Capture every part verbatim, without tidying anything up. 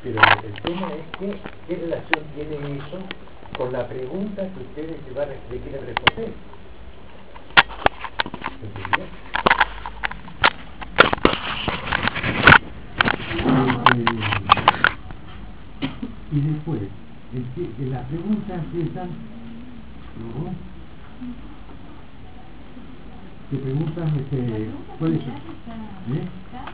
Pero el tema es que, ¿qué relación tiene eso con la pregunta que ustedes le, van a, le quieren responder? ¿Entendés? Y después, en las preguntas empiezan, ¿no? Se preguntan, este, ¿cuáles son? ¿Eh?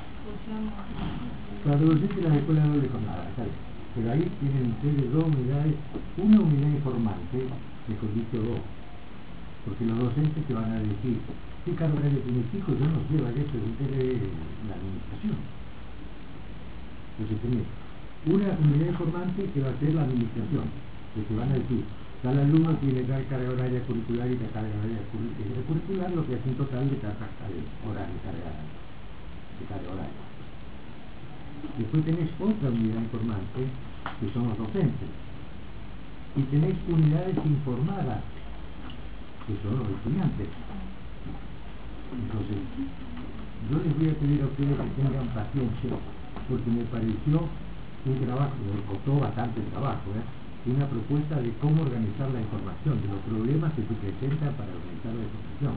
Para adolescentes las escuelas de doble jornada, ¿sabes? Pero ahí tienen ustedes dos unidades, una unidad informante, mejor dicho dos, porque los docentes te van a decir, ¿qué carga horaria tiene mis hijos? Yo no sé, vaya, pregúntele la administración. Entonces tenés una unidad informante que va a ser la administración, que te van a decir, tal alumno tiene tal carga horaria curricular y tal carga horaria curricular, lo que hace un total de carga horaria cargada, de carga horaria. Después tenés otra unidad informante, que son los docentes, y tenés unidades informadas, que son los estudiantes. Entonces, yo les voy a pedir a ustedes que tengan paciencia, porque me pareció un trabajo, me costó bastante trabajo, ¿eh? una propuesta de cómo organizar la información, de los problemas que se presentan para organizar la información.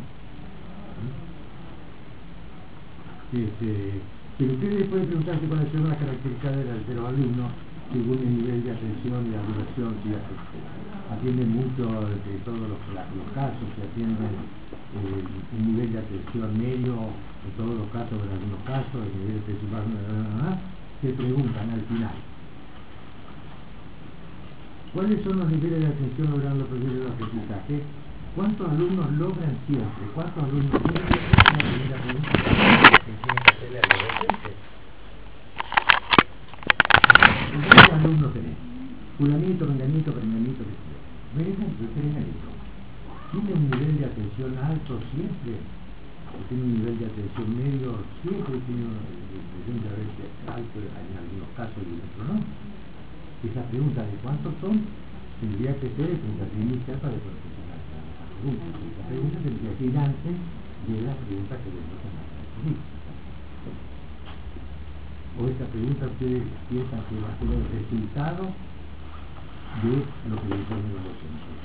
¿Sí? Este, pero ustedes les pueden preguntarse cuáles son las características de, la, de los alumnos según el nivel de atención y la duración, si atienden mucho de todos los, los casos, si atienden eh, un nivel de atención medio en todos los casos, en algunos casos, el nivel de atención más, se preguntan al final. ¿Cuáles son los niveles de atención logrando los procesos de aprendizaje? ¿Cuántos alumnos logran siempre? ¿Cuántos alumnos logran siempre? Es la primera pregunta que tiene que hacerle a los docentes. ¿Cuántos alumnos tenés? Fulanito, menganito, perenganito, que sea. Por ejemplo, perenganito. ¿Tiene un nivel de atención alto siempre? ¿O tiene un nivel de atención medio? Siempre tiene una atención de haberse alto en algunos casos y en otros no. Esa pregunta de cuántos son tendría que ser presentación inicial para poder funcionar esa pregunta. Esa pregunta tendría que ir antes de la pregunta que les van a hacer. O esta pregunta ustedes piensan que va a ser el resultado de lo que les ponen los docentes.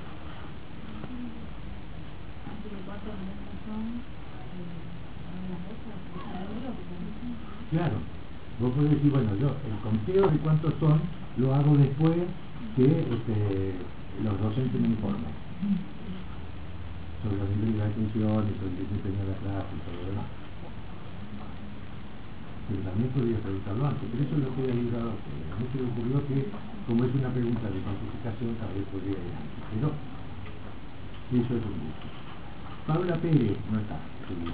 Claro, vos podés decir, bueno, yo el conteo de cuántos son lo hago después que este, los docentes me informen sobre los niveles de atención y sobre el desempeño de la clase y todo lo demás. Pero también podría preguntarlo antes, pero eso es lo que he ayudado a ustedes. A mí se me ocurrió que, como es una pregunta de cuantificación, tal vez podría ir antes, pero eso es un gusto. Paula Pérez no está, seguro.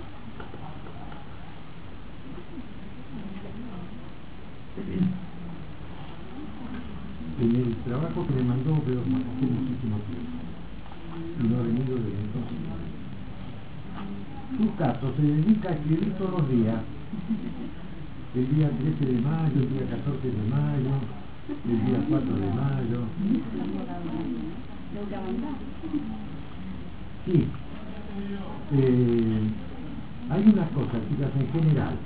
En el trabajo que me mandó, pero hace muchísimo tiempo, y no ha venido desde entonces. Su caso se dedica a escribir todos los días, el día trece de mayo, el día catorce de mayo, el día cuatro de mayo. Sí. Eh, hay una cosa, chicas, en general.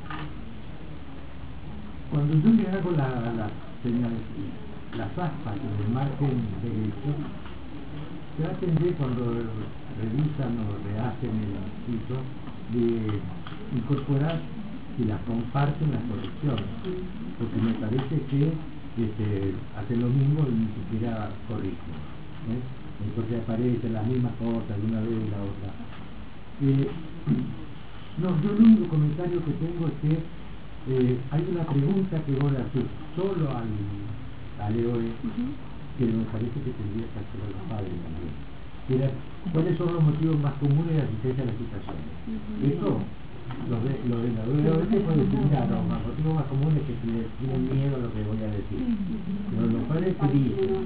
Cuando yo le hago la, la señal, las aspas que me marquen derecho, traten de, cuando revisan o rehacen el escrito, de incorporar y las comparten las correcciones, porque me parece que este, hacen lo mismo y ni siquiera corrigen, ¿eh? Entonces aparecen las mismas cosas de una vez y la otra. Eh, no, yo el único comentario que tengo es que eh, hay una pregunta que voy a hacer solo al, al E O E, uh-huh. que me parece que tendría que hacer a los padres también. Era, ¿cuáles son los motivos más comunes de asistencia a las citaciones? Uh-huh. Esto, los de, los de la E O E pueden decir, mira, los motivos más comunes que tienen miedo a lo que voy a decir. Pero los padres que dicen,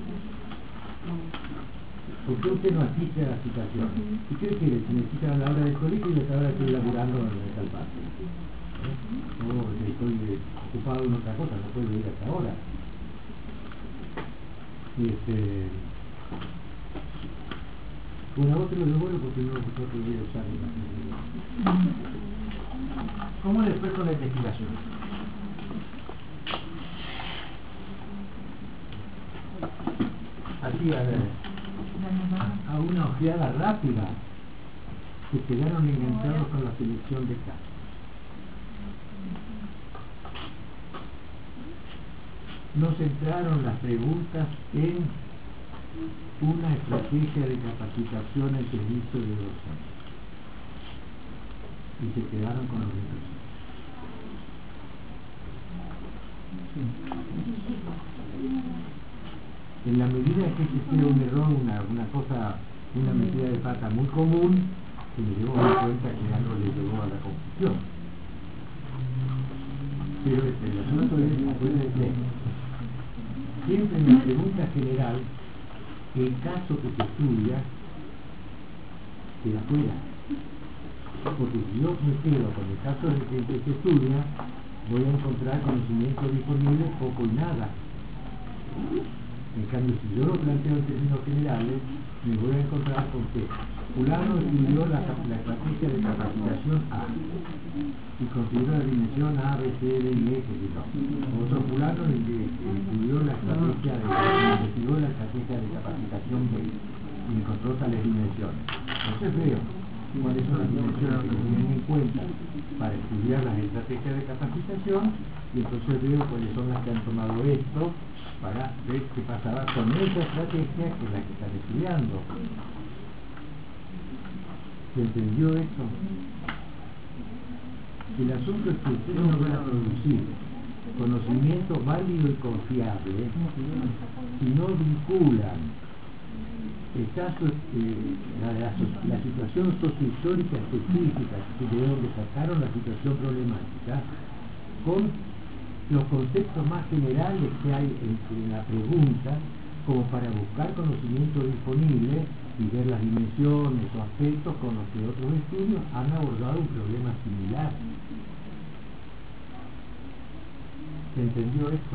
¿por qué usted no asiste a la citación? ¿Y qué quiere? Si necesita a la hora del colegio y a la hora estoy laburando en el tal parte. ¿Eh? O estoy ocupado en otra cosa, no puedo ir hasta ahora. Y este... Bueno, a vos te lo devuelvo porque no, no te voy a usar en la ¿Cómo después con la investigación? así a, ver, a una ojeada rápida, se quedaron enganchados con la selección de casos. No centraron las preguntas en una estrategia de capacitación al servicio de docentes y se quedaron con los microcentros. En la medida que existía un error, una, una cosa, una metida de pata muy común, se me dio cuenta que algo le llevó a la confusión. Pero el asunto es, acuérdense, siempre en la pregunta general, el caso que se estudia queda fuera. Porque si yo me quedo con el caso de que se estudia, voy a encontrar conocimiento disponible poco y nada. En cambio, si yo lo planteo en términos generales, me voy a encontrar con que fulano estudió la, la estrategia de capacitación A y consideró la dimensión A, B, C, D y E, que no. Otro fulano estudió la estrategia de, investigó la estrategia de capacitación B y encontró tales dimensiones. Entonces veo cuáles son las dimensiones que se tienen en cuenta para estudiar las estrategias de capacitación y entonces veo cuáles son las que han tomado esto para ver qué pasaba con esa estrategia que es la que están estudiando. ¿Se entendió esto? El asunto es que ustedes no van a producir conocimiento válido y confiable si no vinculan el caso, eh, la, la, la situación sociohistórica específica de donde sacaron la situación problemática con los conceptos más generales que hay en, en la pregunta, como para buscar conocimiento disponible y ver las dimensiones o aspectos con los que otros estudios han abordado un problema similar. ¿Se entendió esto?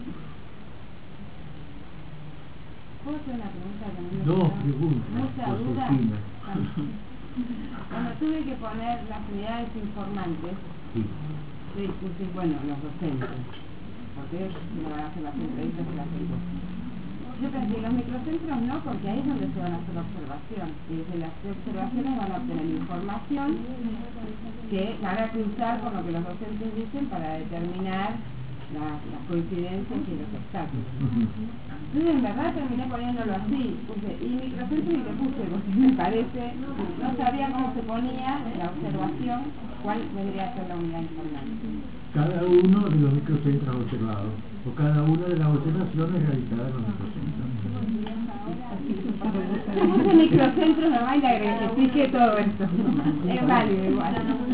¿Puedo hacer una pregunta también? Dos preguntas, mucha duda. Josefina. Cuando tuve que poner las unidades informantes, Sí. sí, puse, bueno, los docentes, porque ellos me van a hacer las entrevistas y las encuestas. Yo pensé, los microcentros no, porque ahí es donde se van a hacer la observación, y desde las observaciones van a obtener información que van a cruzar con lo que los docentes dicen para determinar las, las coincidencias y los obstáculos. Entonces, en verdad, terminé poniéndolo así, puse, y microcentro y le puse, porque me parece, no sabía cómo se ponía en la observación, cuál vendría a ser la unidad informante. Cada uno de los microcentros observados, o cada una de las observaciones realizadas en los microcentros. Yo puse microcentro nomás y le agregué, expliqué todo esto. Es válido igual.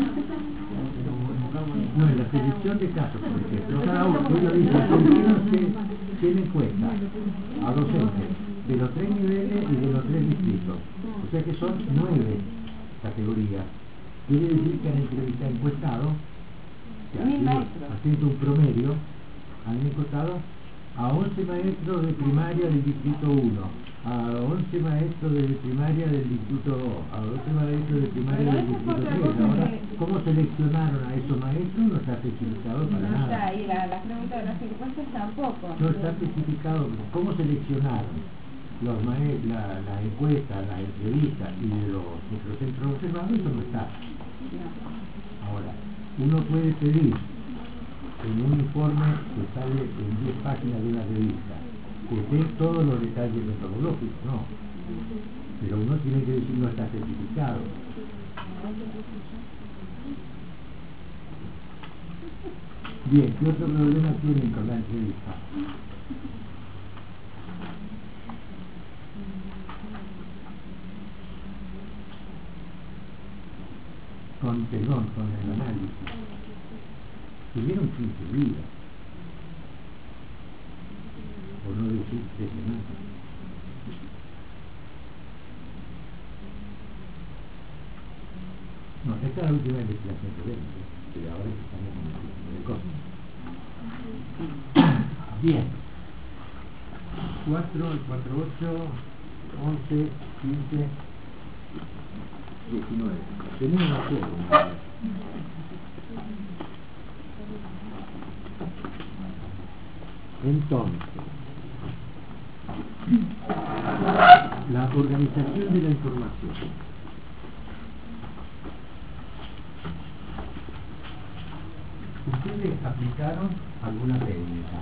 No, en la selección de casos, por ejemplo, cada uno, yo le dije, que tiene encuesta a docentes de los tres niveles y de los tres distritos. O sea que son nueve categorías. Quiere decir que han entrevistado encuestado, haciendo un promedio, han encuestado a once maestros de primaria del distrito uno, a once maestros de primaria del distrito dos, a once maestros de primaria del distrito tres. Ahora, ¿cómo seleccionaron a esos maestros? No está especificado para No nada. está, y la, la pregunta de las encuestas tampoco. No está especificado cómo seleccionaron los maestros, la, las encuestas, las entrevistas y de los microcentros observados, eso no está. Ahora, uno puede pedir en un informe que sale en diez páginas de una revista que dé todos los detalles metodológicos, no, pero uno tiene que decir no está certificado. Bien, ¿qué otro problema tienen con la entrevista? Con, perdón, con el análisis. Tuvieron quince días, por no decir tres semanas. No, esta es la última investigación que vemos, pero ahora que estamos con el tipo de cosas. Bien. cuatro, cuatro, ocho, once, quince, diecinueve. Tenemos una serie. Entonces, La organización de la información. Ustedes aplicaron alguna técnica.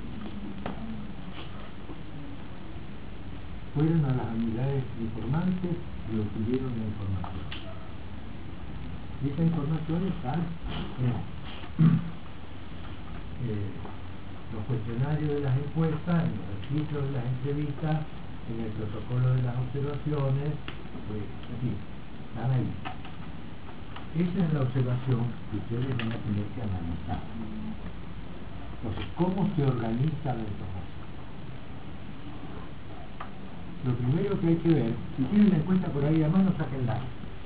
Fueron a las unidades informantes y obtuvieron la información. Esa información está en eh, los cuestionarios de las encuestas, en los registros de las entrevistas, en el protocolo de las observaciones, pues, en fin, están ahí. Esa es la observación que ustedes van a tener que analizar. Entonces, ¿cómo se organiza la información? Lo primero que hay que ver, si tienen la encuesta por ahí a mano, sáquenla.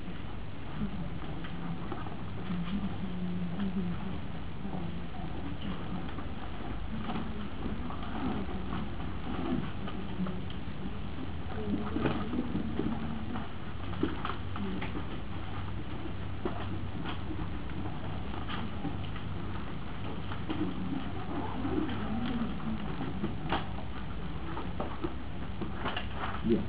Bien.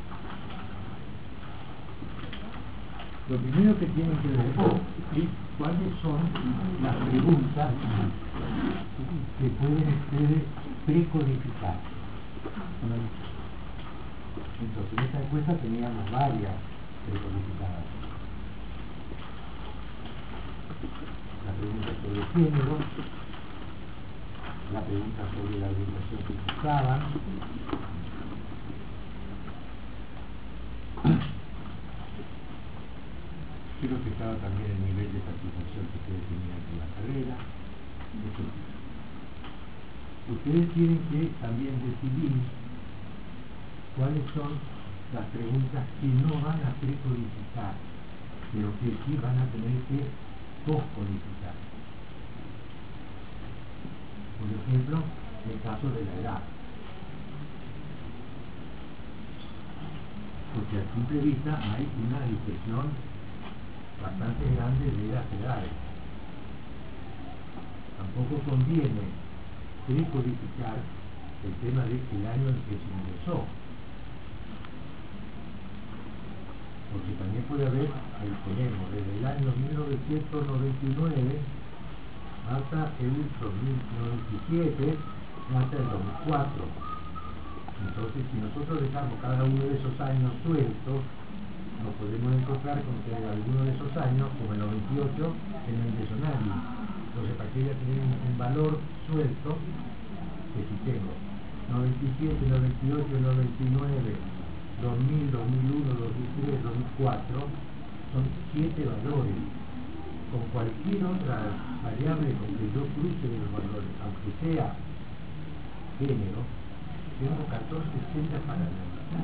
Lo primero que tienen que ver es cuáles son las preguntas que pueden ustedes precodificar. Entonces, en esta encuesta teníamos varias precodificadas. La pregunta sobre género, la pregunta sobre la orientación que usaban, creo que estaba también el nivel de satisfacción que ustedes tenían con la carrera, etcétera. Ustedes tienen que también decidir cuáles son las preguntas que no van a precodificar, pero que sí van a tener que poscodificar. Por ejemplo, el caso de la edad. Porque a simple vista hay una dispersión bastante grande de las edades. Tampoco conviene precodificar el tema del año en que se ingresó, porque también puede haber, ahí tenemos, desde el año mil novecientos noventa y nueve hasta el dos mil noventa y siete, hasta el dos mil cuatro. Entonces, si nosotros dejamos cada uno de esos años sueltos, nos podemos encontrar con que algunos de esos años, como el noventa y ocho, en el ingresonario. Entonces, para que ya tengan un valor suelto, que si tengo noventa y siete, noventa y ocho, noventa y nueve, dos mil, dos mil uno, dos mil tres, dos mil cuatro, son siete valores. Con cualquier otra variable con que yo cruce los valores, aunque sea género, tengo catorce celdas para analizar.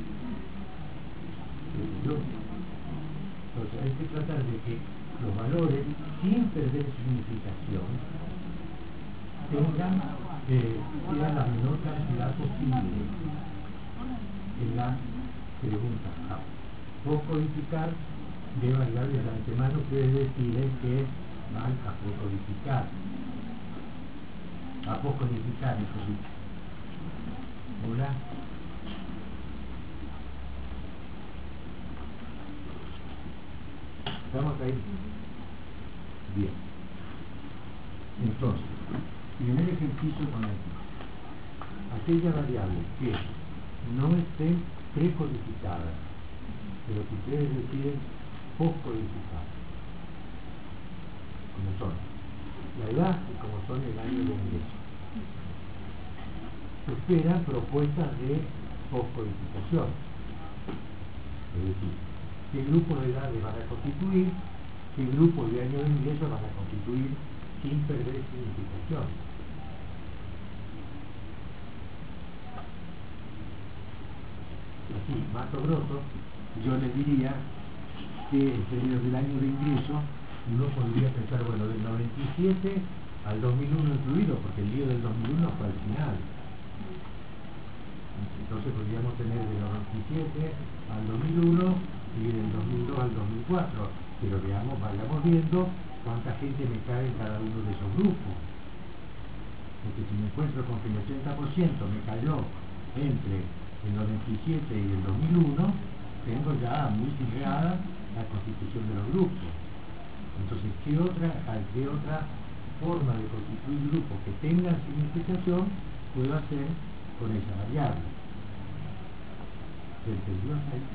Entonces hay que tratar de que los valores, sin perder significación, tengan eh, sea la menor cantidad posible en las preguntas. A poscodificar de variables de antemano, ustedes deciden que van a poscodificar. A poscodificar, entonces. Hola. ¿Estamos ahí? Bien. Entonces, primer ejercicio con aquí. Aquellas variables que no estén precodificadas, pero que ustedes deciden poscodificar, como son la edad y como son el año de ingreso. Se esperan propuestas de poscodificación, es decir, qué grupos de edades van a constituir, qué grupos de año de ingreso van a constituir sin perder significación. Así, más o grosso, yo les diría que en términos del año de ingreso uno podría pensar, bueno, del noventa y siete al dos mil uno incluido, porque el día del dos mil uno fue al final. Entonces podríamos tener del noventa y siete al dos mil uno y del dos mil dos al dos mil cuatro, pero veamos, vayamos viendo cuánta gente me cae en cada uno de esos grupos. Porque si me encuentro con que el ochenta por ciento me cayó entre En el noventa y siete y el dos mil uno tengo ya muy creada la constitución de los grupos. Entonces, ¿qué otra, qué otra forma de constituir grupos que tengan significación puedo hacer con esa variable? ¿Se entendió?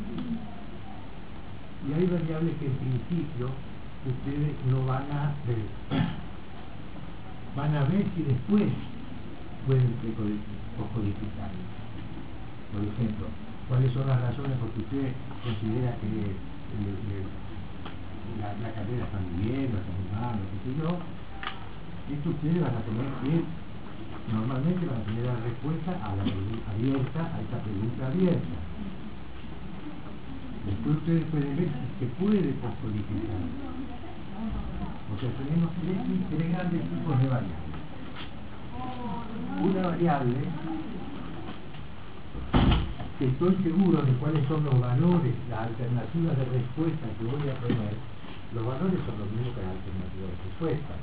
Y hay variables que en principio ustedes no van a ver, van a ver si después pueden codificar. Por ejemplo, ¿cuáles son las razones por que usted considera que le, le, la, la carrera está muy bien, o está muy mal, o qué sé yo? Esto ustedes van a tener que, normalmente van a tener la respuesta a la pregunta abierta, a esta pregunta abierta. Después ustedes pueden ver si se puede codificar. O sea, tenemos tres, tres grandes tipos de variables. Una variable que estoy seguro de cuáles son los valores, las alternativas de respuesta que voy a poner. Los valores son los mismos que las alternativas de respuesta.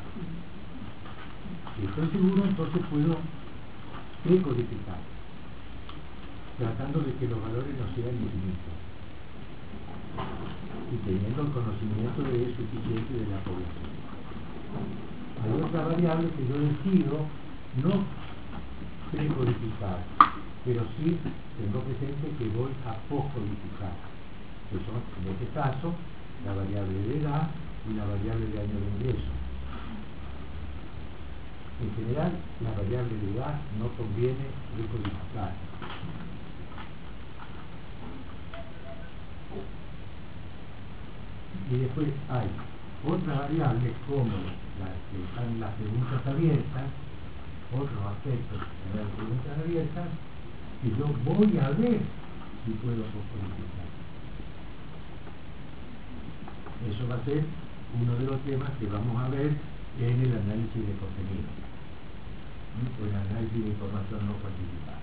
Si estoy seguro, entonces puedo precodificar, tratando de que los valores no sean infinitos y teniendo el conocimiento de suficiente de la población. Hay otra variable que yo decido no precodificar, pero sí tengo presente que voy a poscodificar, que son, en este caso, la variable de edad y la variable de año de ingreso. En general, la variable de edad no conviene recodificar. Y después hay otras variables como las que están en las preguntas abiertas, otros aspectos de las preguntas abiertas, que yo voy a ver si puedo poscodificar. Eso va a ser uno de los temas que vamos a ver en el análisis de contenido, o el análisis de información no cuantificada.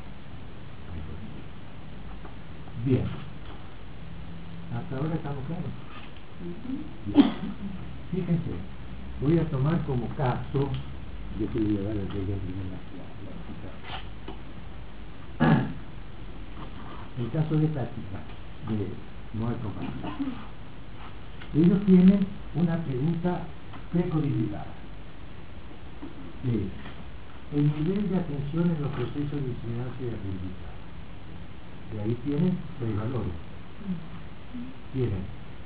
Bien, hasta ahora estamos claros. Bien. Fíjense, voy a tomar como caso, yo te voy a dar el ejemplo en la clase, el caso de práctica de Noel Company. Ellos tienen una pregunta precodificada, que es el nivel de atención en los procesos de enseñanza y aprendizaje. Y ahí tienen tres valores. Tienen,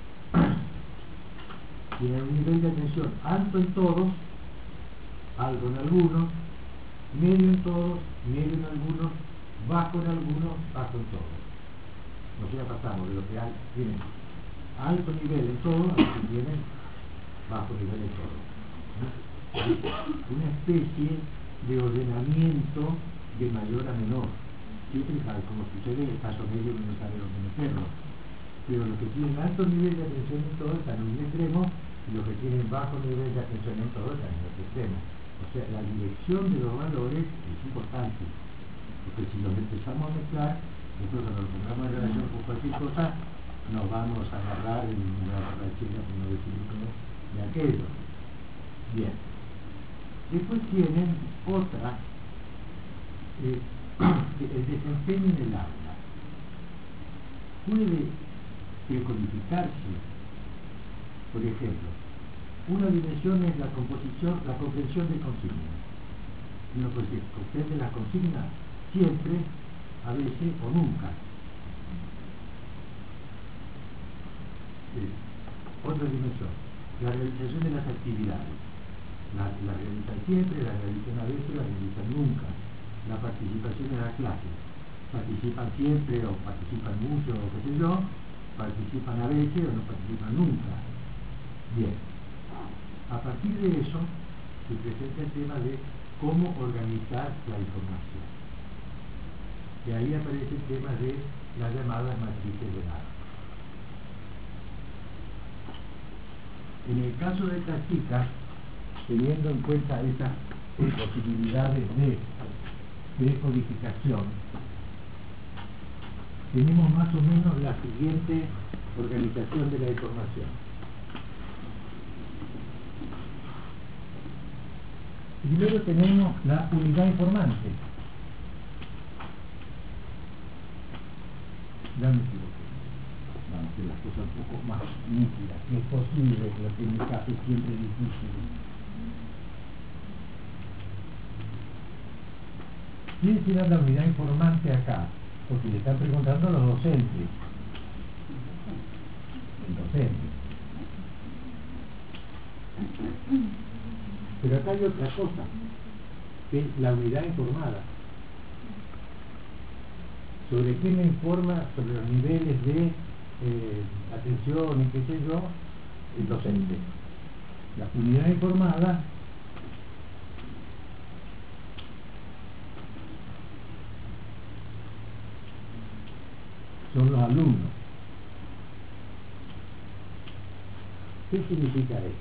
tienen un nivel de atención alto en todos, alto en algunos, medio en todos, medio en algunos, bajo en algunos, bajo en todos. O sea, pasamos de lo que hay, tienen alto nivel en todo a lo que tienen bajo nivel en todo. Una especie de ordenamiento de mayor a menor. Siempre como sucede en el caso medio que no sabemos meterlo. Pero los que tienen alto nivel de atención en todo están en un extremo y los que tienen bajo nivel de atención en todo están en otro extremo. O sea, la dirección de los valores es importante, porque si los empezamos a mezclar, después cuando los pongamos en relación con cualquier cosa, nos vamos a agarrar en una ranchera, por no decir de aquello. Bien. Después tienen otra, eh, el desempeño en el aula. Puede decodificarse, por ejemplo, una dimensión es la composición, la comprensión de consignas. Uno pues comprende la consigna siempre, a veces o nunca. Eh, otra dimensión, la realización de las actividades. La, la realizan siempre, la realizan a veces, la realizan nunca. La participación en la clase. Participan siempre o participan mucho o qué sé yo, participan a veces o no participan nunca. Bien. A partir de eso se presenta el tema de cómo organizar la información. Y ahí aparece el tema de las llamadas matrices de datos. En el caso de estas chicas, teniendo en cuenta estas posibilidades de decodificación, tenemos más o menos la siguiente organización de la información. Primero tenemos la unidad informante. ya me equivoqué. Vamos a hacer las cosas un poco más nítidas, si es posible, lo que en mi caso es siempre difícil. ¿Quién será la unidad informante acá? Porque le están preguntando a los docentes. El docente. Pero acá hay otra cosa, que es la unidad informada. ¿Sobre qué me informa? Sobre los niveles de eh, atención y qué sé yo, el docente. La unidad informada son los alumnos. ¿Qué significa esto?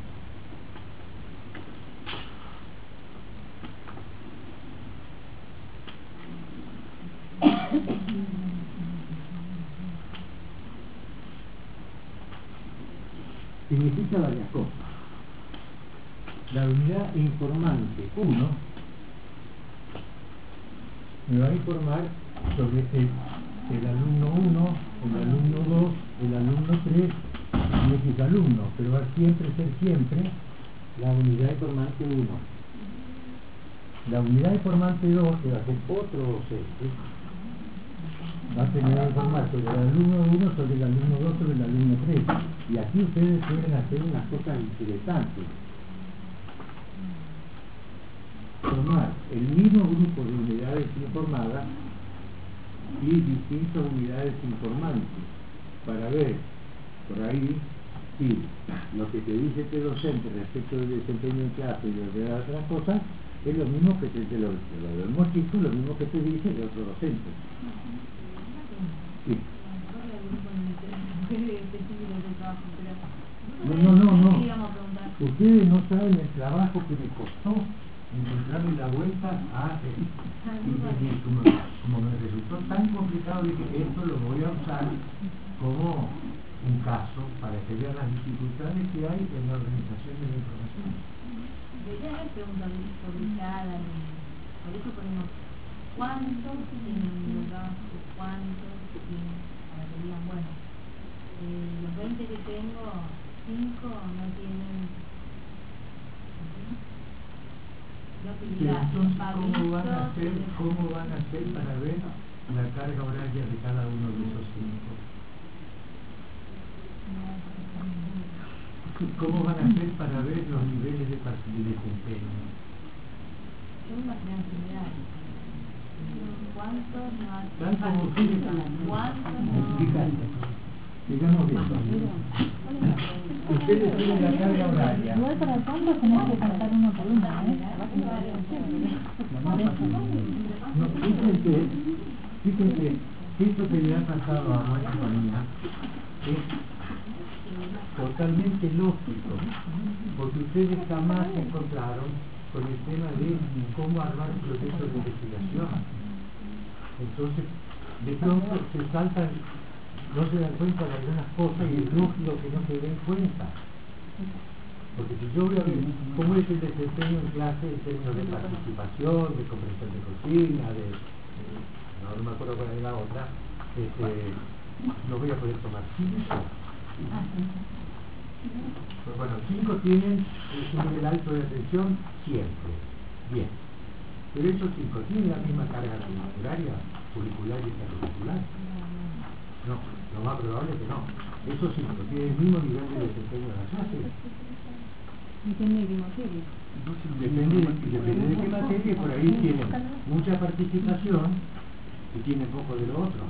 Significa varias cosas. La unidad informante uno me va a informar sobre el, el alumno uno, el alumno dos, el alumno tres y X alumno, pero va a siempre ser siempre la unidad informante uno. La unidad informante dos, que va a ser otro docente, va a tener que informar sobre el alumno uno, sobre el alumno dos, sobre el alumno tres. Y aquí ustedes pueden hacer unas cosas interesantes. Formar el mismo grupo de unidades informadas y distintas unidades informantes para ver por ahí si lo que te dice este docente respecto del desempeño en clase y de otras cosas es lo mismo que te, te lo, te lo del mochito, lo mismo que te dice el otro docente. Sí. No, no, no, no. Ustedes no saben el trabajo que me costó encontrarle la vuelta a él. Y, y como, como me resultó tan complicado, dije, esto lo voy a usar como un caso para que vean las dificultades que hay en la organización de la información. Debería haber preguntas publicadas, por eso ponemos cuántos tienen un trabajo, cuántos tienen, para que digan, bueno, eh, los veinte que tengo, cinco no tienen no utilidad. Entonces, ¿cómo van a hacer, cómo van a hacer para ver la carga horaria de cada uno de esos cinco? ¿Cómo van a hacer para ver los niveles de, de desempeño? Yo me imagino en general. ¿Cuántos no hacen? Tal como ustedes, ¿Cuántos no? digamos bien, ustedes tienen la carga horaria. Igual para cuántos tenés que contar uno por uno, ¿eh? No, fíjense, fíjense, esto que le ha pasado a nuestra compañía es totalmente lógico, porque ustedes jamás se encontraron con el tema de cómo armar procesos de investigación. Entonces, de pronto se saltan, no se dan cuenta de algunas cosas y es lógico que no se den cuenta. Porque si yo voy a ver cómo es el desempeño en clase en términos de participación, de comprensión de cocina, de, de no, no me acuerdo cuál es la otra, este, no voy a poder tomar cinco. Pues bueno, cinco tienen un nivel alto de atención siempre. Bien. Pero esos cinco tienen la misma carga horaria, curricular y extracurricular. No, lo más probable es que no. Esos cinco tienen el mismo nivel de desempeño de la clase. Depende de qué materia. Depende de, depende de qué materia, por ahí tienen mucha participación y tienen poco de lo otro.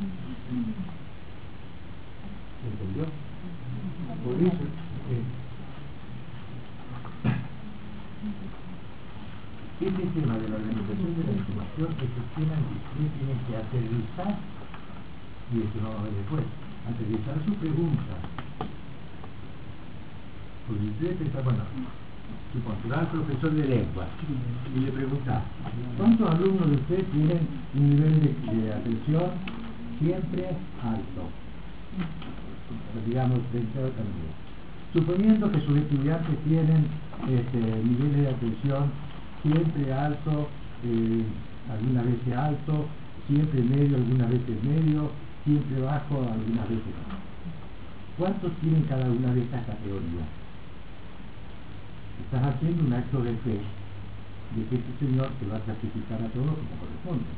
¿Entendió? Por eso, eh, este tema de la organización de la información es un tema que ustedes tienen que aterrizar, y eso lo vamos a ver después, aterrizar su pregunta. Porque ustedes piensan, bueno, supongo, va al profesor de lengua y le pregunta, ¿cuántos alumnos de ustedes tienen un nivel de, de atención siempre alto? Digamos, dentro también. Suponiendo que sus estudiantes tienen este, niveles de atención siempre alto, eh, algunas veces alto, siempre medio, algunas veces medio, siempre bajo, algunas veces no. ¿Cuántos tienen cada una de estas categorías? Estás haciendo un acto de fe de que este señor te va a clasificar a todos como corresponde.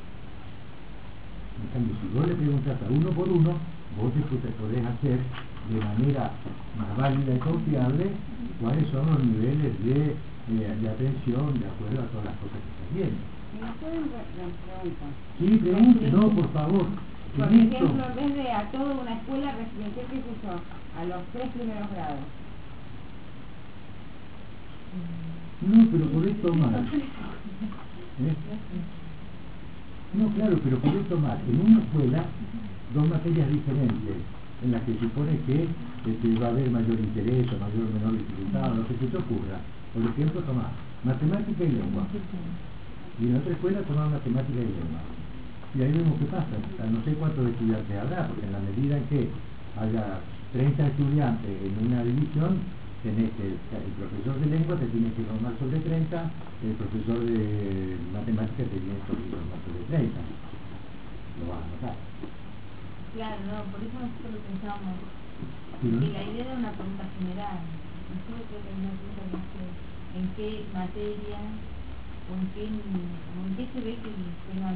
En cambio, si vos le preguntas a uno por uno, vos después te podés hacer de manera más válida y confiable cuáles son los niveles de, de, de atención de acuerdo a todas las cosas que estás viendo. ¿Me pueden preguntar? Sí, pregunte, no, por favor. Por En esto, ejemplo, en vez de a toda una escuela restringir, qué sé yo, a los tres primeros grados. no, pero podés tomar. ¿eh? No, claro, pero podés tomar en una escuela dos materias diferentes, en las que supone que este, va a haber mayor interés o mayor o menor dificultad, o lo que se te ocurra. Por ejemplo, tomar matemática y lengua. Y en otra escuela tomar matemática y lengua. Y ahí vemos qué pasa. O sea, no sé cuántos estudiantes habrá, porque en la medida en que haya treinta estudiantes en una división, tenés que, el profesor de lengua te tiene que formar sobre treinta, el profesor de matemáticas te tiene que formar sobre treinta. Lo vas a notar. Claro, no, por eso nosotros lo pensamos. ¿Sí, no? Que la idea era una pregunta general. Nosotros creo que hay una pregunta más que en qué materia o en qué, o en qué se ve que tengan,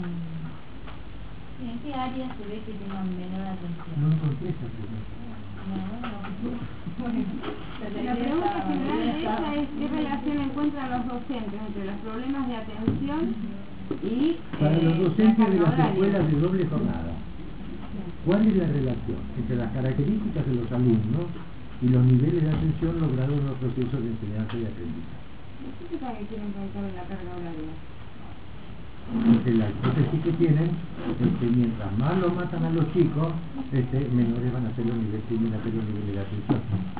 en qué área se ve que tengan menor atención. No encontré esa pregunta. No, no, bueno, La pregunta general de ella es qué relación encuentran los docentes entre los problemas de atención y Para eh, los docentes la de las carga escuelas horaria. de doble jornada, ¿cuál es la relación entre las características de los alumnos y los niveles de atención logrados en los procesos de enseñanza y aprendizaje? ¿Qué significa que quieren preguntar en la carga horaria? Porque la hipótesis que tienen es que mientras más los matan a los chicos, este, menores van a ser los niveles, tienden a ser los niveles de atención.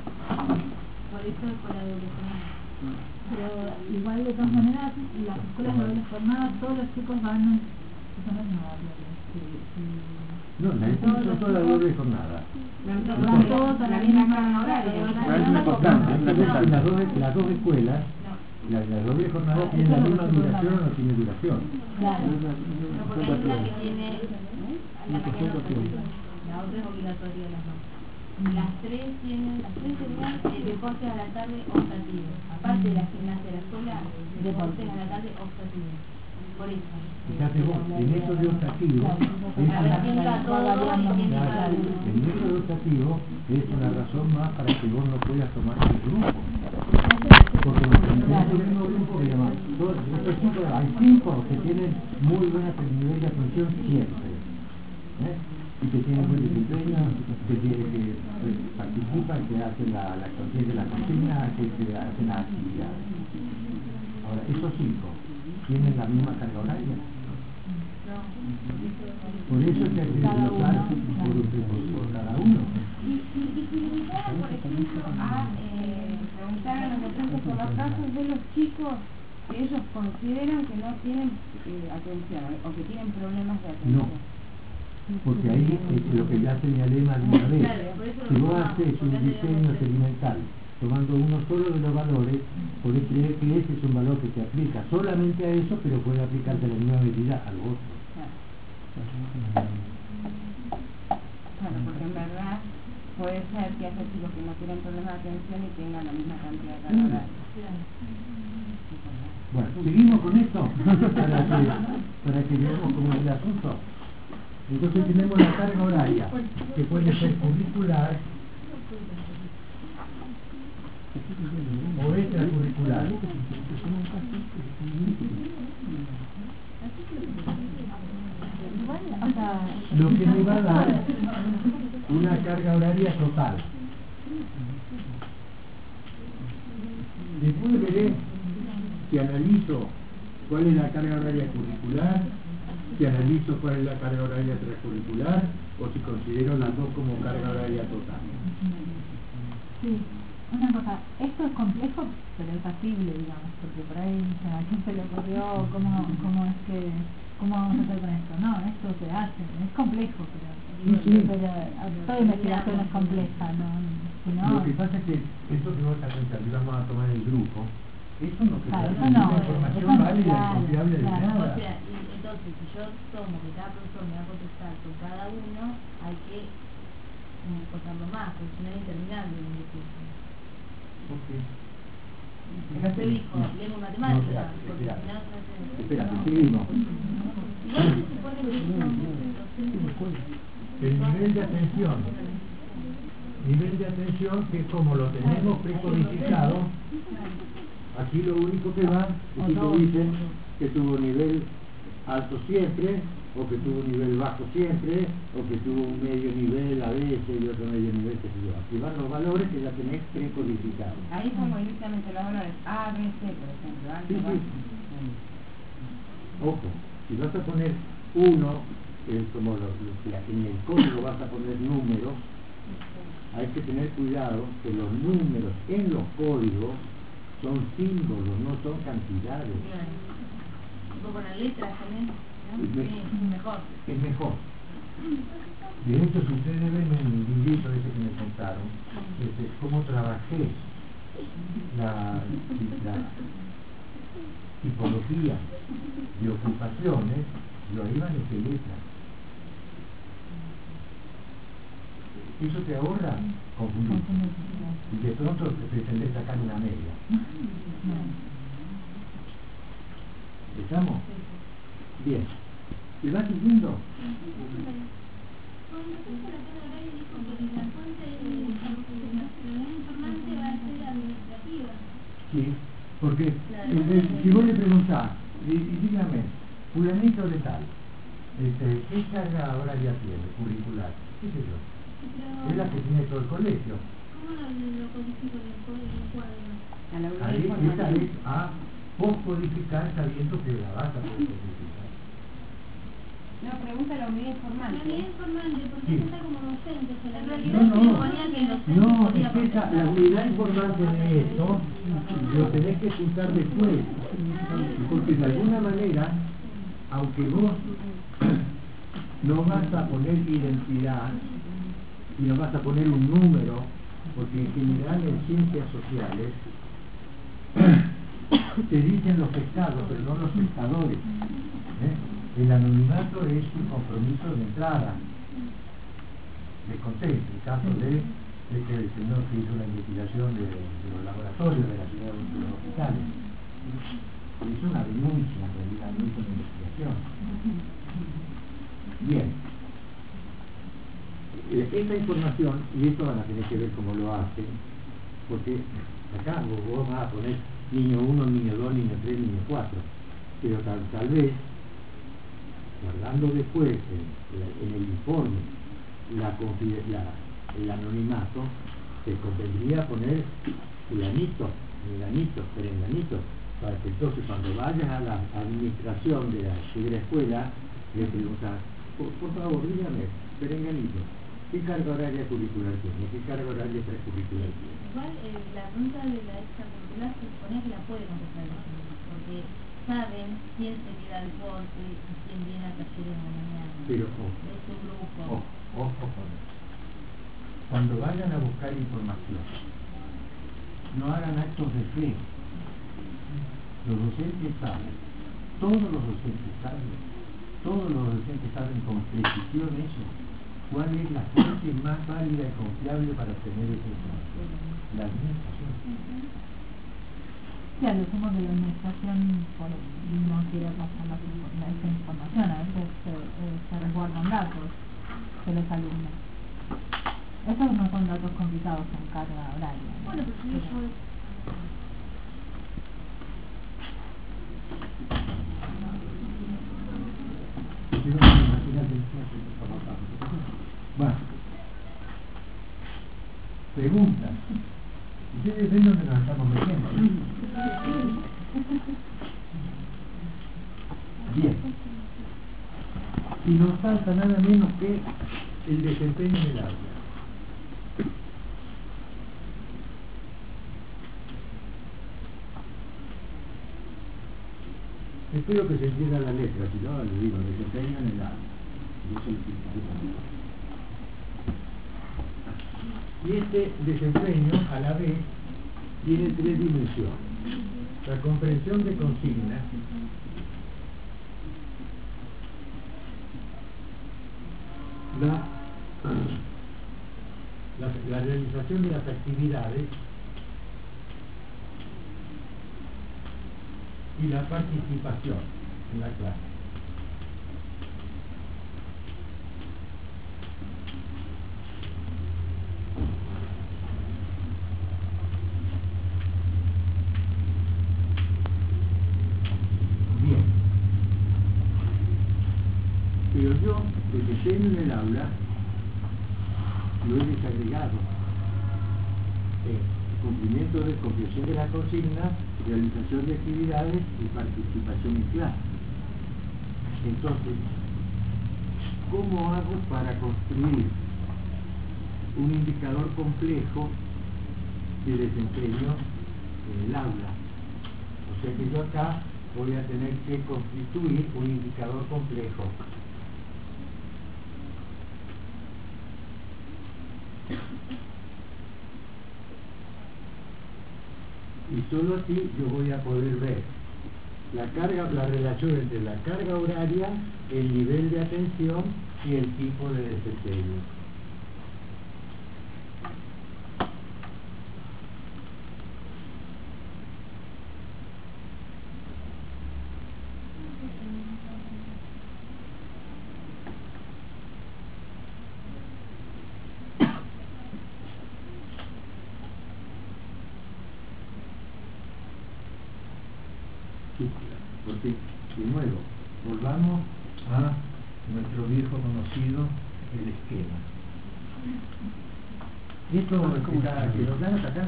por eso es por la doble jornada. Pero igual de todas maneras, en las escuelas de doble jornada, todos los chicos van, eso no es nada, sí, sí. No, las escuelas son todas doble jornada. Van todos a la misma carga horaria. Es una constante, es una constante. Las dos, las dos escuelas, la, la doble jornada tiene la misma duración o no tiene duración. Claro. No, porque hay una que tiene la mañana optativa, la otra es obligatoria las dos. Las tres tienen, las tres tenían el deporte a la tarde optativo. Aparte de la gimnasia de la escuela, deportes a la tarde optativo. Por eso. Fíjate vos, en eso de optativo, es A ver, tiene a todo y tiene claro, para uno. en eso de optativo es una razón más para que vos no puedas tomar tu grupo. Porque en el mismo grupo que llaman, todos estos chicos, hay cinco que tienen muy buen nivel de atención siempre. ¿eh? Y que tienen buen desempeño, que, tienen, que pues, participan, que hacen la, la conciencia de la consigna, que, que hacen las actividades. Ahora, esos cinco tienen la misma carga horaria. Por eso es que hay que desglosar por, por, por cada uno. Y, y, y si limitaran, por ejemplo, a eh, preguntar a los docentes por los casos de los chicos que ellos consideran que no tienen eh, atención o que tienen problemas de atención. No, porque ahí es lo que ya señalé más de una vez. Si vos haces un diseño experimental tomando uno solo de los valores, podés creer que ese es un valor que se aplica solamente a eso, pero puede aplicarse a la misma medida al otro. Bueno, porque en verdad puede ser que haya chicos que no tienen problemas de atención y tengan la misma cantidad de carga horaria. Bueno, seguimos con esto para que, para que veamos cómo es el asunto. Entonces tenemos la carga horaria, que puede ser curricular o extracurricular. Lo que me va a dar una carga horaria total. Después veré si analizo cuál es la carga horaria curricular, si analizo cuál es la carga horaria extracurricular o si considero las dos como carga horaria total. Sí, una cosa, esto es complejo, pero es factible, digamos, porque por ahí a quién se le ocurrió cómo, cómo es que, cómo vamos a hacer con esto. No, esto se hace, es complejo, pero, Sí, sí. pero toda investigación es compleja, ¿no? Si no, Lo que pasa es que eso que vos estás pensando, y vamos a tomar el grupo, eso no que Claro, da eso no, una información eso no, válida y claro, confiable de claro. nada. O sea, y entonces que si yo tomo que cada profesor me va a contestar con cada uno, hay que um, contarlo más, porque si no es interminable el discurso. Okay. No se dijo, leemos matemáticas, No, porque espera, si no se hace... espera, seguimos. Igual se supone que son El nivel de atención, nivel de atención que como lo tenemos precodificado, aquí lo único que va es que te dicen que tuvo nivel alto siempre, o que tuvo nivel bajo siempre, o que tuvo un medio nivel a veces y otro medio nivel que se yo. Aquí van los valores que ya tenés precodificados. Ahí pongo directamente los valores A, B, C, por ejemplo. Alto, Sí, sí. bajo. Ojo, si vas a poner uno, que es como lo, lo que en el código vas a poner números, hay que tener cuidado que los números en los códigos son símbolos, no son cantidades. Un poco las letras también, ¿no? Es me- Sí, es mejor. Es mejor. De hecho, si ustedes ven en el librito ese que me contaron, este, cómo trabajé la, la tipología de ocupaciones, yo ahí manejé letras. Eso te ahorra confundir. Y de pronto te pretendés sacar una media. ¿Estamos? Bien. ¿Y va siguiendo? Con respecto a la carga horaria, dijo que la fuente de la informante va a ser administrativa. Sí, porque eh, eh, si vos le preguntás, y, y dígame, fulanito de tal, este, ¿qué carga horaria tiene, curricular? ¿Qué sé yo? Pero, Es la que tiene todo el colegio. ¿cómo lo, lo codifico en el código en el cuadro? A la hora Ahí de esa información. es a poscodificar sabiendo que la vas a poscodificar. No, pregunta la unidad La informante. unidad informante, porque Sí. cuenta como docente, o sea, en No, realidad no, se suponía que el docente no, podía es que esa, contestar. la unidad informante de esto lo tenés que juntar después, porque de alguna manera, aunque vos no vas a poner identidad y no vas a poner un número, porque en general en ciencias sociales te dicen los pescados, pero no los pescadores. ¿eh? El anonimato es un compromiso de entrada. Les conté el caso de, de que el señor que hizo la investigación de, de los laboratorios de la ciudad de los hospitales. Hizo una denuncia, en realidad, no hizo una investigación. Bien. Eh, Esta información, y esto van a tener que ver cómo lo hacen, porque acá vos, vos vas a poner niño uno, niño dos, niño tres, niño cuatro, pero tal, tal vez, guardando después en, en el informe la, la, el anonimato, te convendría poner fulanito, menganito, perenganito, para que entonces cuando vayas a la administración de la, de la escuela, le preguntas, por, por favor, dígame, perenganito, ¿qué carga horaria curricular tiene? ¿Qué carga horaria extracurricular tiene? Igual eh, la pregunta de la extracurricular se supone que la puede contestar el docente, porque saben quién se queda al corte y quién viene a talleres en la mañana. Pero ojo, De su grupo. ojo, ojo con eso. Cuando vayan a buscar información, no hagan actos de fe. Los docentes saben, todos los docentes saben, todos los docentes saben con precisión eso. ¿Cuál es la fuente más válida y confiable para obtener esa información? La administración. Sí, a lo sumo de la administración por no quiere pasar la, la, esa información, a veces eh, eh, se resguardan datos de los alumnos. Esos no son datos complicados en carga horaria, ¿no? Bueno, pero si yo... Bueno, preguntas. Ustedes ven dónde nos estamos metiendo. Bien. Y nos falta nada menos que el desempeño en el aula. Espero que se entienda la letra, si no, le digo, desempeño en el aula. Yo soy el y este desempeño, a la vez, tiene tres dimensiones. La comprensión de consignas, la, la, la realización de las actividades y la participación en la clase. Bien, pero yo, el diseño en el aula, lo he desagregado. Eh, cumplimiento de comprensión de la consigna, realización de actividades y participación en clase. Entonces, ¿cómo hago para construir un indicador complejo de desempeño en el aula? O sea que yo acá voy a tener que constituir un indicador complejo. Y solo así yo voy a poder ver la carga, la relación entre la carga horaria, el nivel de atención y el tipo de desempeño. Porque, de nuevo, volvamos a nuestro viejo conocido, el esquema. Esto está, que nos dan hasta acá.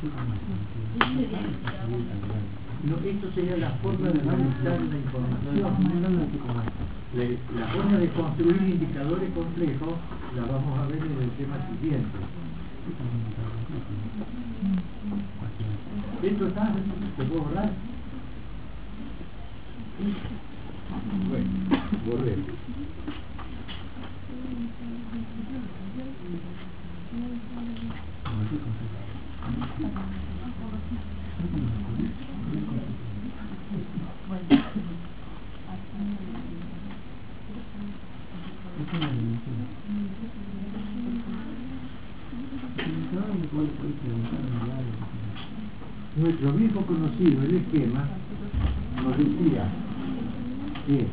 No, esto sería la forma de analizar la información. La, la forma de construir indicadores complejos la vamos a ver en el tema siguiente. Esto está, ¿se puede borrar? Bueno, borré. Nuestro viejo conocido, el esquema, nos decía que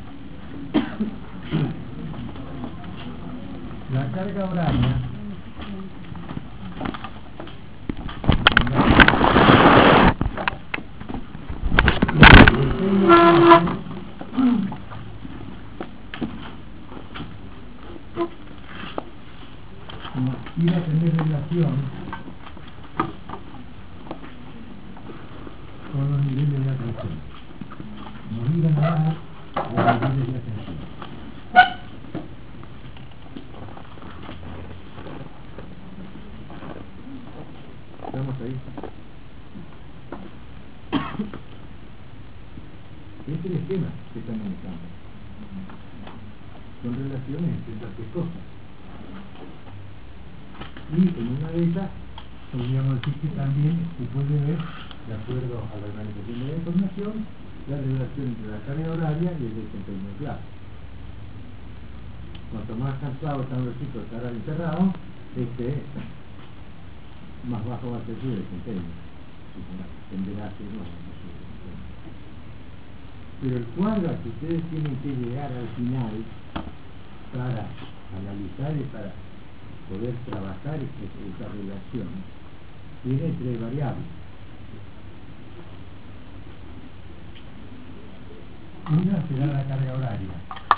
la carga horaria iba a tener relación con los niveles de atención. Nos iban a dar los niveles de atención. ¿Estamos ahí? Este es el esquema que están manejando. Son relaciones entre estas tres cosas. Y en una de ellas podríamos decir que también se puede ver, de acuerdo a la organización de la información, la relación entre la carga horaria y el desempeño en clase. Cuanto más cansado están los chicos de estar encerrados, este, más bajo va a ser su desempeño. Tenderá a ser más bajo su desempeño. Pero el cuadro al que ustedes tienen que llegar al final para analizar y para poder trabajar esa relación tiene tres variables. Una será la carga horaria,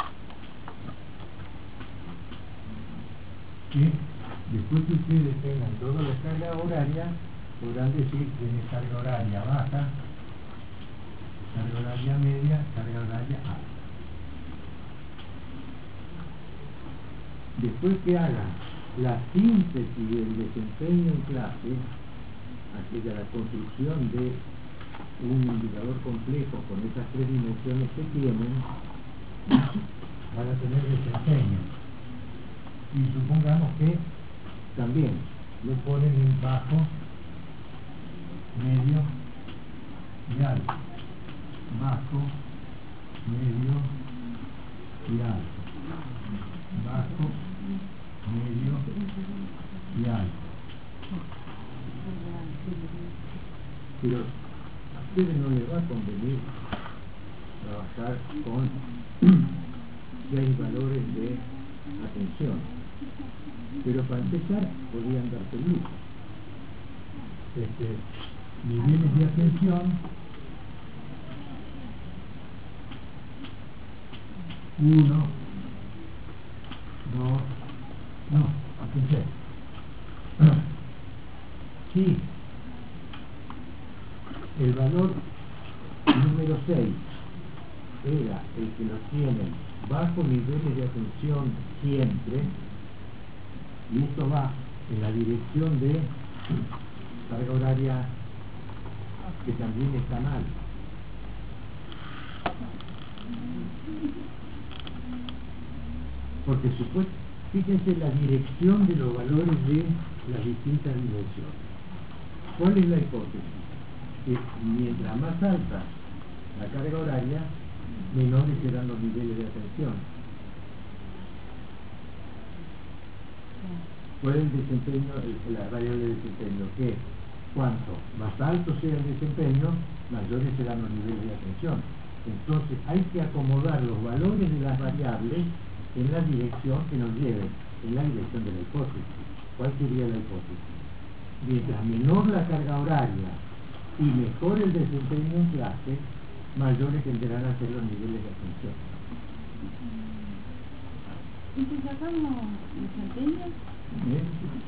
que después que ustedes tengan toda la carga horaria podrán decir que es carga horaria baja, carga horaria media, carga horaria alta. Después que hagan la síntesis del desempeño en clase, aquella la construcción de un indicador complejo con esas tres dimensiones que tienen, van a tener desempeño. Y supongamos que también lo ponen en bajo, medio y alto. Bajo, medio y alto. Bajo, con seis valores de atención. Pero para empezar podrían darse el lujo. Este, niveles de atención uno, dos, no, atención. Sí, el valor número seis era el que lo tienen bajo niveles de atención siempre, y esto va en la dirección de carga horaria que también está mal. Porque supuesto, fíjense la dirección de los valores de las distintas dimensiones. ¿Cuál es la hipótesis? Que mientras más alta la carga horaria, menores serán los niveles de atención. ¿Cuál es el desempeño, la variable de desempeño? Que cuanto más alto sea el desempeño, mayores serán los niveles de atención. Entonces hay que acomodar los valores de las variables en la dirección que nos lleve, en la dirección de la hipótesis. ¿Cuál sería la hipótesis? Mientras menor la carga horaria y mejor el desempeño en clase, mayores tenderán a ser los niveles de atención. ¿Y si sacamos desempeño? ¿Eh?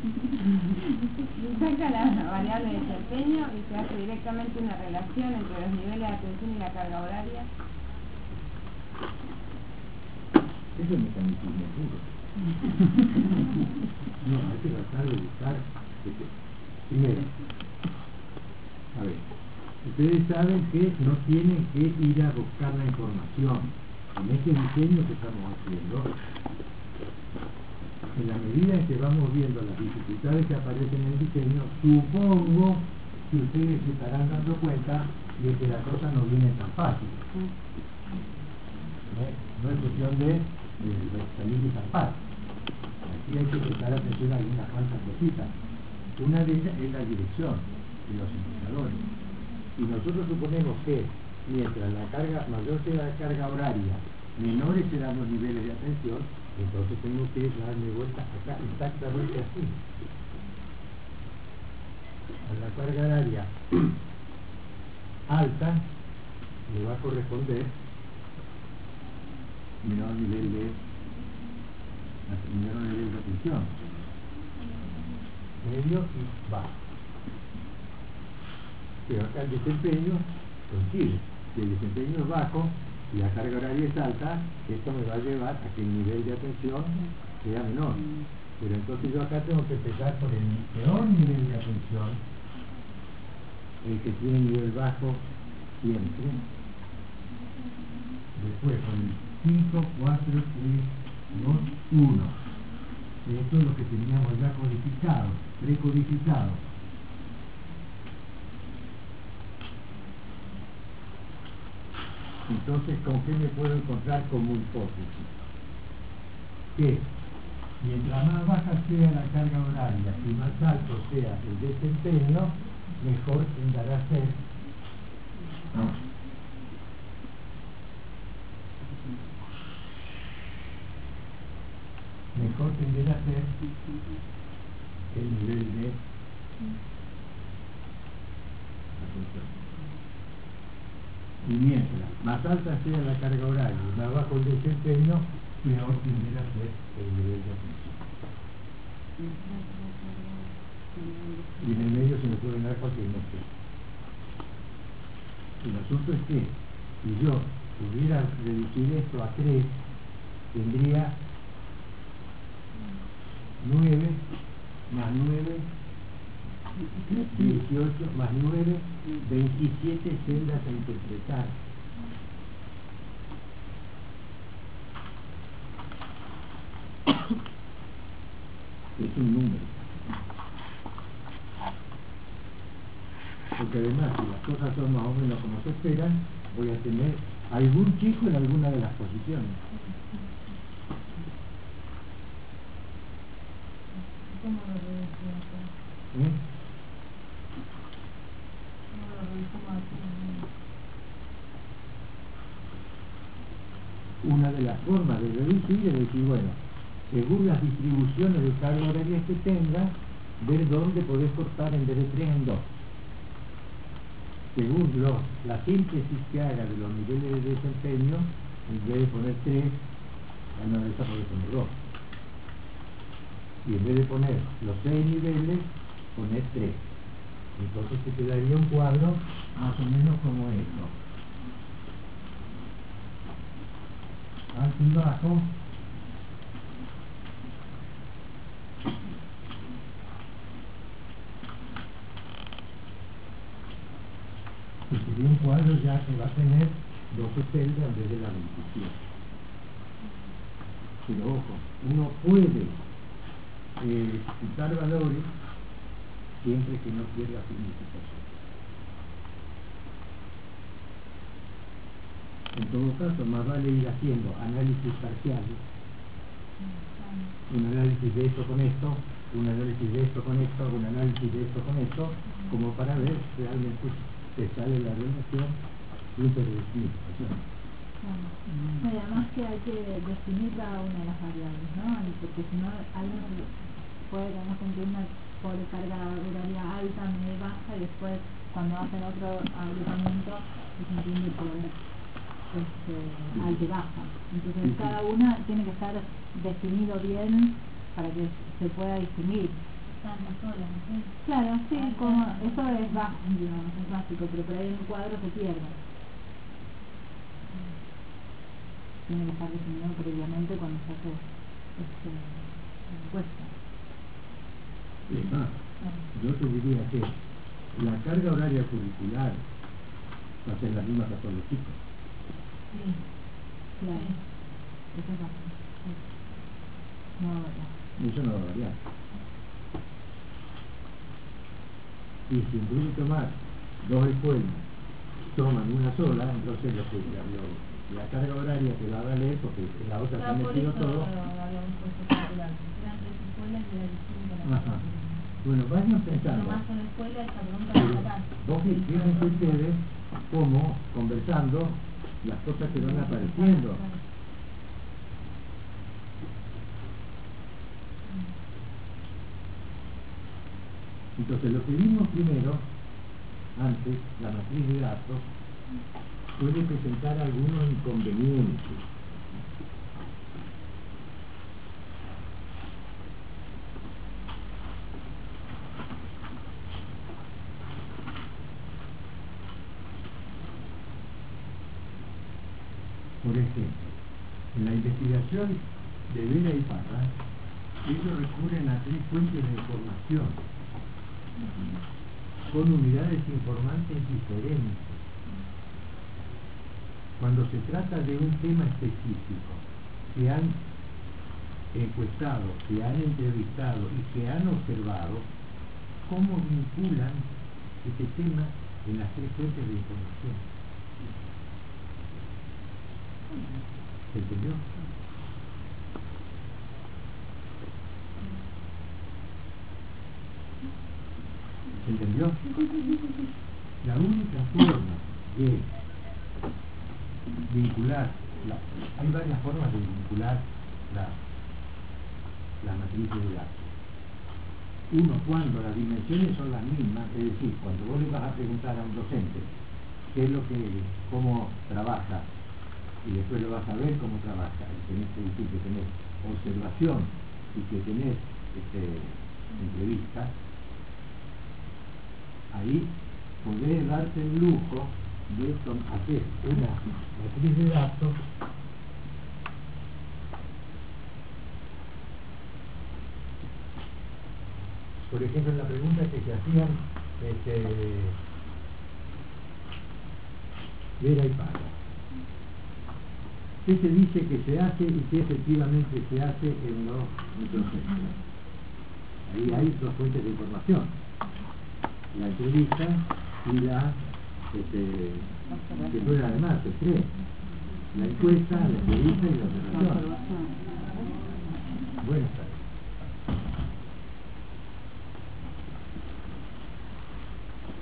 Se saca la variable de desempeño y se hace directamente una relación entre los niveles de atención y la carga horaria. Eso es mecanismo puro. No, hay que tratar de buscar. Primero, a ver, ustedes saben que no tienen que ir a buscar la información. En este diseño que estamos haciendo, en la medida en que vamos viendo las dificultades que aparecen en el diseño, supongo que ustedes se estarán dando cuenta de que la cosa no viene tan fácil. ¿Eh? No es cuestión de, de, de salir y zampar. Aquí hay que prestar atención a algunas cuantas cositas. Una de ellas es la dirección de los indicadores. Y nosotros suponemos que mientras la carga mayor sea la carga horaria, menores serán los niveles de atención, entonces tengo que darme vuelta acá exactamente así. A la carga horaria alta le va a corresponder menor nivel de menor nivel de atención, medio y bajo. Pero acá el desempeño coincide. Si el desempeño es bajo y la carga horaria es alta, esto me va a llevar a que el nivel de atención sea menor. Pero entonces yo acá tengo que empezar por el peor nivel de atención, el que tiene nivel bajo siempre. Después con el cinco, cuatro, tres, dos, uno. Esto es lo que teníamos ya codificado, precodificado. Entonces, ¿con qué me puedo encontrar como hipótesis? Que mientras más baja sea la carga horaria y más alto sea el desempeño, mejor tenderá a ser no. mejor tenderá a ser el nivel de atención. Y mientras más alta sea la carga horaria y más bajo el desempeño, peor tenderá a ser el nivel de atención. Y en el medio se me pueden dar cualquier noche. El asunto es que si yo pudiera reducir esto a tres, tendría nueve más nueve, dieciocho más nueve, veintisiete celdas a interpretar. Es un número. Porque además, si las cosas son más o menos como se esperan, voy a tener algún chico en alguna de las posiciones. ¿Cómo lo reducimos acá? ¿Eh? ¿Cómo lo reducimos aquí? una de las formas de reducir es decir, bueno, según las distribuciones de carga horaria que tengas, ver dónde podés cortar en vez de tres en dos. Según los, la síntesis que haga de los niveles de desempeño, en vez de poner tres, en una de esas podés poner dos. Y en vez de poner los seis niveles, poner tres. Entonces te quedaría un cuadro más o menos como esto. Alto y bajo. Y sería un cuadro ya que va a tener doce celdas en vez de la veintisiete. Pero ojo, uno puede eh, quitar valores siempre que no pierda significación. En todo caso, más vale ir haciendo análisis parciales, un análisis de esto con esto, un análisis de esto con esto, un análisis de esto con esto, como para ver realmente te sale la relación interdesignificación. Claro. Y además que hay que definir cada una de las variables, ¿no? Porque si no, alguien puede tener cumplir una sobrecarga horaria alta, media y baja, y después cuando hacen otro agrupamiento se entiende por este, alta y baja. Entonces Sí, sí. cada una tiene que estar definido bien para que se pueda distinguir. Están solas, ¿sí? Claro, sí, como eso es básico, digamos, es básico, pero por ahí en un cuadro se pierde. Tiene que estar definido previamente cuando se hace este, la encuesta. Es más, yo te diría que la carga horaria curricular va a ser la misma para todos los chicos. Sí. Claro, eso es básico. Sí. No va a variar. Eso no va a variar. Y si en vez de tomar dos escuelas toman una sola, entonces lo que, la, lo, la carga horaria te va a valer porque en la otra se ha Claro, por metido eso todo. habíamos puesto calcular. Eran tres escuelas y era distinta la Ajá. carga. Bueno, vayan Pero pensando. más con la escuela, esa pregunta Pero la sacás. vos que fíjense ustedes cómo conversando las cosas que van apareciendo. Entonces lo que vimos primero, antes, la matriz de datos, puede presentar algunos inconvenientes. Por ejemplo, en la investigación de Vera y Parra, ellos recurren a tres fuentes de información con unidades informantes diferentes. Cuando se trata de un tema específico, que han encuestado, que han entrevistado y que han observado, ¿cómo vinculan este tema en las tres fuentes de información? ¿Se entendió? ¿Se entendió? La única forma de vincular, la, hay varias formas de vincular la, la matriz de datos. Uno, cuando las dimensiones son las mismas, es decir, cuando vos le vas a preguntar a un docente qué es lo que, cómo trabaja, y después lo vas a ver cómo trabaja, y tenés que decir que tenés observación y que tenés este, entrevista, ahí podés darte el lujo de hacer una matriz de datos por ejemplo en la pregunta que se hacían este, Vera y Parra. ¿Qué se dice que se hace y qué efectivamente se hace en los microcentros? Ahí hay dos fuentes de información, la entrevista y la este, que fuera además se cree la encuesta, la entrevista y la observación. Buenas tardes.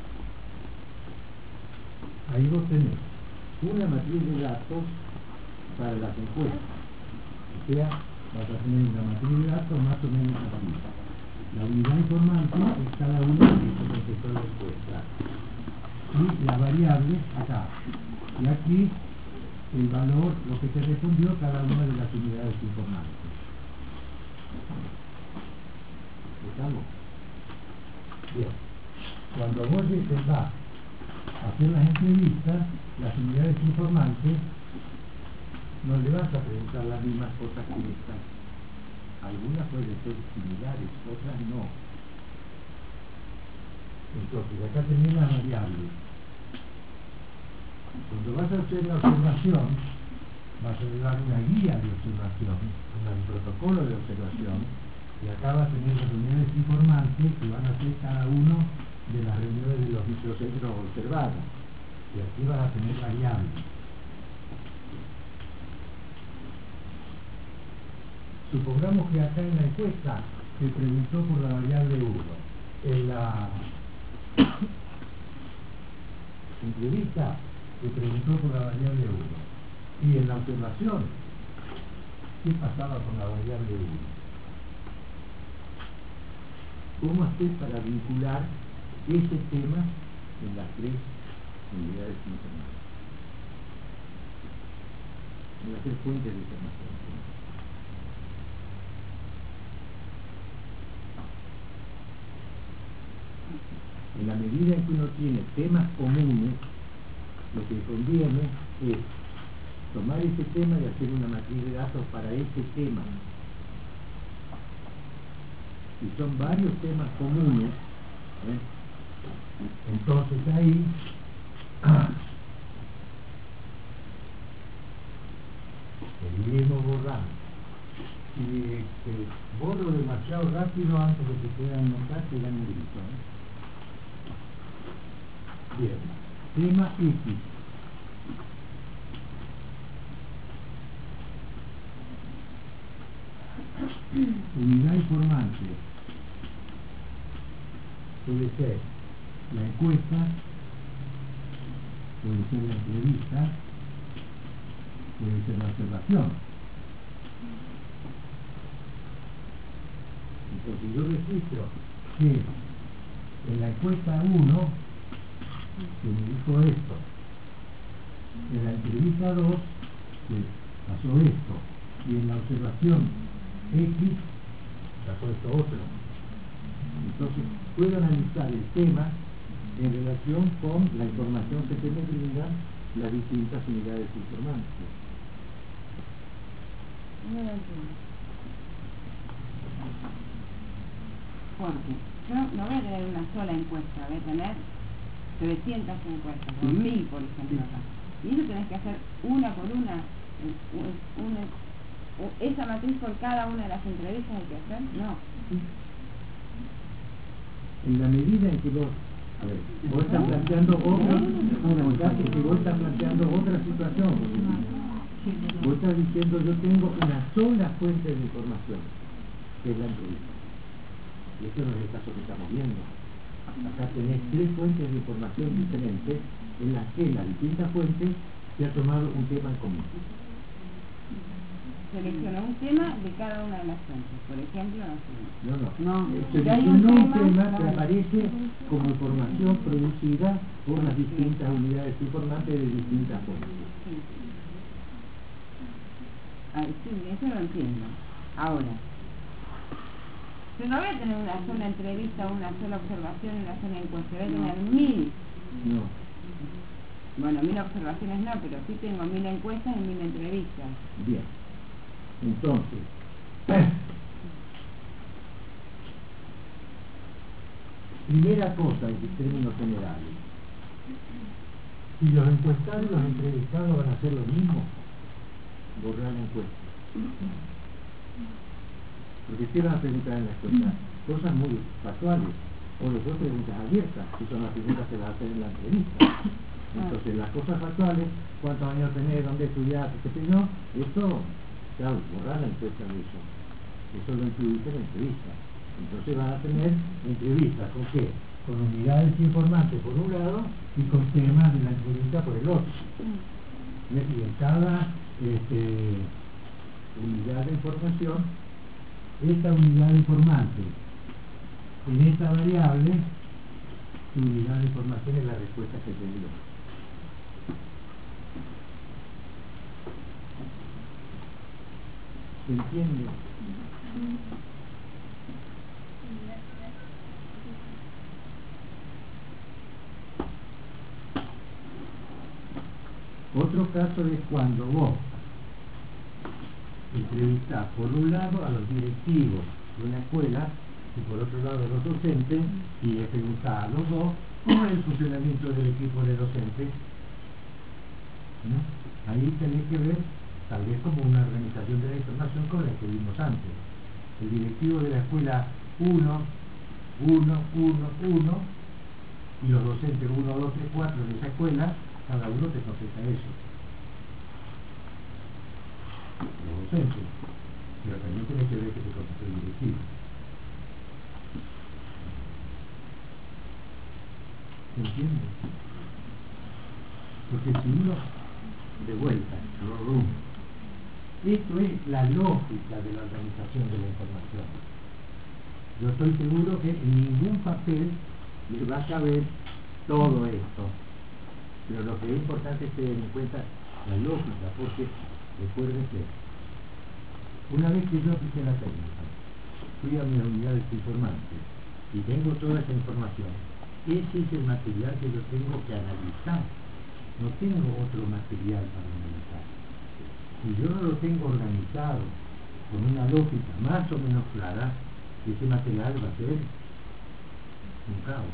Ahí vos tenés una matriz de datos para las encuestas. O sea, vas a tener una matriz de datos más o menos así. La unidad informante es cada uno de estos contestó la encuesta. Y la variable acá. Y aquí el valor, lo que te respondió cada una de las unidades informantes. ¿Estamos? Bien. Cuando vos te vas a hacer las entrevistas, las unidades informantes, no le vas a preguntar las mismas cosas que estas. Algunas pueden ser similares, otras no. Entonces, acá tenés la variable. Cuando vas a hacer la observación, vas a llevar una guía de observación, un protocolo de observación, y acá vas a tener las unidades informantes que van a ser cada uno de las reuniones de los microcentros observados. Y aquí vas a tener variables. Supongamos que acá en la encuesta se preguntó por la variable uno. En la entrevista se preguntó por la variable uno. Y en la observación, ¿qué pasaba con la variable uno? ¿Cómo hacer para vincular ese tema en las tres unidades informales? En las tres fuentes de información. En la medida en que uno tiene temas comunes, lo que conviene es tomar ese tema y hacer una matriz de datos para ese tema. Si son varios temas comunes, ¿eh? entonces ahí seguimos borrando. Si este, borro demasiado rápido antes de que puedan notar que dan un grito, ¿eh? Bien, tema X. Unidad informante puede ser la encuesta, puede ser la entrevista, puede ser la observación. Entonces yo registro que en la encuesta uno se me dijo esto, en la entrevista dos que pasó esto, y en la observación X pasó esto otro. Entonces puedo analizar el tema en relación con la información que se me brindan las distintas unidades informantes. No lo entiendo. Porque yo no voy a tener una sola encuesta, voy a tener trescientas encuestas, o ¿Sí? mil, por ejemplo, acá. Y eso tenés que hacer una por una, una, esa matriz por cada una de las entrevistas hay que hacer, no. En la medida en que vos, a ver, vos estás planteando otra, una que vos estás planteando otra situación, vos estás diciendo yo tengo una sola fuente de información, que es la entrevista. Y esto no es el caso que estamos viendo. Acá tenés tres fuentes de información diferentes en las que las distintas fuentes se ha tomado un tema en común. Seleccionó un tema de cada una de las fuentes, por ejemplo, no sé. No, no. No, Eh, si hay seleccionó un un tema, tema que vale. aparece como información producida por las distintas unidades informantes de distintas fuentes. Sí. Ay, sí, eso lo entiendo. Ahora, yo no voy a tener una sola entrevista, una sola observación, una sola encuesta, voy a tener mil. No. Bueno, mil observaciones no, pero sí tengo mil encuestas y mil entrevistas. Bien. Entonces, primera cosa en términos generales, si los encuestados y los entrevistados van a hacer lo mismo, borrar la encuesta. Porque ¿qué van a preguntar en la encuesta? Cosas muy factuales, o después preguntas abiertas, que son las preguntas que vas a hacer en la entrevista. Entonces, las cosas factuales, cuántos años tenés, dónde estudiaste, qué sé yo, esto, claro, borrar la encuesta de eso. Eso lo incluiste en la entrevista. Entonces van a tener entrevistas, ¿con qué? Con unidades informantes por un lado y con temas de la entrevista por el otro. Y en cada este, unidad de información, esta unidad informante en esta variable, su unidad de información es la respuesta que te dio. ¿Se entiende? Otro caso es cuando vos entrevistás por un lado a los directivos de una escuela y por otro lado a los docentes y le preguntás a los dos cómo es el funcionamiento del equipo de docentes. ¿No? Ahí tenés que ver tal vez como una organización de la información como la que vimos antes. El directivo de la escuela uno, uno, uno, uno y los docentes uno, dos, tres, cuatro de esa escuela, cada uno te contesta eso. Los docentes. Pero también tiene que ver que te conteste el directivo. ¿Se entiende? Porque si uno, de vuelta, esto es la lógica de la organización de la información. Yo estoy seguro que en ningún papel le va a caber todo esto. Pero lo que es importante es tener en cuenta la lógica, porque recuérdense, una vez que yo apliqué la técnica, fui a mi unidad de informantes y tengo toda esa información, ese es el material que yo tengo que analizar. No tengo otro material para analizar. Si yo no lo tengo organizado con una lógica más o menos clara, ese material va a ser un caos.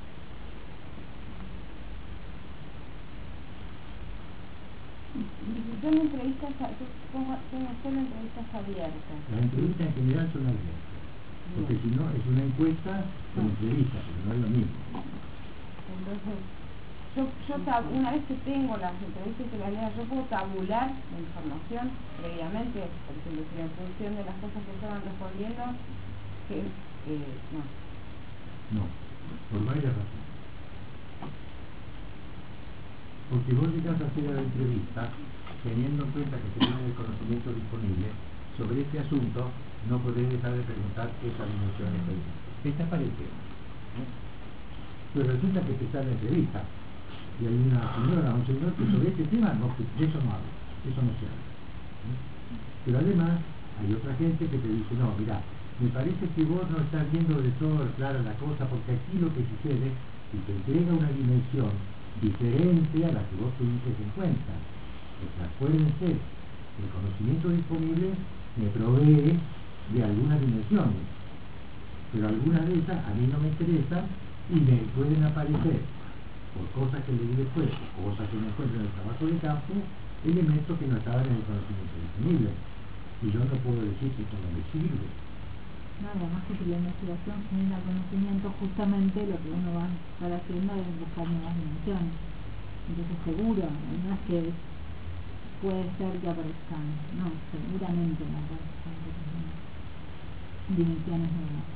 Son entrevistas, yo pongo, pongo solo entrevistas abiertas. Las entrevistas en general son abiertas, porque si no es una encuesta con entrevista, pero no es lo mismo. Entonces, yo, yo tab- una vez que tengo las entrevistas y las leo, yo puedo tabular la información previamente, por ejemplo, si en función de las cosas que estaban respondiendo, que eh, no. No, por varias razones. Porque vos llegás a hacer la entrevista teniendo en cuenta que se tiene el conocimiento disponible sobre este asunto, no podés dejar de preguntar esa dimensión estadística. ¿Qué te aparece? ¿Eh? Pues resulta que te está en la entrevista y hay una señora o un señor que sobre este tema no, de eso no habla, eso no se habla. ¿Eh? Pero además hay otra gente que te dice, no, mira, me parece que vos no estás viendo de todo clara la cosa, porque aquí lo que sucede es que te entrega una dimensión diferente a la que vos tuviste en cuenta. O sea, pueden ser, el conocimiento disponible me provee de algunas dimensiones, pero algunas de esas a mí no me interesan y me pueden aparecer, por cosas que leí después, o cosas que me encuentro en el trabajo de campo, elementos que no estaban en el conocimiento disponible. Y yo no puedo decir que esto no me sirve. No, además que si la investigación genera conocimiento, justamente lo que uno va a estar haciendo es buscar nuevas dimensiones. Entonces seguro, no es que puede ser que aparezcan, no, seguramente no aparezcan dimensiones nuevas.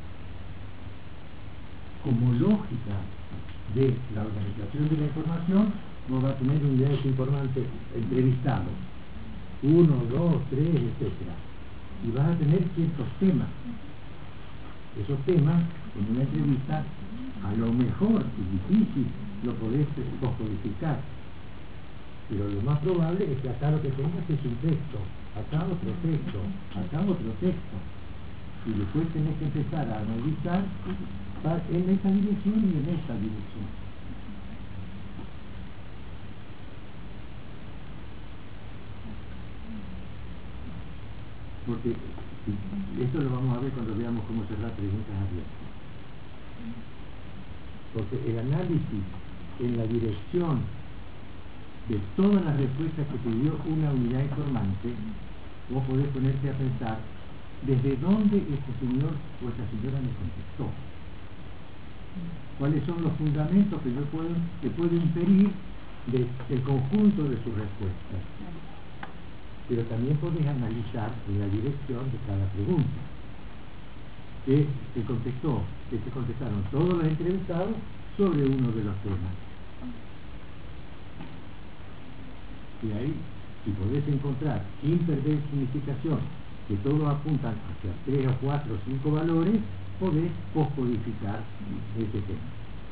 Como lógica de la organización de la información, vos vas a tener unidades informantes entrevistados, uno, dos, tres, etcétera, y vas a tener ciertos temas. Esos temas, en una entrevista, a lo mejor es difícil, lo podés codificar, pero lo más probable es que acá lo que tengas es un texto, acá otro texto, acá otro texto, y después tenés que empezar a analizar en esta dirección y en esta dirección. Porque esto lo vamos a ver cuando veamos cómo cerrar preguntas abiertas. Porque el análisis en la dirección de todas las respuestas que te dio una unidad informante, vos podés ponerte a pensar desde dónde este señor o esta señora me contestó. ¿Cuáles son los fundamentos que yo puedo, que puedo inferir de, del conjunto de sus respuestas? Pero también podés analizar en la dirección de cada pregunta. Que se contestó, que se contestaron todos los entrevistados sobre uno de los temas. Y ahí si podés encontrar, sin perder significación, que todos apuntan hacia tres o cuatro o cinco valores, podés poscodificar ese tema.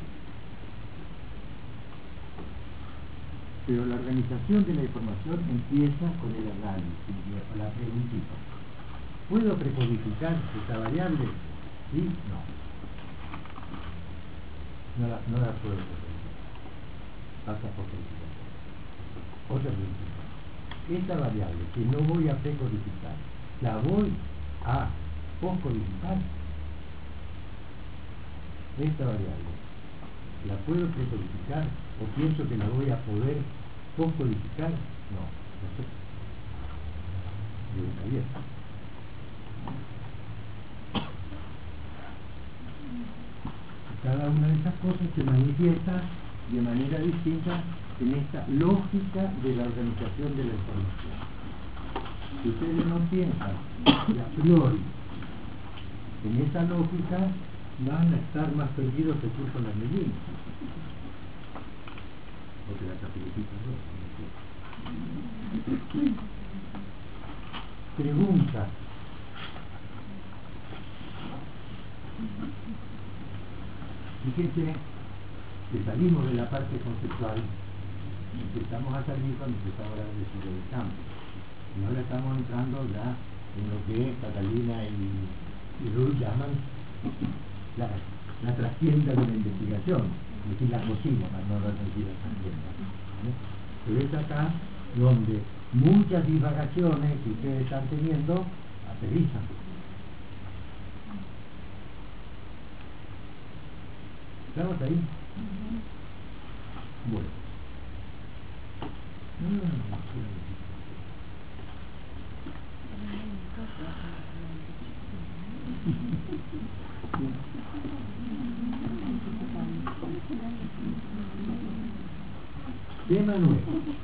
Pero la organización de la información empieza con el análisis, con la preguntita. ¿Puedo precodificar esta variable? ¿Sí? No. No la, no la puedo precodificar. Pasa por codificación. Otra preguntita. Esta variable que no voy a precodificar, ¿la voy a poscodificar? Esta variable, ¿la puedo precodificar o pienso que la voy a poder poscodificar? No, no sé. Pregunta abierta. Cada una de esas cosas se manifiesta de manera distinta en esta lógica de la organización de la información. Si ustedes no piensan a priori en esa lógica, van a estar más perdidos que tú con las medidas. Porque la capilotita no. Pregunta. Fíjense que salimos de la parte conceptual, empezamos a salir cuando empezamos a hablar de estudio de campo. Y ahora estamos entrando ya en lo que Catalina y, y Ruth llaman la, la trastienda de la investigación, es decir, la cocina, para no repetir la trastienda. ¿Eh? Pero es acá donde muchas divagaciones que ustedes están teniendo aterrizan. ¿Estamos ahí? Bueno. Tema nuevo.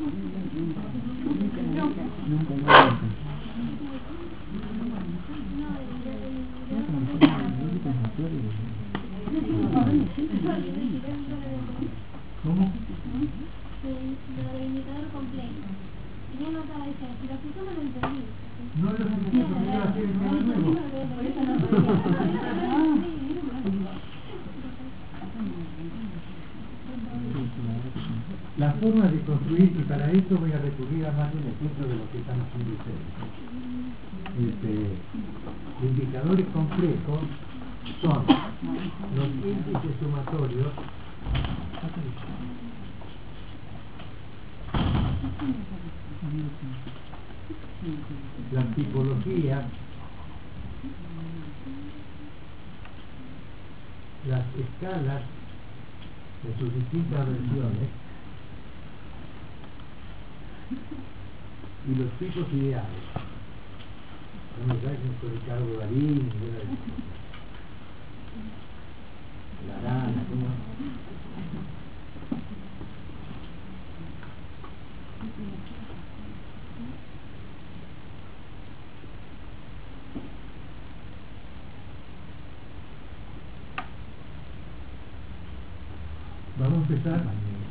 ¿Cómo? Lo del indicador complejo. Tenía nota esa, si lo aplicamos lo entendí. No lo entiendo, porque iba a hacer el tema nuevo. La forma de construir, y para esto voy a recurrir a más de un ejemplo de lo que están haciendo ustedes. Este, indicadores complejos son los índices sumatorios las tipologías, las escalas en sus distintas versiones y los tipos ideales. No me traigan con Ricardo Darín, la rana, ¿cómo? Vamos a empezar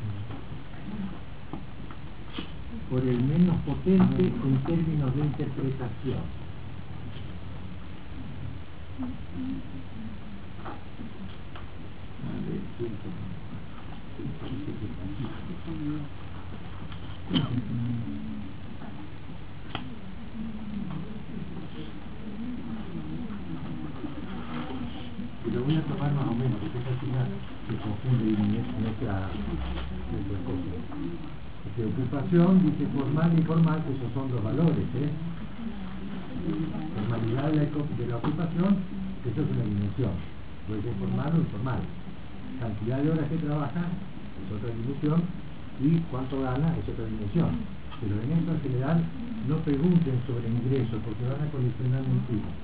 por el menos potente en términos de interpretación. A ver, siento. Y lo voy a tomar más o menos, porque al final se confunde y nuestra cosa. Porque ocupación dice formal e informal, que esos son los valores, ¿eh? Formalidad de la, de la ocupación, eso es una dimensión. Puede ser formal o informal. Cantidad de horas que trabaja es otra dimensión, y cuánto gana es otra dimensión. Pero en esto en general no pregunten sobre ingresos, porque van a colisionar mentiras.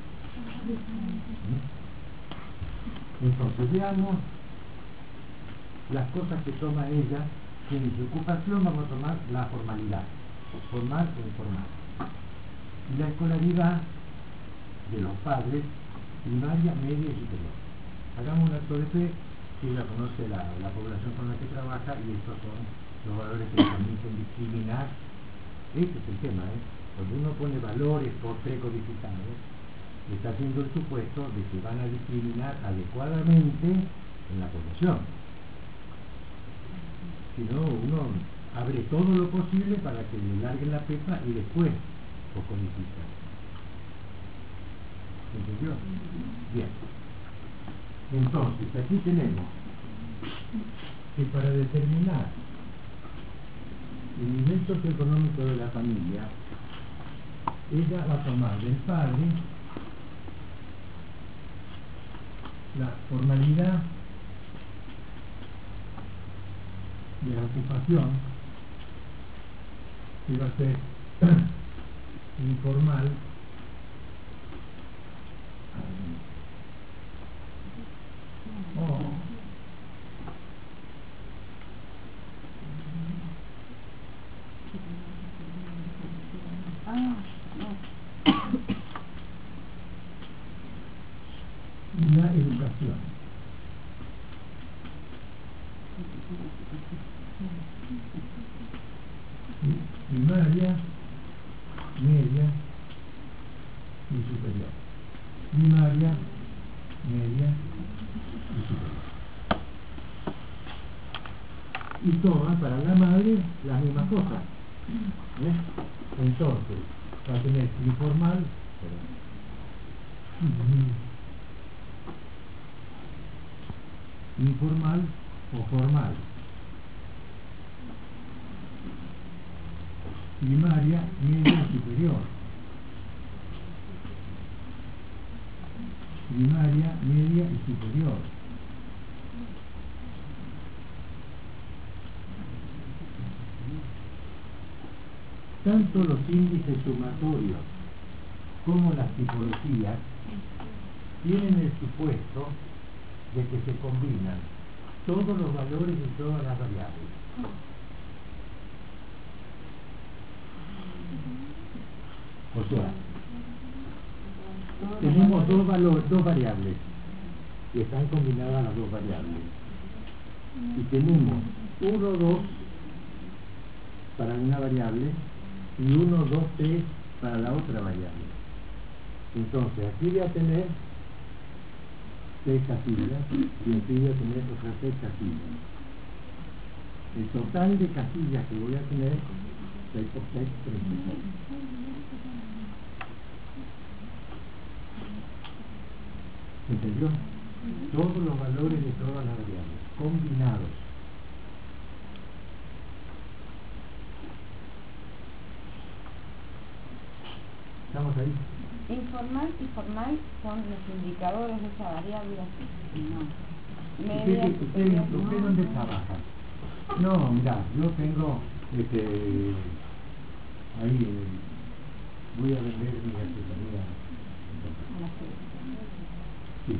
Entonces veamos las cosas que toma ella. En su ocupación vamos a tomar la formalidad, formal o informal, y la escolaridad de los padres, primaria, media y superior. Hagamos un acto de fe, que ella conoce la, la población con la que trabaja, y estos son los valores que le permiten discriminar Ese es el tema, ¿eh? Cuando uno pone valores por precodificados, está haciendo el supuesto de que van a discriminar adecuadamente en la población. Si no, uno abre todo lo posible para que le larguen la pepa y después lo codifica. ¿Entendió? Bien. Entonces, aquí tenemos que para determinar el nivel socioeconómico de la familia, ella va a tomar del padre la formalidad de la ocupación, que va a ser informal, oh. y la educación. Primaria, media y superior. Primaria, media y superior. Y toma para la madre las mismas cosas. ¿Eh? Entonces, va a tener informal, informal o formal. Primaria, media y superior. Primaria, media y superior. Tanto los índices sumatorios como las tipologías tienen el supuesto de que se combinan todos los valores y todas las variables. O sea, tenemos dos valores, dos variables, y están combinadas las dos variables. Y tenemos uno, dos para una variable y uno, dos, tres para la otra variable. Entonces, aquí voy a tener seis casillas y aquí voy a tener otras seis casillas. El total de casillas que voy a tener, seis por seis, treinta y seis. ¿Entendió? Todos los valores de todas las variables, combinados. ¿Estamos ahí? Informal y formal son los indicadores de esa variable. No. Media, ¿Usted, usted, usted, usted dónde trabaja? No, mira, yo tengo, este, ahí, eh, voy a vender mi artesanía. Sí.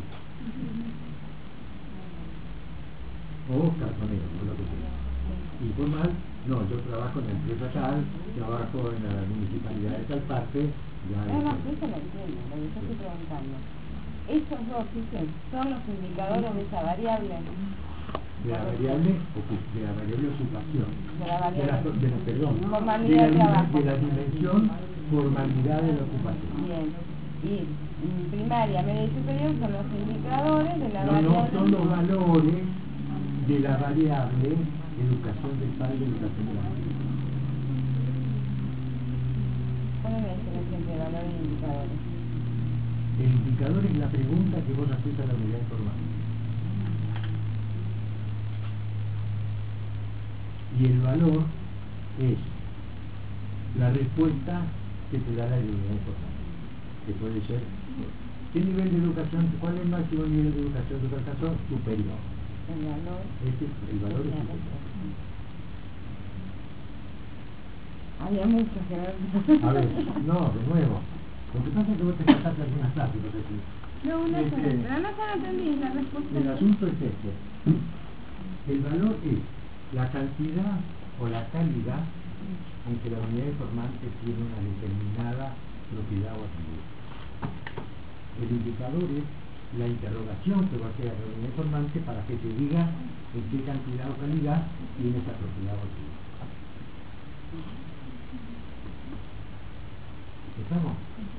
O cartonero, o lo que sea. Informal, no, yo trabajo en la empresa tal, trabajo en la municipalidad de tal parte. Ya no, no, eso lo entiendo, lo que yo estoy preguntando. Estos dos ítems son los indicadores de esa variable. De la variable, de la variable ocupación. De la variable. De la, de la, perdón, formalidad de de la, trabajo. de la dimensión formalidad de la ocupación. Bien. Y mm, primaria, media y superior son los indicadores de la no, variable. No, son los valores de la variable educación del padre y educación de la madre. Poneme ese ejemplo de valores e indicadores. El indicador es la pregunta que vos haces a la unidad informática. Y el valor es la respuesta que te da la unidad informática, que puede ser, ¿qué nivel de educación, cuál es el máximo nivel de educación que alcanzó? Superior. El valor. Este, el valor es superior. Había muchos que no. A ver, no, de nuevo. Lo que pasa es que vos te pasaste algunas clases, no sé si. No, una Este, sola, pero no se lo entendí la respuesta. El asunto es este. El valor es la cantidad o la calidad en que la unidad informante tiene una determinada propiedad o atributo. El indicador es la interrogación que va a hacer a la unidad informante para que te diga en qué cantidad o calidad tiene esa propiedad o atributo. ¿Estamos?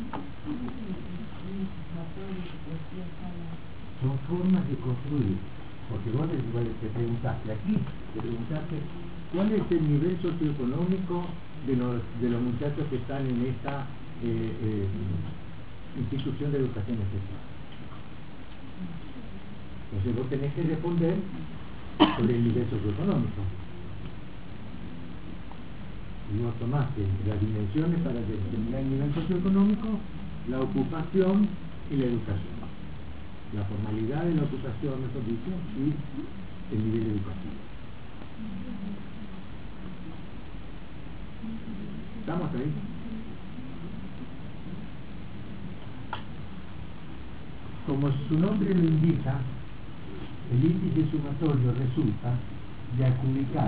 Son formas de construir, porque vos igual te preguntaste aquí, te preguntaste cuál es el nivel socioeconómico de los, de los muchachos que están en esta eh, eh, institución de educación especial. Entonces vos tenés que responder sobre el nivel socioeconómico. Y vos tomaste las dimensiones para determinar el nivel socioeconómico, la ocupación y la educación. La formalidad de la ocupación, mejor dicho, y el nivel educativo. ¿Estamos ahí? Como su nombre lo indica, el índice sumatorio resulta de adjudicar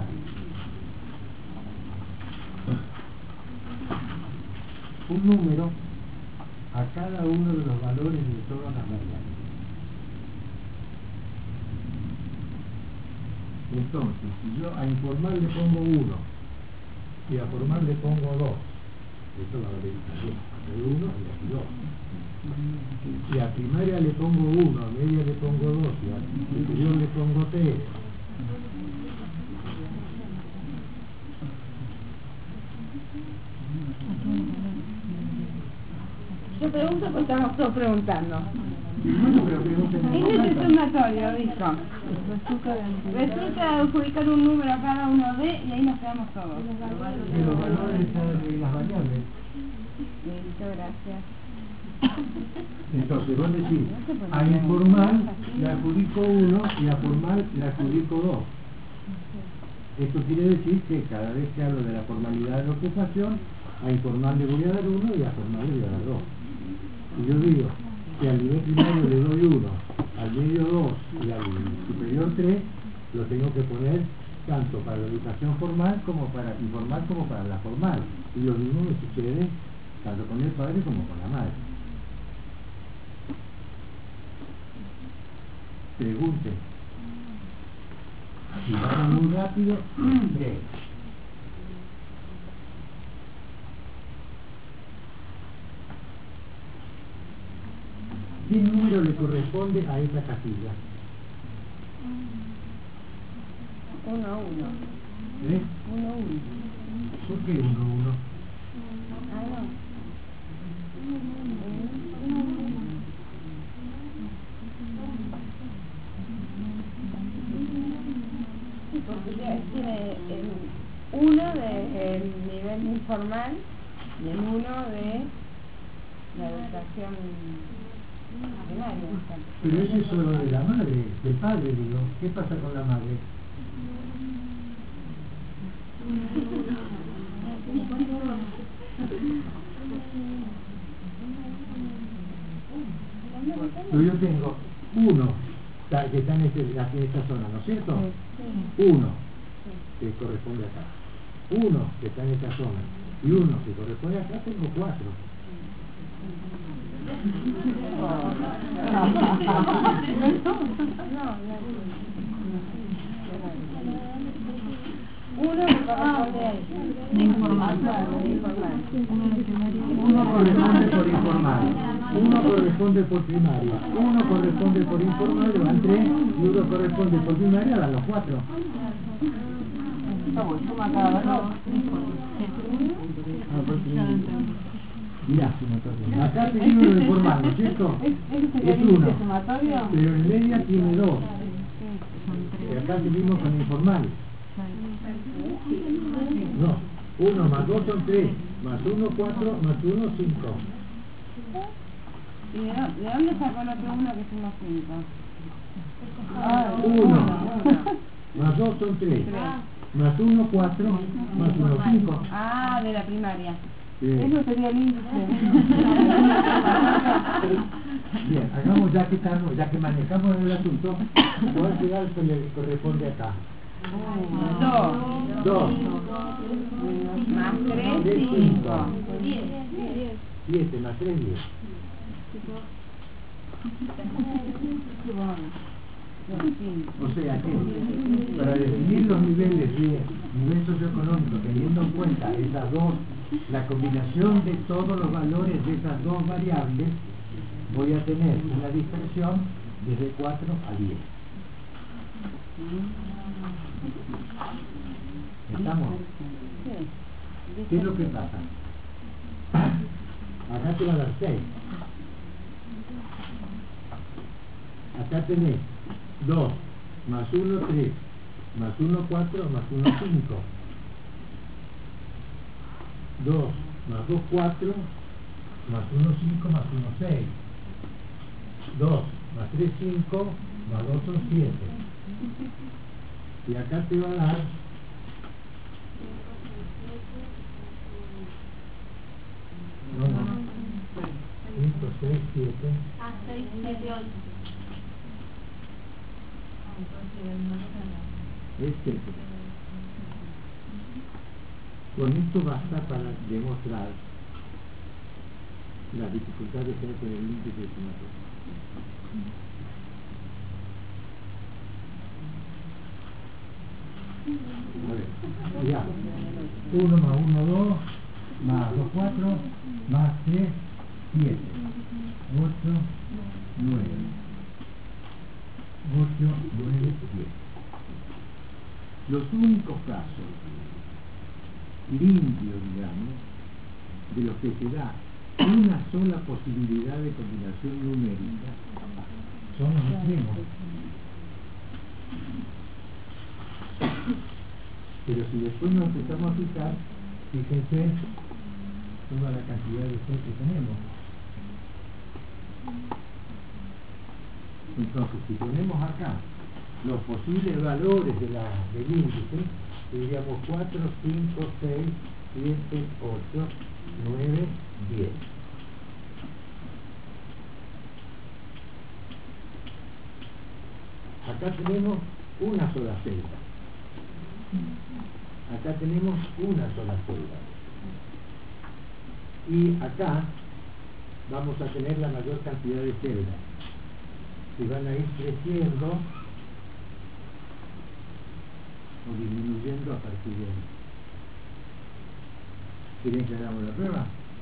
un número a cada uno de los valores de todas las variables. Entonces, si yo a informar le pongo uno y a formar le pongo dos, esto va a valer uno y aquí dos. Si a primaria le pongo uno, a media le pongo dos y a superior le pongo tres. Yo pregunto porque estamos todos preguntando. Bueno, pero pregúntenme. Índice sumatorio, dijo. Resulta de adjudicar un número a cada uno de, y ahí nos quedamos todos. De los valores de las variables. Listo, gracias. Entonces vos decís, a informar le adjudico uno y a formar le adjudico dos. Esto quiere decir que cada vez que hablo de la formalidad de la ocupación, a informar le voy a dar uno y a formar le voy a dar dos. Y yo digo que al nivel primario le doy uno, al medio dos y al superior tres, lo tengo que poner tanto para la educación formal como para informal como para la formal. Y lo mismo me sucede tanto con el padre como con la madre. Pregunten. Si vamos muy rápido, tres. ¿Qué número le corresponde a esa casilla? Uno a uno. ¿Eh? Uno a uno. ¿Por qué uno a uno? Ah, no. Sí, porque ya tiene el uno del nivel informal y el uno de la educación primaria. Pero ese es solo de la madre, del padre, digo. ¿Qué pasa con la madre? Pero yo tengo uno que está en, este, aquí en esta zona, ¿no es cierto? Uno que corresponde acá, uno que está en esta zona y uno que corresponde acá, tengo cuatro. Uno que corresponde a eso. De informal. Uno corresponde por informal, uno corresponde por primaria, uno corresponde por informal, van tres, y uno corresponde por primaria, dan los cuatro. Mirá, acá tiene uno de formal, ¿no es cierto? Es uno, pero en media tiene dos. Y acá seguimos con informal. No, uno más dos son tres, más uno cuatro, más uno cinco. ¿Y de dónde, de dónde sacó el otro uno que somos cinco? Ah, uno, más dos son tres, más uno cuatro, más uno cinco. Ah, de la primaria. Sí. Eso sería el índice. Bien, hagamos ya que estamos, ya que manejamos el asunto, ¿cuál será el que le corresponde acá? Dos. Dos. Más tres, Tres, cinco. cinco. Diez. Siete más tres, diez. O sea que para definir los niveles de nivel socioeconómico, teniendo en cuenta esas dos la combinación de todos los valores de esas dos variables, voy a tener una dispersión desde cuatro a diez. ¿Estamos? ¿Qué es lo que pasa? Acá te va a dar seis. Acá tenés dos, más uno, tres, más uno, cuatro, más uno, cinco. dos, más dos, cuatro, más uno, cinco, más uno, seis. dos, más tres, cinco, más dos son siete. Y acá te va a dar no, no, cinco, seis, siete. Ah, seis, siete, ocho. Ah, entonces no lo Este. Con esto basta para demostrar la dificultad de hacer con el índice de sumatoria. A ver, ya. uno más uno, dos, más dos, cuatro, más tres, siete, ocho, nueve. ocho, nueve, diez. Los únicos casos limpios, digamos, de los que se da una sola posibilidad de combinación numérica son los extremos. Pero si después nos empezamos a fijar, fíjense toda la cantidad de C que tenemos. Entonces, si ponemos acá los posibles valores de la, del índice, diríamos cuatro, cinco, seis, siete, ocho, nueve, diez. Acá tenemos una sola celda. Acá tenemos una sola celda. Y acá vamos a tener la mayor cantidad de celdas, que van a ir creciendo o disminuyendo a partir de ahí. ¿Quieren que hagamos la prueba?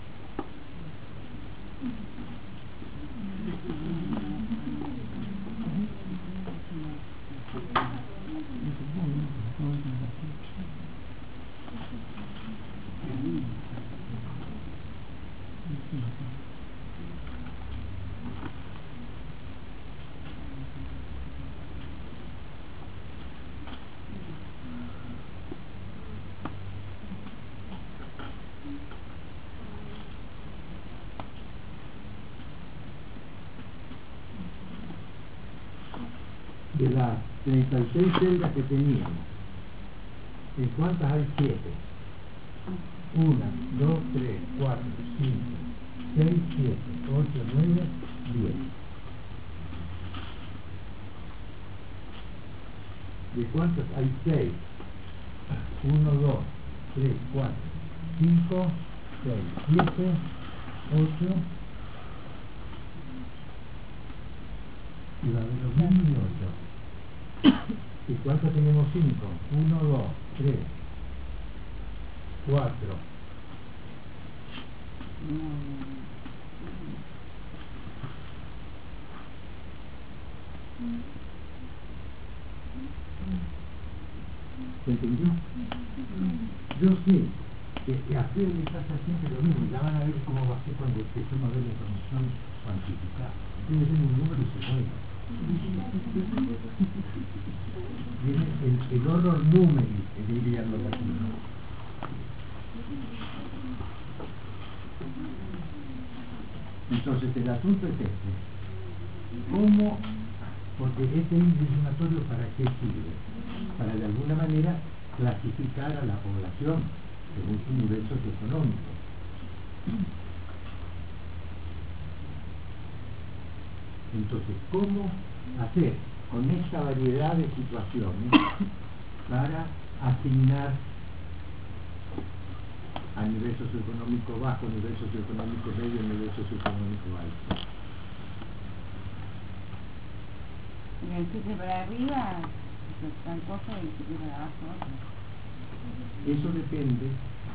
De las treinta y seis celdas que teníamos, ¿en cuántas hay siete? uno, dos, tres, cuatro, cinco, seis, siete, ocho, nueve, diez. ¿De cuántas hay seis? uno, dos, tres, cuatro, cinco, seis, siete, ocho, y va a haber los mismos y ocho. ¿Y cuántos tenemos? cinco? uno, dos, tres, cuatro. ¿Se entendió? Yo sé que a ustedes les pasa siempre lo mismo. Ya van a ver cómo va a ser cuando empecemos a ver la información cuantificada. Ustedes ven un número y se mueven. Viene el, el horror numérico, que dirían los latinos. Entonces el asunto es este: ¿cómo? Porque este índice sumatorio, ¿para qué sirve? Para de alguna manera clasificar a la población según su nivel socioeconómico. Entonces, ¿cómo hacer con esta variedad de situaciones para asignar a nivel socioeconómico bajo, nivel socioeconómico medio, nivel socioeconómico alto? Y el sitio para arriba, están cosas y el sitio para abajo, otro. Eso depende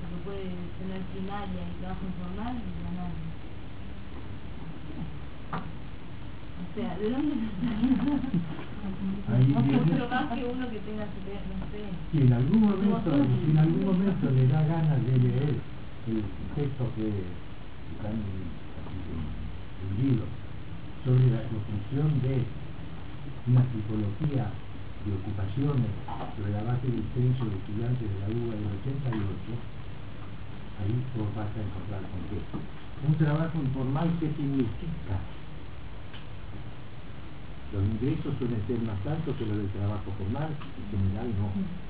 porque puede tener primaria y trabajo informal y ganar. O sea, ¿de dónde Ahí viene- otro más que uno que tenga su, no sé? Si en algún momento, si en algún momento le da ganas de leer el texto que está en el, en el libro sobre la construcción de una tipología de ocupaciones sobre la base del censo de estudiantes de la U B A del ochenta y ocho, ahí vos vas a encontrar con qué. Un trabajo informal, ¿qué significa? Los ingresos suelen ser más altos que los del trabajo formal, en general no.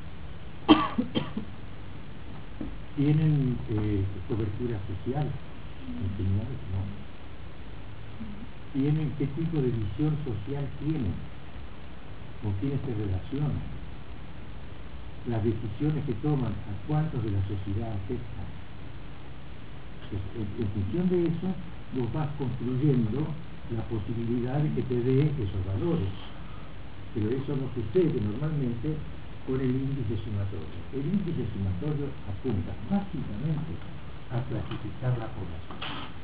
¿Tienen eh, cobertura social? En general no. ¿Tienen qué tipo de visión social tienen? ¿Con quiénes se relacionan? Las decisiones que toman, ¿a cuántos de la sociedad afectan? Pues, en, en función de eso, vos vas construyendo la posibilidad de que te dé esos valores. Pero eso no sucede normalmente con el índice sumatorio. El índice sumatorio apunta básicamente a clasificar la población.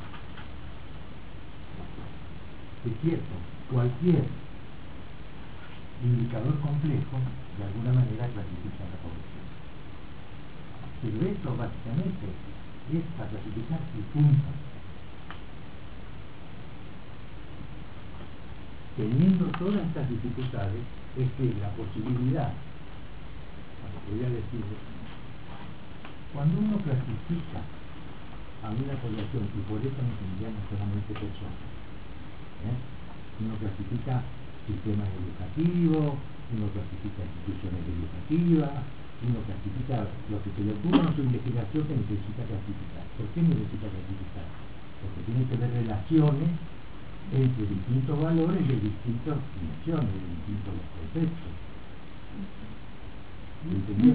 Es cierto, cualquier indicador complejo de alguna manera clasifica la población. Pero esto básicamente es para clasificar y punto. Teniendo todas estas dificultades, es que la posibilidad, voy a decirlo, cuando uno clasifica a una población, y por eso no tendríamos solamente personas, ¿eh? uno clasifica sistemas educativos, uno clasifica instituciones educativas, uno clasifica lo que se le ocurre en su investigación que necesita clasificar. ¿Por qué necesita clasificar? Porque tiene que ver relaciones entre distintos valores de distintas dimensiones, de distintos conceptos. ¿Entendió?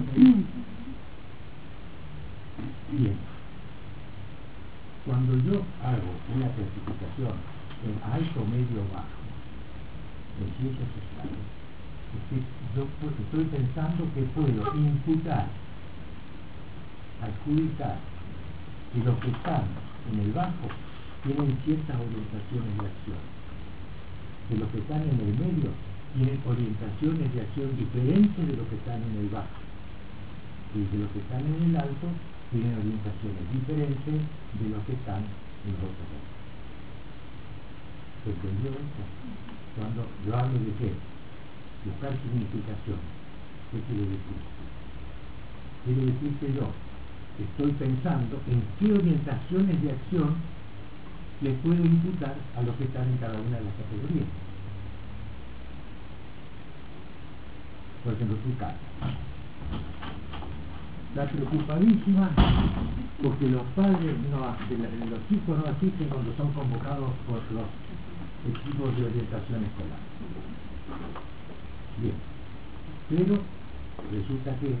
Bien. Cuando yo hago una clasificación en alto, medio, bajo, en ciencias sociales, es que yo estoy pensando que puedo imputar, adjudicar que los que están en el bajo tienen ciertas orientaciones de acción, que los que están en el medio tienen orientaciones de acción diferentes de los que están en el bajo, y de los que están en el alto tienen orientaciones diferentes de los que están en los otros dos. ¿Se entendió esto? Cuando yo hablo de qué, buscar significación, ¿qué quiere decir? Quiere decir que yo estoy pensando en qué orientaciones de acción le puedo imputar a los que están en cada una de las categorías. Por ejemplo, tu casa está preocupadísima porque los padres no, de la, de los chicos no asisten cuando son convocados por los equipos de orientación escolar. Bien, pero resulta que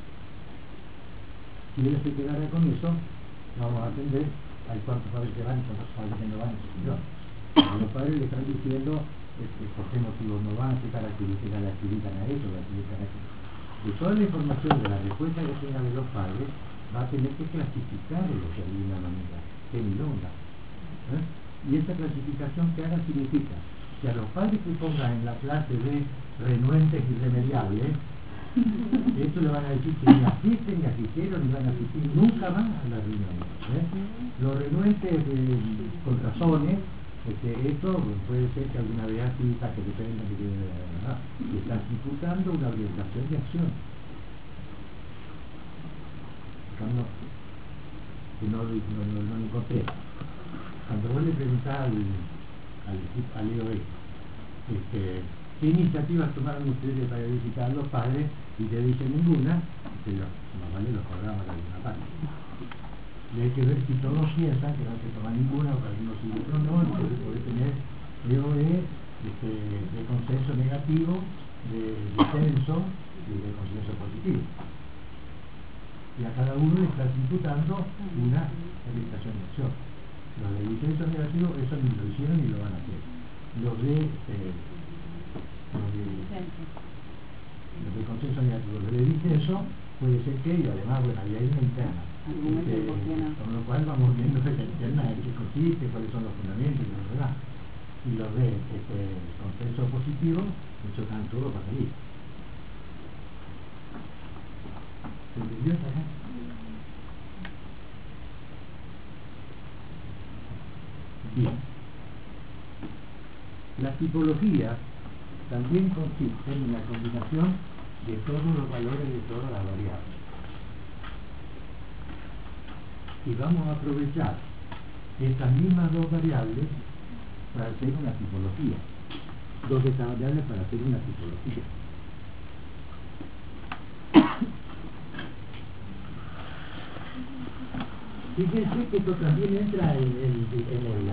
si él se quedara con eso, vamos a atender hay cuántos padres que van y cuántos padres que no van, no. Los padres le están diciendo este, por qué motivos no van, qué características le adjudican a eso, le adjudican a eso. Y toda la información de la respuesta que tenga de los padres va a tener que clasificarlo de alguna manera, que milonga. ¿Eh? Y esa clasificación que haga significa que a los padres que pongan en la clase de renuentes irremediables, esto le van a decir que ni asisten, ni asistieron, ni van a asistir nunca más a las reuniones. ¿eh? Los renuentes eh, con razones, este, esto puede ser que alguna vez asista, que dependa de que ¿verdad? que estás imputando una orientación de acción. Cuando, que no, no, no, no lo encontré. Cuando vos le preguntás al, al, al E O E, este, ¿qué iniciativas tomaron ustedes para visitar a los padres? Y te dicen ninguna, pero más vale los programas de alguna parte. Y hay que ver si todos piensan que no hay que tomar ninguna, o para algunos sí, otros no, entonces puede tener E O E este, de consenso negativo, de disenso y de consenso positivo. Y a cada uno le estás imputando una orientación de acción. Los de disenso negativo, eso ni lo hicieron ni lo van a hacer. Los de, eh, los de Los de consenso negativo, los de disenso puede ser que, y además, bueno, ahí hay una interna, argumento Este, por qué no. con lo cual vamos viendo que el tema en qué consiste, cuáles son los fundamentos y lo demás. Y los de este, consenso positivo, se chocan todo para salir. ¿Se entendió esta gente? Bien. Las tipologías también consisten en la combinación de todos los valores de todas las variables. Y vamos a aprovechar estas mismas dos variables para hacer una tipología. Dos de estas variables para hacer una tipología. Fíjense que esto también entra en el, en el,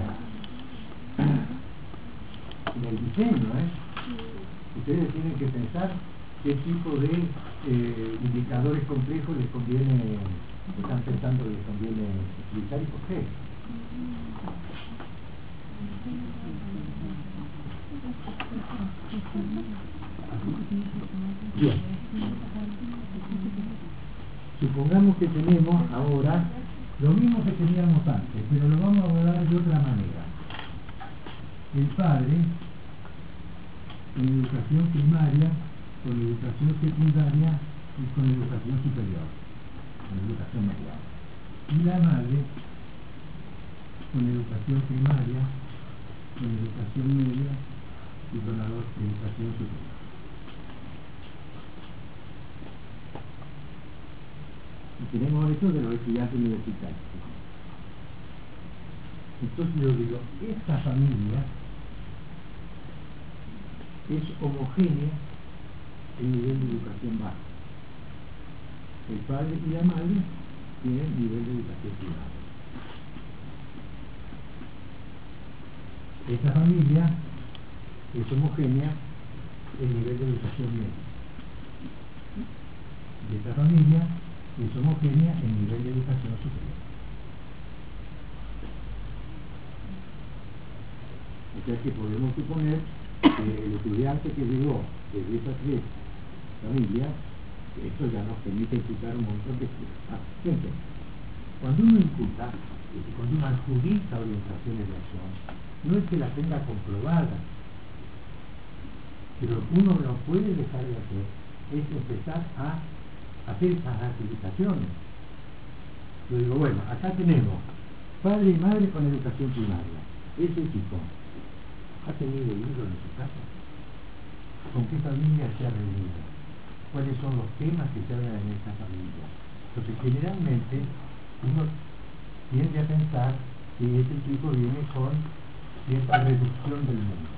en el diseño, ¿eh? Ustedes tienen que pensar qué tipo de eh, indicadores complejos les conviene, están pensando que les conviene utilizar y por qué. Bien. Supongamos que tenemos ahora lo mismo que teníamos antes, pero lo vamos a abordar de otra manera. El padre, con educación primaria, con educación secundaria y con educación superior, con educación media. Y la madre, con educación primaria, con educación media y con la educación superior. Y tenemos esto de los estudiantes universitarios. Entonces yo digo, esta familia es homogénea en nivel de educación baja. El padre y la madre tienen nivel de educación primaria. Esta familia es homogénea en nivel de educación media. Y esta familia es homogénea en nivel de educación superior. O sea que podemos suponer que el estudiante que llegó desde esas tres familias, esto ya nos permite imputar un montón de cosas. Siempre, cuando uno imputa, cuando uno adjudica orientaciones de acción, no es que la tenga comprobada, pero uno no puede dejar de hacer, es empezar a hacer esas adjudicaciones. Yo digo, bueno, acá tenemos padre y madre con educación primaria. Ese chico ha tenido libros en su casa. ¿Con qué familia se ha reunido? ¿Cuáles son los temas que se hablan en esta familia? Porque generalmente uno tiende a pensar que ese chico viene con cierta reducción del mundo.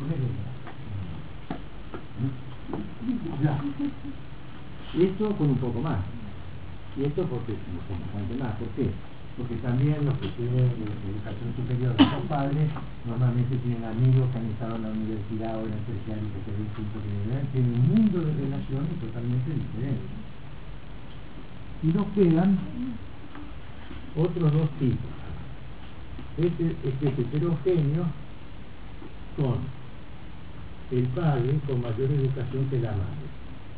Ya. Esto con un poco más. Y esto porque con bastante más. ¿Por qué? Porque también los que tienen educación superior de los padres normalmente tienen amigos que han estado en la universidad o en el terciario que se ven, tienen un mundo de relaciones totalmente diferente. Y nos quedan otros dos tipos. Este, este es heterogéneo con el padre con mayor educación que la madre.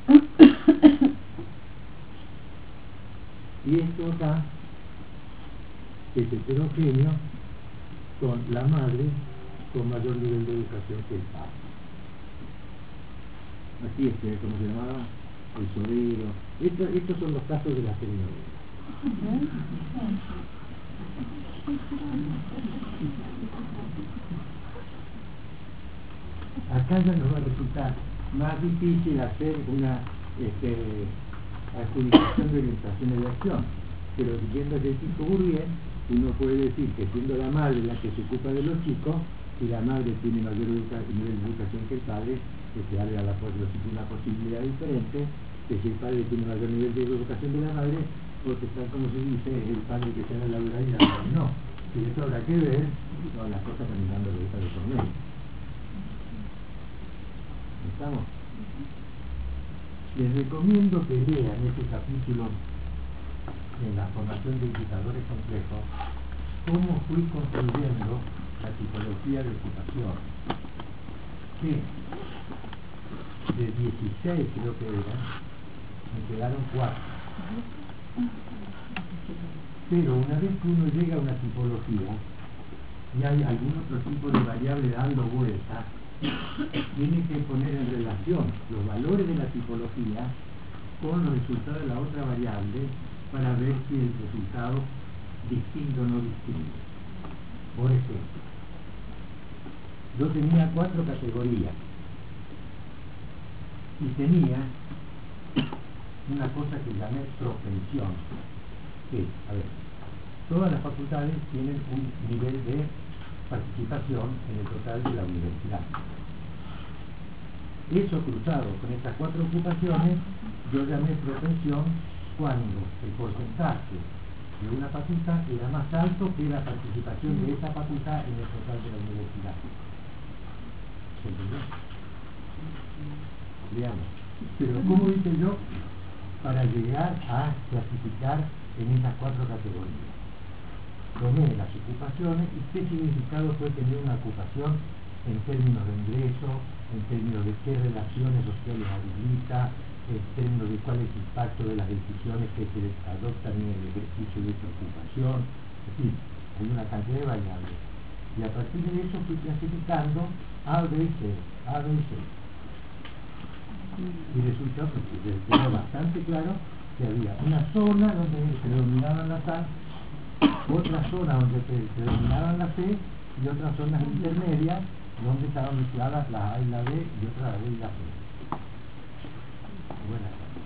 Y esto acá es heterogéneo con la madre con mayor nivel de educación que el padre. Aquí este, ¿cómo se llamaba? El solero. Esto, estos son los casos de las telenovelas. Acá ya nos va a resultar más difícil hacer una este, adjudicación de orientaciones de acción, pero siguiendo el tipo Bourdieu, uno puede decir que siendo la madre la que se ocupa de los chicos, y la madre tiene mayor educación, nivel de educación que el padre, que se abre a la, una posibilidad diferente, que si el padre tiene mayor nivel de educación de la madre, porque está, como se dice, el padre que se la laboral y la madre no. Y eso habrá que ver todas las cosas caminando de esta de por medio. ¿Estamos? Les recomiendo que lean este capítulo en la formación de indicadores complejos, cómo fui construyendo la tipología de ocupación, que de dieciséis creo que eran, me quedaron cuatro. Pero una vez que uno llega a una tipología y hay algún otro tipo de variable dando vuelta, tiene que poner en relación los valores de la tipología con los resultados de la otra variable para ver si el resultado distingue o no distingue. Por ejemplo, yo tenía cuatro categorías y tenía una cosa que llamé propensión, que, a ver, todas las facultades tienen un nivel de participación en el total de la universidad. Eso cruzado con estas cuatro ocupaciones, yo llamé propensión cuando el porcentaje de una facultad era más alto que la participación de esa facultad en el total de la universidad. ¿Se entendió? Veamos. Pero ¿cómo hice yo para llegar a clasificar en esas cuatro categorías? Tomé las ocupaciones y qué significado puede tener una ocupación en términos de ingreso, en términos de qué relaciones sociales habilita, en términos de cuál es el impacto de las decisiones que se adoptan en el ejercicio de esta ocupación. Es decir, hay una cantidad de variables. Y a partir de eso fui clasificando A, B y C, A, B y C. Y resulta que quedó bastante claro que había una zona donde predominaban las A, otra zona donde predominaban las C y otras zonas intermedias donde estaban mezcladas la A y la B y otra la B y la C. Buenas tardes.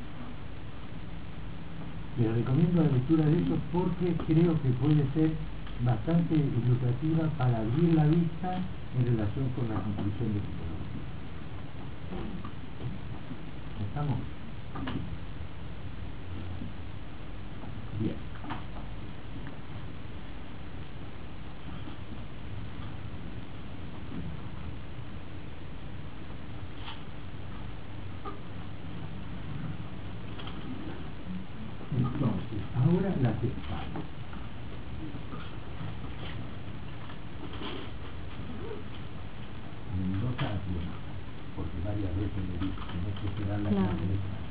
Les recomiendo la lectura de eso porque creo que puede ser bastante ilustrativa para abrir la vista en relación con la conclusión de tipología. ¿Estamos? Bien. Entonces, ahora las escalas. Mendoza, porque varias veces me dice que no se será la clase de escalas.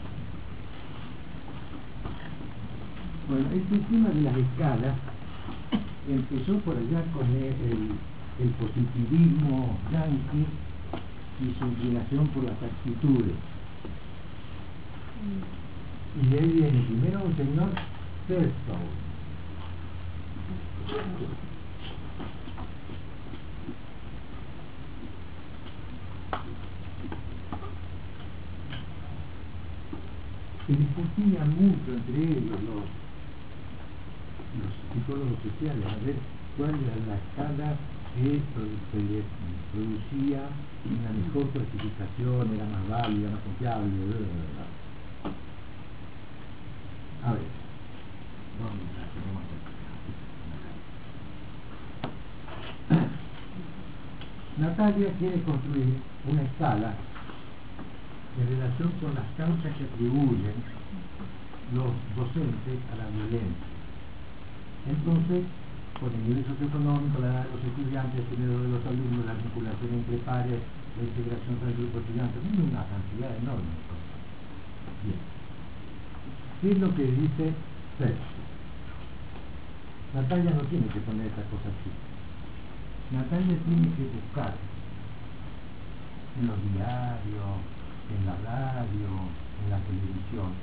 Bueno, este tema de las escalas empezó por allá con el, el, el positivismo yanqui y su inclinación por las actitudes. Y de ahí viene primero un señor Thurston, que discutían mucho entre ellos los, los psicólogos sociales a ver cuál era la escala que producía una mejor clasificación, era más válida, más confiable, bla, bla, bla. A ver, vamos a tenemos acá. Natalia quiere construir una escala en relación con las causas que atribuyen los docentes a la violencia. Entonces, con el nivel socioeconómico, la edad de los estudiantes, el género de los alumnos, la vinculación entre pares, la integración del grupo de estudiantes, una cantidad enorme de cosas. Bien. ¿Qué es lo que dice Sergio? Natalia no tiene que poner esta cosa así. Natalia tiene que buscar en los diarios, en la radio, en la televisión,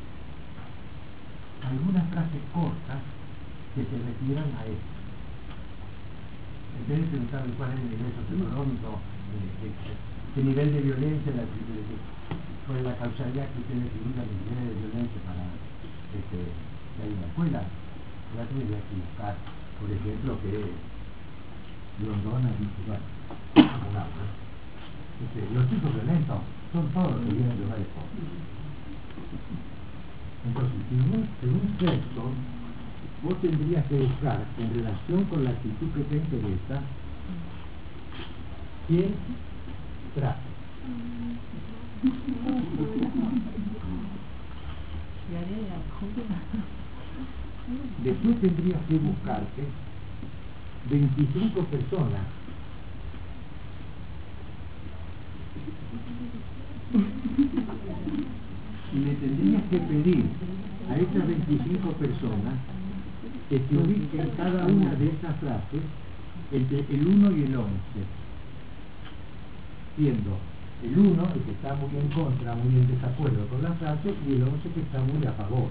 algunas frases cortas que se refieran a esto. En vez de pensar en cuál es el nivel socioeconómico, eh, eh, qué nivel de violencia, la, de, cuál es la causalidad que ustedes figuran el nivel de violencia para este, que hay en la escuela, ya tendría que buscar, por ejemplo, que Rondona dice, bueno, este, los chicos violentos son todos los que vienen de hogares pobres. Entonces, según, según esto, vos tendrías que buscar en relación con la actitud que te interesa quién trata. Después tendrías que buscarte veinticinco personas y le tendrías que pedir a esas veinticinco personas que se ubique en cada una de esas frases entre el uno y el once, siendo el uno el que está muy en contra, muy en desacuerdo con la frase, y el once que está muy a favor.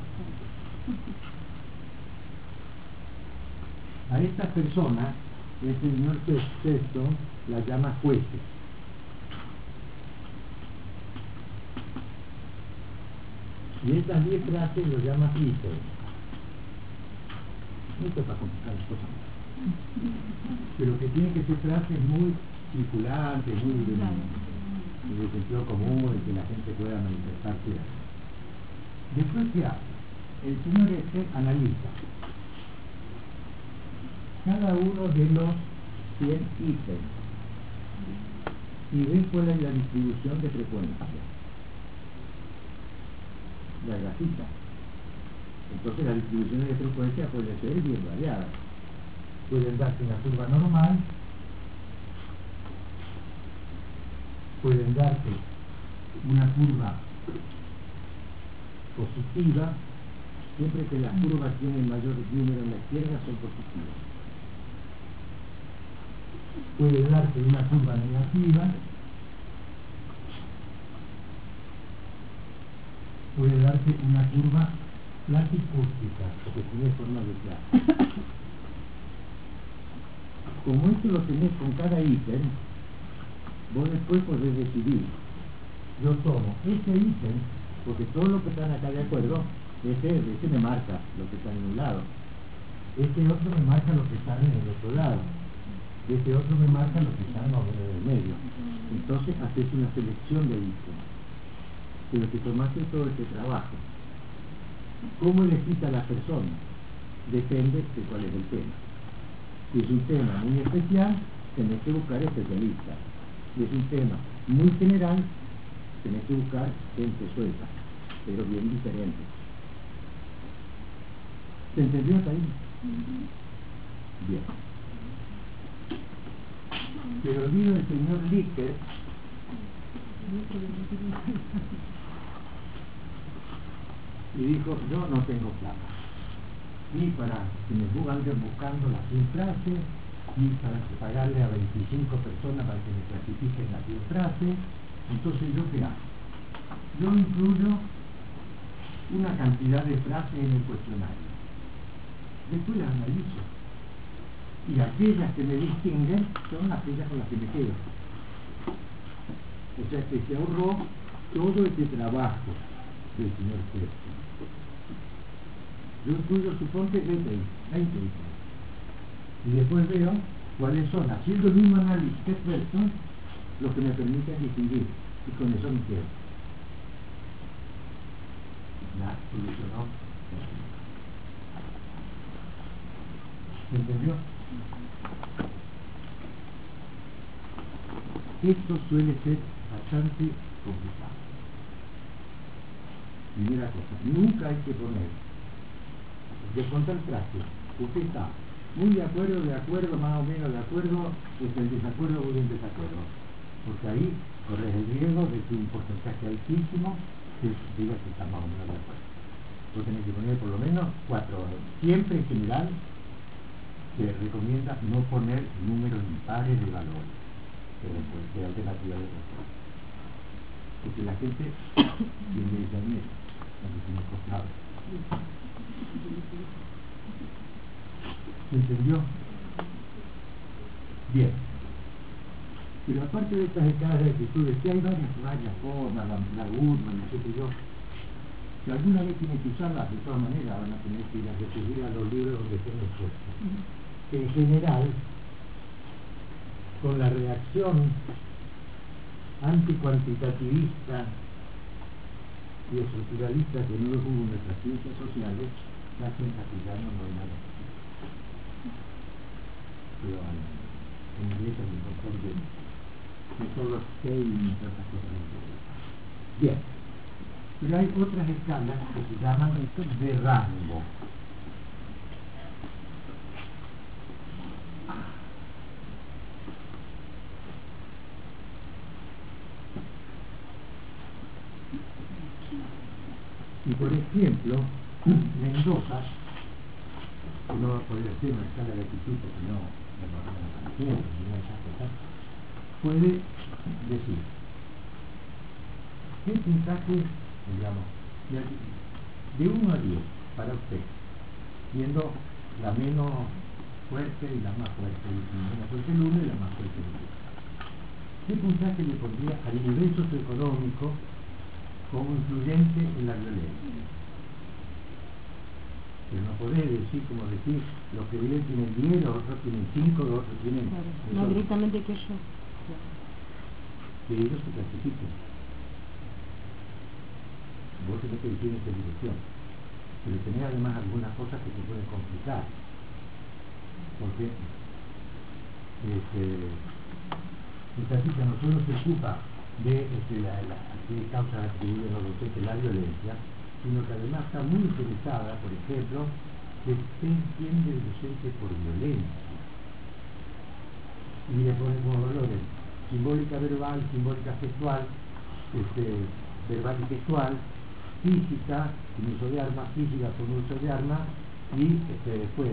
A estas personas el señor Sexto las llama jueces. Y estas diez frases lo llama ítems. Esto es para complicar las cosas más. Pero que tienen que ser frases muy circulantes, muy de, de sentido común, y que la gente pueda manifestarse. Después, ¿qué hace? El señor este analiza cada uno de los cien ítems y ve cuál es la distribución de frecuencia. La grafita. Entonces las distribuciones de frecuencia pueden ser bien variadas. Pueden darse una curva normal, pueden darse una curva positiva, siempre que las curvas tienen mayor número en la izquierda son positivas. Puede darse una curva negativa, puede darse una curva platicústica, porque tiene forma de plato. Como esto lo tenés con cada ítem, vos después podés decidir. Yo tomo ese ítem, porque todos los que están acá de acuerdo, ese, ese me marca lo que está en un lado. Este otro me marca lo que está en el otro lado. Este otro me marca lo que está en el medio. Entonces haces una selección de ítems. Pero que tomaste todo este trabajo. ¿Cómo elegís a la persona? Depende de cuál es el tema. Si es un tema muy especial, tenés que buscar especialistas. Si es un tema muy general, tenés que buscar gente suelta, pero bien diferente. ¿Se entendió hasta ahí? Bien. Pero vino el señor Líker y dijo, yo no tengo plata, ni para que me anden buscando las cien frases, ni para pagarle a veinticinco personas para que me clasifiquen las cien frases. Entonces, ¿yo qué hago? Yo incluyo una cantidad de frases en el cuestionario. Después las analizo. Y aquellas que me distinguen son aquellas con las que me quedo. O sea que se ahorró todo este trabajo del señor Sexto. Yo incluyo, suponte, veinte ítems. Y después veo cuáles son, haciendo el mismo análisis que Sexto, lo que me permiten distinguir. Y con eso me quedo. La solucionó. ¿Se entendió? Esto suele ser bastante complicado. Primera cosa, nunca hay que poner de contraste. Usted está muy de acuerdo, de acuerdo, más o menos de acuerdo, es el desacuerdo muy en desacuerdo. Porque ahí corres el riesgo de que un porcentaje altísimo que diga que está más o menos de acuerdo. Vos tenés que poner por lo menos cuatro. Siempre en general se recomienda no poner números impares de valores, pero puede ser alternativa de respuesta. Porque la gente tiene esa miedo, cuando tiene costado. ¿Se entendió? Bien. Pero aparte de estas escalas de actitudes, que hay varias, varias formas, la, la urna, no sé qué yo, si alguna vez tienen que usarlas, de todas maneras van a tener que ir a recurrir a los libros donde estén expuestos. En general, con la reacción anticuantitativista y estructuralista que no hubo en nuestras ciencias sociales, la en castellano no hay nada. Pero en inglés es importante que solo seis y tantas cosas. Bien, pero hay otras escalas que se llaman de rango. Y por ejemplo, Mendoza que no va a poder hacer una escala de actitud porque no, no, no, no, no, no, esas cosas, puede decir qué puntaje, digamos, de uno a diez para usted, siendo la menos fuerte y la más fuerte, la menos fuerte el uno y la más fuerte el diez. ¿Qué puntaje le pondría al nivel socioeconómico como influyente en la violencia? Pero no podés decir, como decir, los que viven tienen diez, los otros tienen cinco, los otros tienen... Claro, no directamente que yo. Que ellos se clasifiquen. Vos tenés que decir en esta dirección. Pero tenés además algunas cosas que se pueden complicar. Porque este, esta cita no solo se ocupa de este, la, la, de causas atribuidas a los docentes la violencia, sino que además está muy interesada, por ejemplo, que se entiende el docente por violencia. Y le pone como valores simbólica verbal, simbólica gestual, este, verbal y gestual, física, sin uso de armas, física con uso de armas, y este, después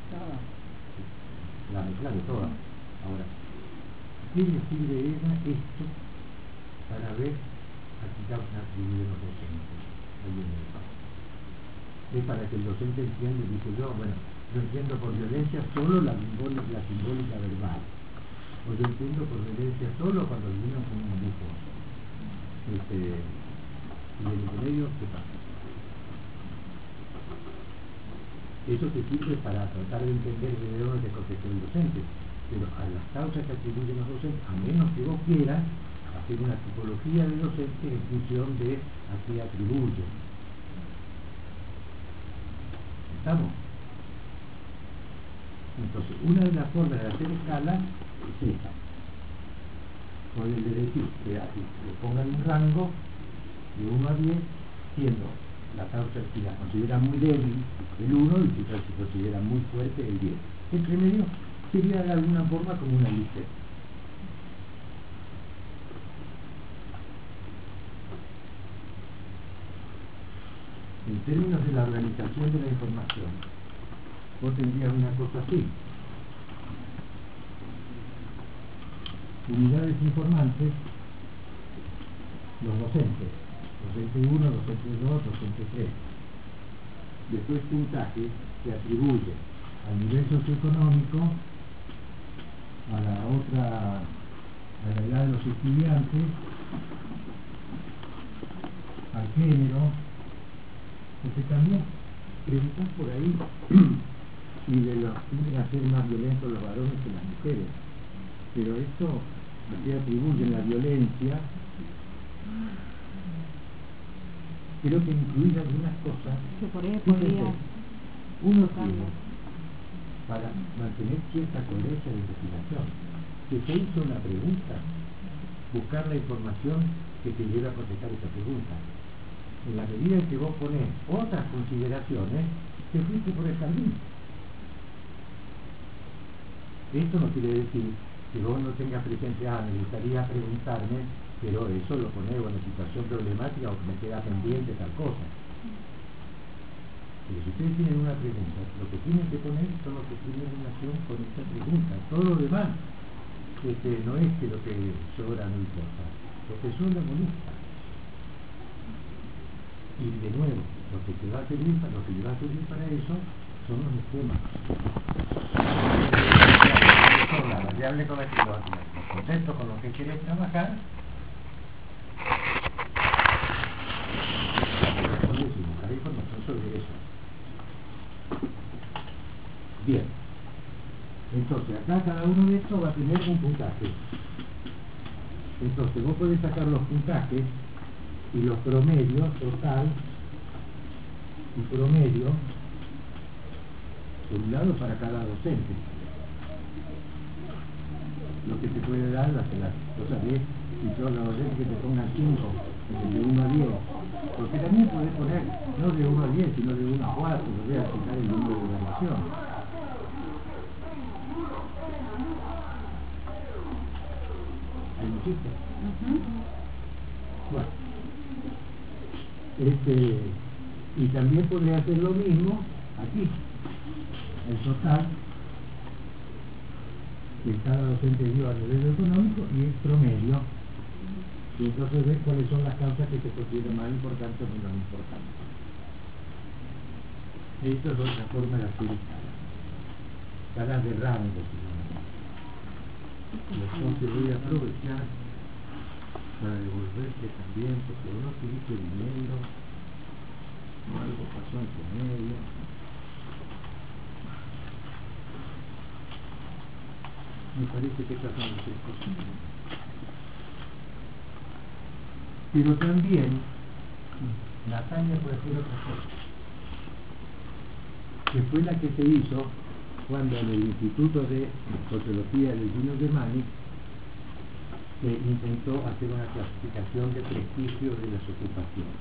la mezcla de todas. Ahora, ¿qué le sirve ella esto para ver a qué causa atribuyen los docentes? Es para que el docente entienda, dice yo, bueno, yo entiendo por violencia solo la simbólica, la simbólica verbal, o yo entiendo por violencia solo cuando vienen con un grupo. Este, y en el medio, ¿qué pasa? Eso te sirve para tratar de entender de dónde te contestó el docente, pero a las causas que atribuyen los docentes, a menos que vos quieras hacer una tipología de docente en función de a qué atribuye. ¿Estamos? Entonces, una de las formas de hacer escala es esta. Pueden decir que le pongan un rango de uno a diez, siendo la causa si la considera muy débil el uno y si se considera muy fuerte el diez. Entre medio sería de alguna forma como una lista. En términos de la organización de la información, vos tendrías una cosa así: unidades informantes, los docentes, docente uno, docente dos, docente tres. Después puntaje que atribuye al nivel socioeconómico, a la otra, a la edad de los estudiantes, al género. Porque también preguntan por ahí si de los tienden a ser más violentos los varones que las mujeres, pero esto que atribuyen la violencia, creo que incluye algunas cosas que por ahí podría uno tiene para mantener cierta coherencia de investigación, que se hizo una pregunta, buscar la información que te lleve a contestar esa pregunta. En la medida en que vos ponés otras consideraciones, te fuiste por el camino. Esto no quiere decir que vos no tengas presente, ah, me gustaría preguntarme, pero eso lo ponés en una situación problemática o que me queda pendiente tal cosa. Pero si ustedes tienen una pregunta, lo que tienen que poner son lo que tienen relación con esta pregunta. Todo lo demás este, no es que lo que sobra no importa, lo que sobra molesta. Y de nuevo, lo que te va a servir para, lo que te va a servir para eso son los esquemas. La variable con la que lo haces, los conceptos con los que quieres trabajar. Después buscar información sobre eso. Bien. Entonces, acá cada uno de estos va a tener un puntaje. Entonces, vos podés sacar los puntajes y los promedios total y promedio por un lado para cada docente, lo que te puede dar las cosas de si son los docentes que te pongan cinco de uno a diez, porque también podés poner no de uno a diez sino de uno a cuatro, voy a fijar el número de variación. ¿Hay un chiste? Bueno, este, y también podría hacer lo mismo aquí. el total que cada docente dio a nivel económico y el promedio, y entonces ver cuáles son las causas que se consideran más importantes o menos importantes. Esto es otra forma de hacer escalas, escalas de rango. Entonces voy a aprovechar para devolverte también, porque uno tuviste dinero o algo pasó entre medio. Me parece que estas son las tres cosas. Pero también Natalia puede hacer otra cosa, que fue la que se hizo cuando en el Instituto de Sociología del Junior de Mani se intentó hacer una clasificación de prestigio de las ocupaciones.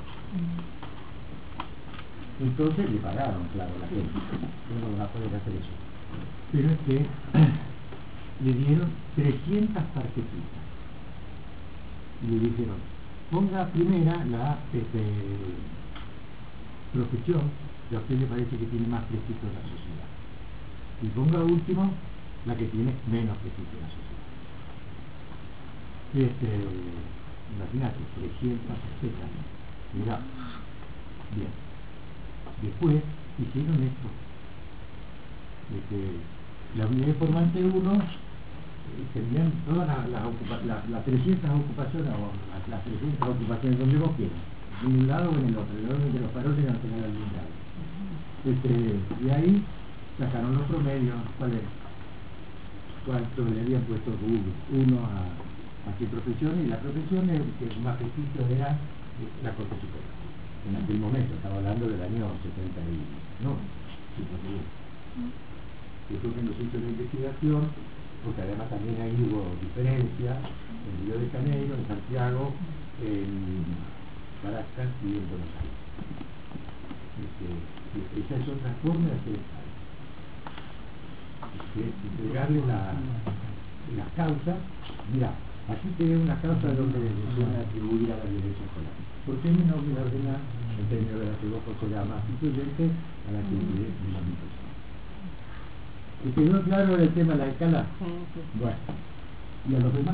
Entonces le pagaron, claro, a la gente, uno no va a poder hacer eso, pero es que le dieron trescientas tarjetitas y le dijeron, ponga primera la este, profesión que a usted le parece que tiene más prestigio en la sociedad, y ponga último la que tiene menos prestigio en la sociedad. Este, imagínate, trescientas tarjetas, mira, bien. Después hicieron esto, este, la unidad informante uno tenían todas las la, la, la, la trescientas ocupaciones, o las, las trescientas ocupaciones donde vos quieras, en un lado o en el otro, el orden de los faroles y al tener algún lado. Este, y ahí sacaron los promedios, ¿cuál es? Cuánto le habían puesto uno a, a qué profesión, y la profesión que más prestigio era la corte superior. En aquel momento, estaba hablando del año setenta y nueve, cincuenta y uno. Yo creo que en los centros de investigación, porque además también ahí hubo diferencias en Río de Janeiro, en Santiago, en Caracas y en Buenos Aires. Este, esa es otra forma de hacer escala. Este, entregarle la, las causas. Mira, aquí tiene una causa donde se van a atribuir a la violencia escolar. ¿Por qué no me ordena en términos de la que vos considerás más influyente a la que incluye menos influyente? ¿Y quedó claro el tema de la escala? Bueno, ¿y a los demás?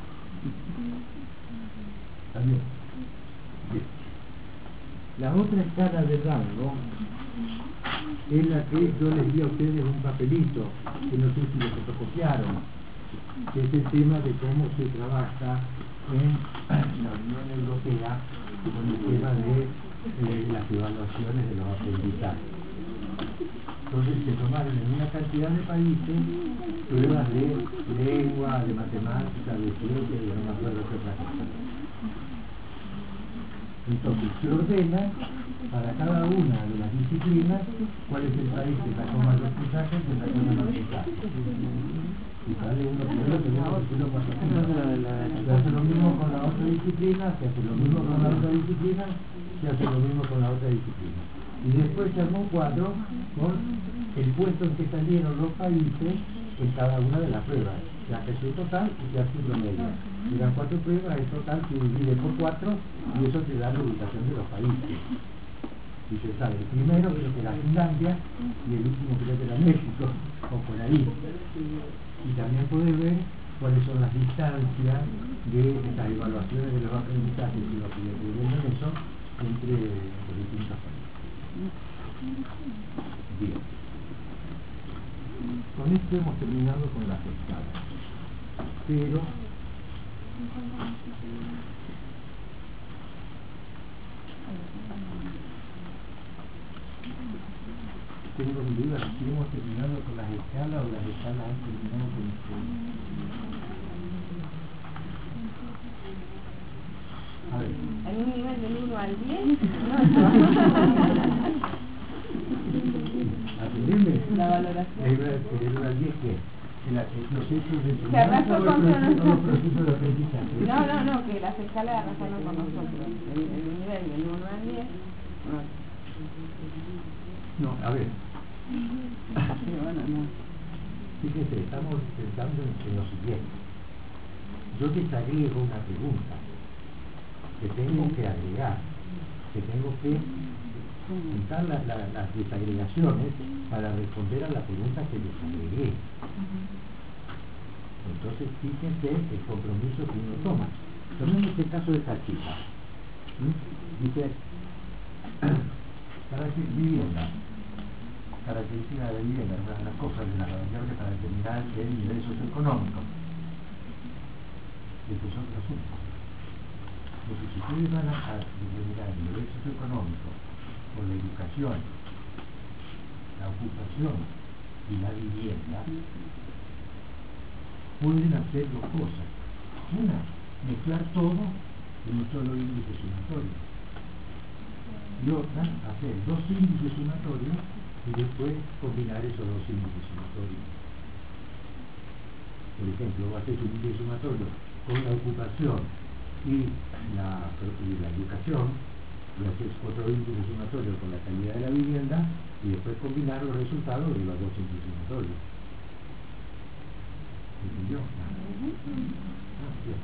También. Bien. La otra escala de rango es la que yo les di a ustedes un papelito, que no sé si lo fotocopiaron, que es el tema de cómo se trabaja en la Unión Europea con el tema de eh, las evaluaciones de los aprendizajes. Entonces se tomaron en una cantidad de países pruebas de lengua, de matemáticas, de ciencia, y no me acuerdo qué otra cosa. Entonces se ordena para cada una de las disciplinas cuál es el país que sacó más los puntajes y que sacó menos puntajes. Y sale uno primero, segundo, tercero, cuarto, quinto. Se hace lo mismo con la otra disciplina, se hace lo mismo con la otra disciplina, se hace lo mismo con la otra disciplina. Y después se armó un cuadro con el puesto en que salieron los países en cada una de las pruebas. Se hace su total y se hace un promedio. Si dan cuatro pruebas, el total se divide por cuatro y eso te da la ubicación de los países. Y se sabe, el primero creo que era Finlandia y el último creo que era México, o por ahí. Y también puedes ver cuáles son las distancias de estas evaluaciones de los aprendizajes y los que dependiendo de eso entre los distintos países. Bien. Con esto hemos terminado con las escalas. Pero tengo mi duda si hemos terminado con las escalas o las escalas han terminado con esto. A ver. En un nivel del uno al diez, ¿Atenderme? la valoración. El uno al diez, ¿qué? El, los hechos de Que arrasó con los nosotros. procesos de aprendizaje. No, no, no, que las escalas arrasaron con nosotros. El, el nivel del uno al diez. No, a ver. Pero bueno, no. Fíjense, estamos pensando en, en lo siguiente. Yo les agrego una pregunta que tengo que agregar. que tengo que juntar la, la, las desagregaciones para responder a la pregunta que desagregué. Entonces, fíjense el compromiso que uno toma. Tomemos el caso de esta chica. ¿Mm? Dice, para que vivienda, características de la vivienda, las cosas de la variable para determinar el nivel socioeconómico. Estos son los asuntos. Porque si ustedes van a determinar el nivel socioeconómico por la educación, la ocupación y la vivienda, pueden hacer dos cosas. Una, mezclar todo en un solo índice sumatorio. Y otra, hacer dos índices sumatorios y después combinar esos dos índices sumatorios. Por ejemplo, hacer un índice sumatorio con la ocupación y la, y la educación, y hacer otro índice sumatorio con la calidad de la vivienda, y después combinar los resultados de los dos índices sumatorios. ¿Entendió? Ah, bien.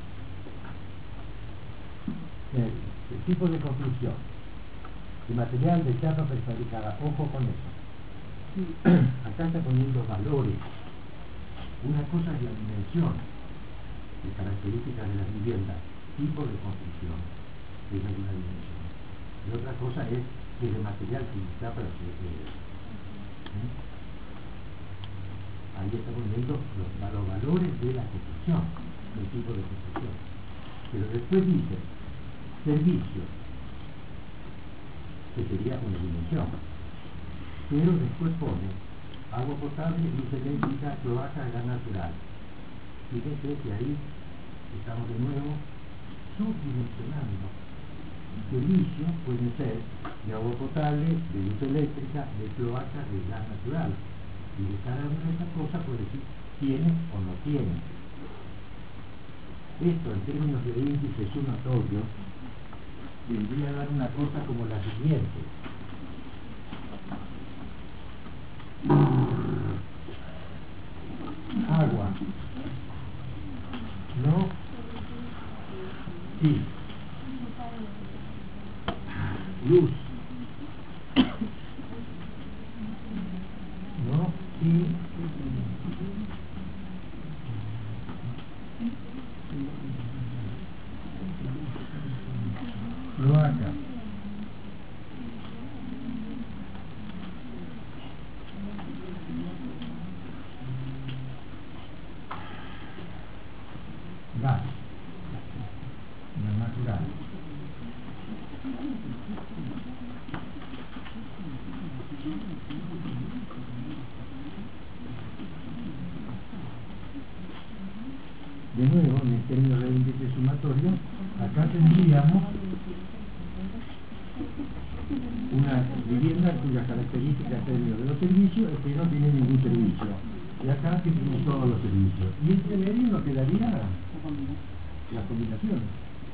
El, el tipo de conclusión. El material de chapa prefabricada, ojo con eso. Acá está poniendo valores. Una cosa es la dimensión de características de las viviendas, tipo de construcción, que es una dimensión. Y otra cosa es que el material que está para hacer. ¿Eh? Ahí está poniendo los, los valores de la construcción, del tipo de construcción. Pero después dice servicio, que sería una dimensión. Pero después pone agua potable, luz eléctrica, cloaca, gas natural. Fíjense que ahí estamos de nuevo subdimensionando. Servicios pueden ser de agua potable, de luz eléctrica, de cloaca, de gas natural. Y de cada una de esas cosas puede decir tiene o no tiene. Esto en términos de índice sumatorio vendría a dar una cosa como la siguiente. Agua. No. Sí. Luz. No. Sí. Cloaca. Gas. No natural. De nuevo, en términos de índice sumatorio, acá tendríamos una vivienda cuya característica en términos de los servicios es que no tiene ningún servicio. Y acá tenemos todos los servicios. Y entre medio nos quedaría las combinaciones.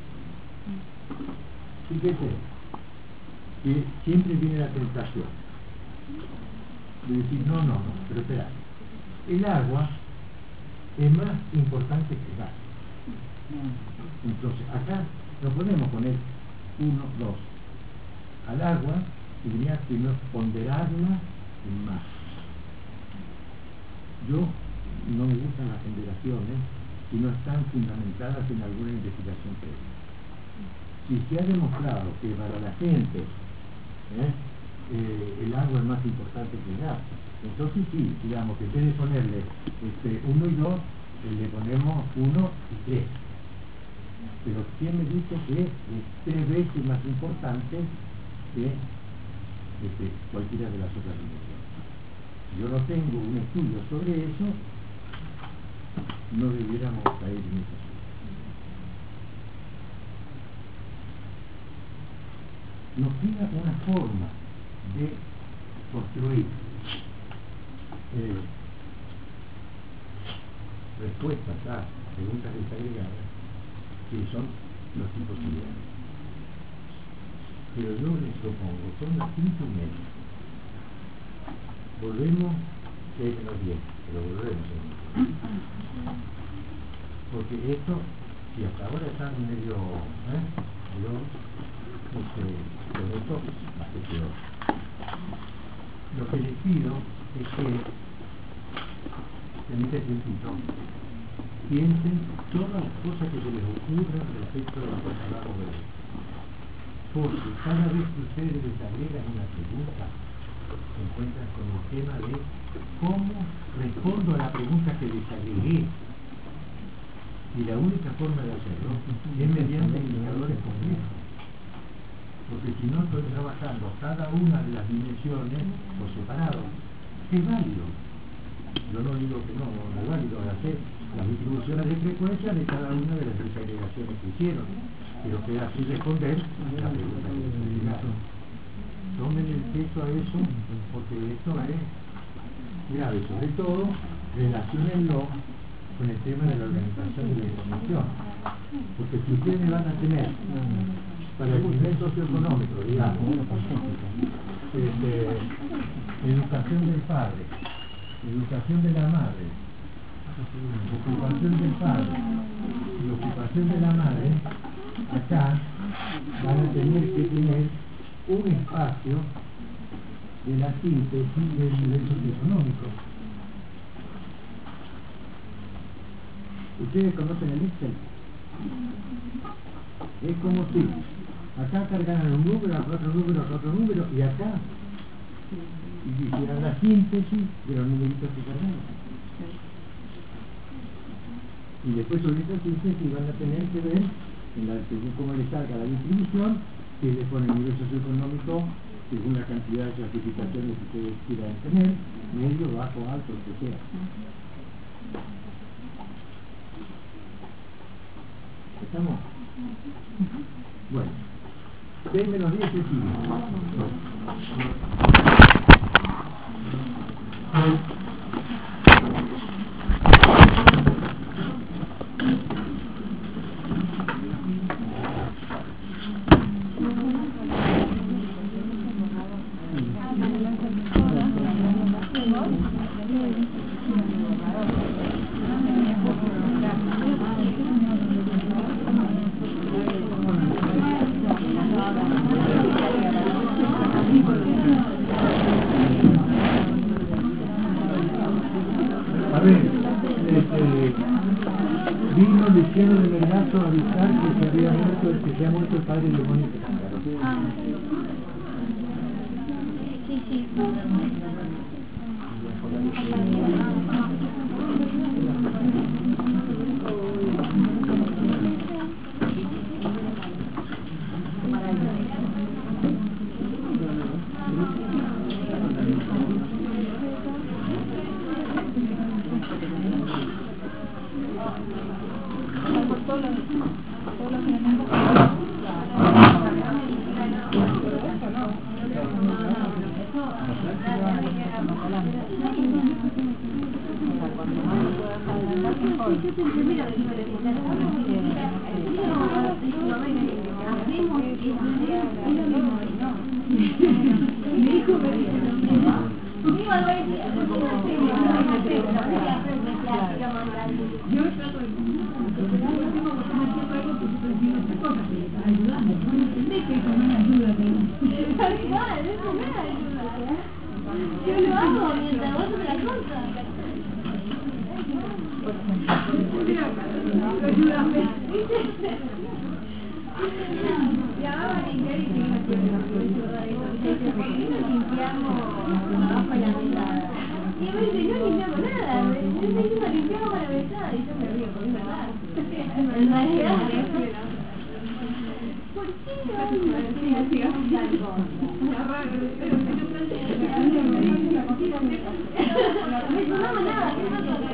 Fíjese que siempre viene la tentación de decir, no, no, no, pero espera, el agua es más importante que el gas. Entonces, acá no podemos poner uno, dos. Al agua tendría que ponderarla en más. Yo no me gustan las ponderaciones si no están fundamentadas en alguna investigación previa. Si se ha demostrado que para la gente ¿eh? Eh, el agua es más importante que el gas, entonces sí, digamos que en vez de ponerle este, uno y dos, le ponemos uno y tres. Pero ¿quién me dice que es tres veces más importante que este, cualquiera de las otras dimensiones? Yo no tengo un estudio sobre eso, no debiéramos caer en esa situación. Nos queda una forma de construir eh, respuestas a preguntas desagregadas que son los tipos ideales. Pero yo les propongo, son las cinco y media. Volvemos, que hay menos diez, pero volvemos a eso. Porque esto, si hasta ahora están medio, ¿eh? Yo, este, con esto, más que peor. Lo que les pido es que, en este sentido, piensen todas las cosas que se les ocurran respecto de lo que hablamos de hoy. Porque cada vez que ustedes les agregan una pregunta, se encuentran con el tema de cómo respondo a la pregunta que les agregué. Y la única forma de hacerlo es mediante indicadores complejos. Porque si no estoy trabajando cada una de las dimensiones por separado. Es válido. Yo no digo que no, no es válido hacer las distribuciones de frecuencia de cada una de las desagregaciones que hicieron, pero queda sin responder la pregunta que les agregaron. Tomen el peso a eso, porque esto es grave. Sobre todo, relaciónenlo con el tema de la organización de la información. Porque si ustedes van a tener para el nivel socioeconómico, digamos, este, educación del padre, educación de la madre, ocupación del padre y ocupación de la madre, acá van a tener que tener un espacio de la síntesis del nivel socioeconómico. ¿Ustedes conocen el Excel? Es como si acá cargaran un número, otro número, otro número, y acá y hicieran la síntesis de los numeritos que cargaron. Y después sobre esa síntesis van a tener que ver, en la, según cómo les salga la distribución, que le pone el nivel socioeconómico según la cantidad de clasificaciones que ustedes quieran tener, medio, bajo, alto, lo que sea. ¿Estamos? Bueno, denme los diez centímetros. A ver, este, vino Luciano de Vergazo a avisar que se había muerto, el que se ha muerto el padre de Mónica. Ah, sí, sí. Yo lo hago mientras vos te la contas. Ayúdame. Ya, ¿por qué no limpiamos abajo la mesada? Y yo me dice, no limpiamos nada, yo me dice, no limpiamos la mesada, y yo me río, porque es verdad. En realidad, ¿por qué no hacemos algo? No sumamos nada, que no toca,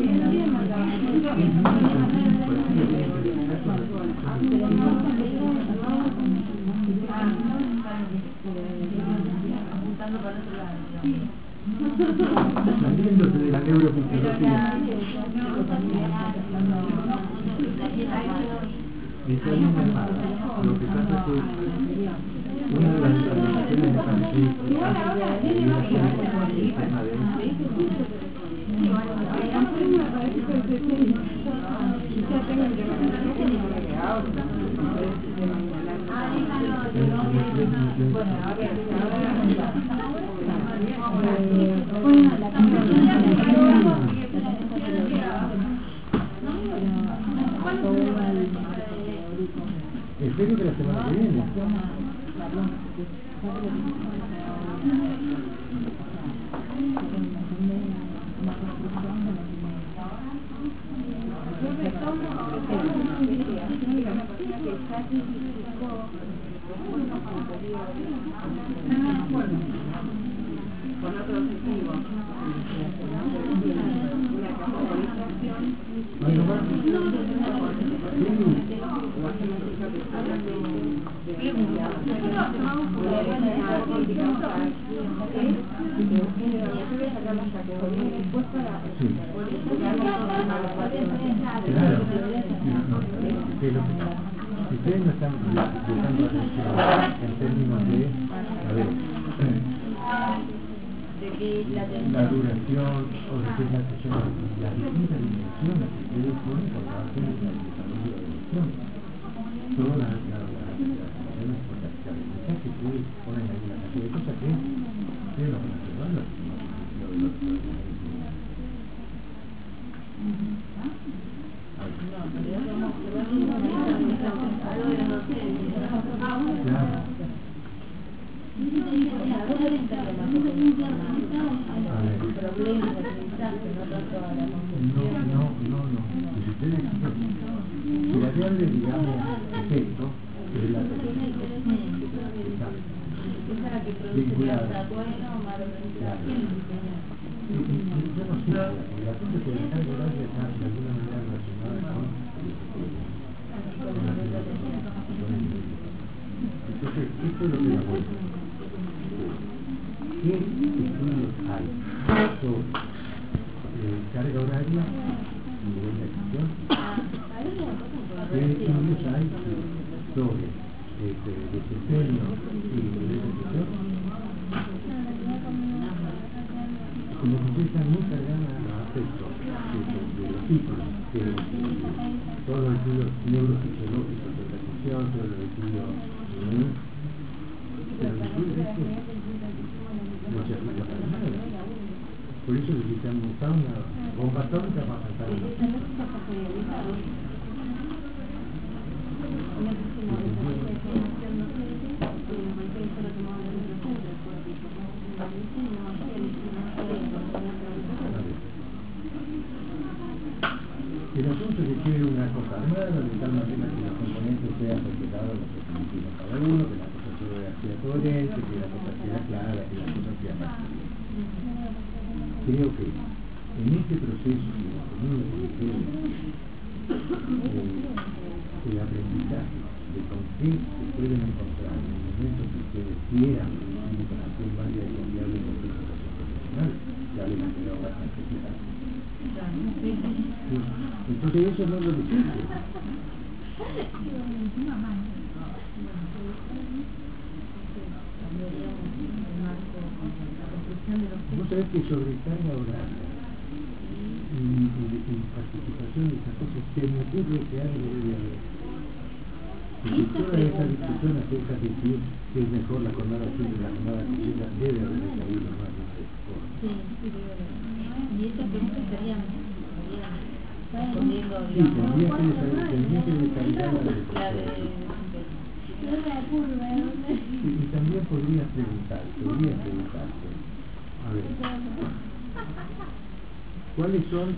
Cuando apuntando para otro lado. Saliéndose de la neurofisiología. Está bien armada. Lo que pasa es que una de las organizaciones me parece que debiera ser el tema de espero que la semana que viene. Con otro objetivo. Claro, pero si ustedes no están prestando atención en términos de, a ver, la duración o de qué es la sesión, las distintas dimensiones que ustedes ponen cuando hacen el desarrollo de la elección, todas las dimensiones potenciales que ustedes ponen ahí una cantidad de cosas que ustedes no van a observar lo de los No, no, no, no. Si ustedes, si la variable, digamos, efecto, es la vinculada. Yo no sé, la cosa que el cambio horario está de alguna manera relacionada con entonces, esto es lo que la vuelve. ¿Qué estudios hay sobre eh, carga horaria y nivel de acción? ¿Qué estudios hay sobre este, desempeño y nivel de acción? Como que ustedes están muy cargadas a aspectos de, de, de los títulos, que todos los estudios neurofisiológicos de la atención, todos los estudios, ¿eh? Pero después de esto no se aplica para nada. Por eso necesitamos buscar una bomba atómica para matar a los el asunto es que quiere una cosa armada, de tal manera que los componentes sean respetados los que significan cada uno, que la cosa sea coherente, que la cosa sea clara, que la cosa sea fácil. Creo que en este proceso de los comunes de ustedes, el aprendizaje de con qué se pueden encontrar en el momento que ustedes quieran recibir información válida y confiable en cualquier situación profesional, ya les han quedado bastante claro. Entonces eso no es lo difícil. Vos sabés que sobre carga horaria y, y, y participación de estas cosas se me ocurre que algo debe haber. Porque toda esta discusión acerca de si es mejor la jornada simple la jornada completa debe haber caído más de tres cosas. Sí, sí, debe haber. Y estas preguntas estarían respondiendo, sí, tendría que desarrollar la de y, y también podrías preguntar, podrías preguntarte, a ver, ¿cuáles son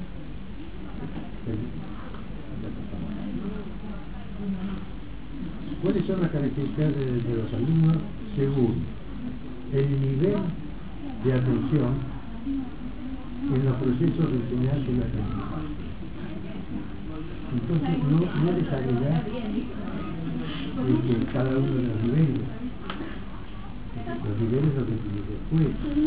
cuáles son las características de, de los alumnos según el nivel de atención en los procesos de enseñanza y aprendizaje? Entonces no, no les agregar este, cada uno de los niveles, Los niveles los definís después.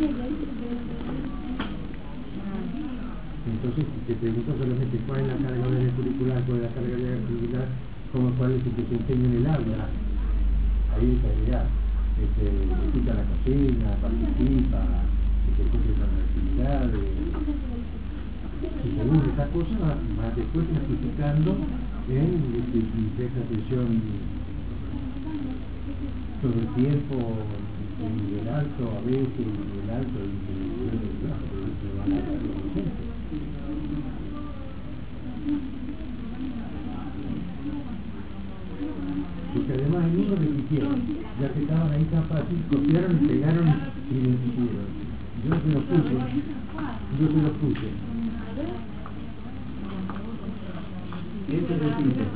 Entonces, si te pregunto solamente cuál es la carga horaria curricular, cuál es la carga horaria curricular, como cuál es el que te enseña en el aula, ahí está ya, este, escucha la cocina, participa, se cumple con las actividades, y según estas cosas va, va después clasificando en este, si presta atención todo el tiempo en nivel alto, a veces en nivel alto y en nivel bajo, pero eso lo van a dar los docentes. Porque además el uno repitieron, ya que estaban ahí tan fácil, copiaron y pegaron y repitieron. Yo se los puse, yo se los puse. Este repite.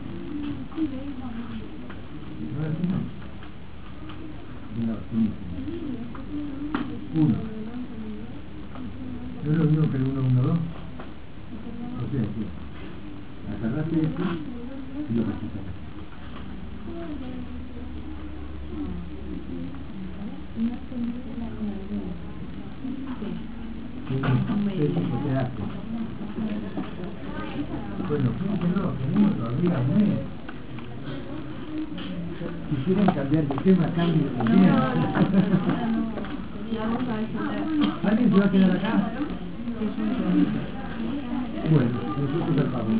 No, uno. Yo lo digo que el uno, uno, dos. O sea, sí. Agarraste esto y lo recitas. Eso se hace. Bueno, fíjenlo, tenemos todavía un mes. Si quieren cambiar de tema, cambien de tema. ¿Alguien se va a quedar acá? Bueno, nosotros al pago.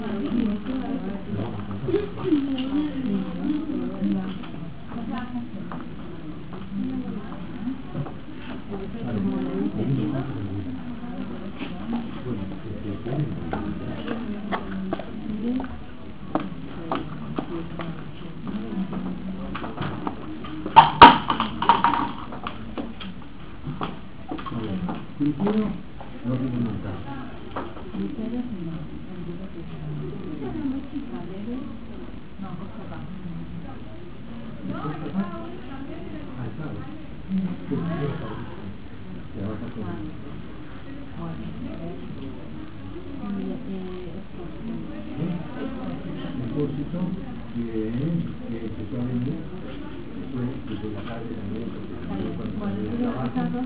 Criterio no tiene nunca. Depósito que se puede vender después de la tarde también, porque cuando se trabaja.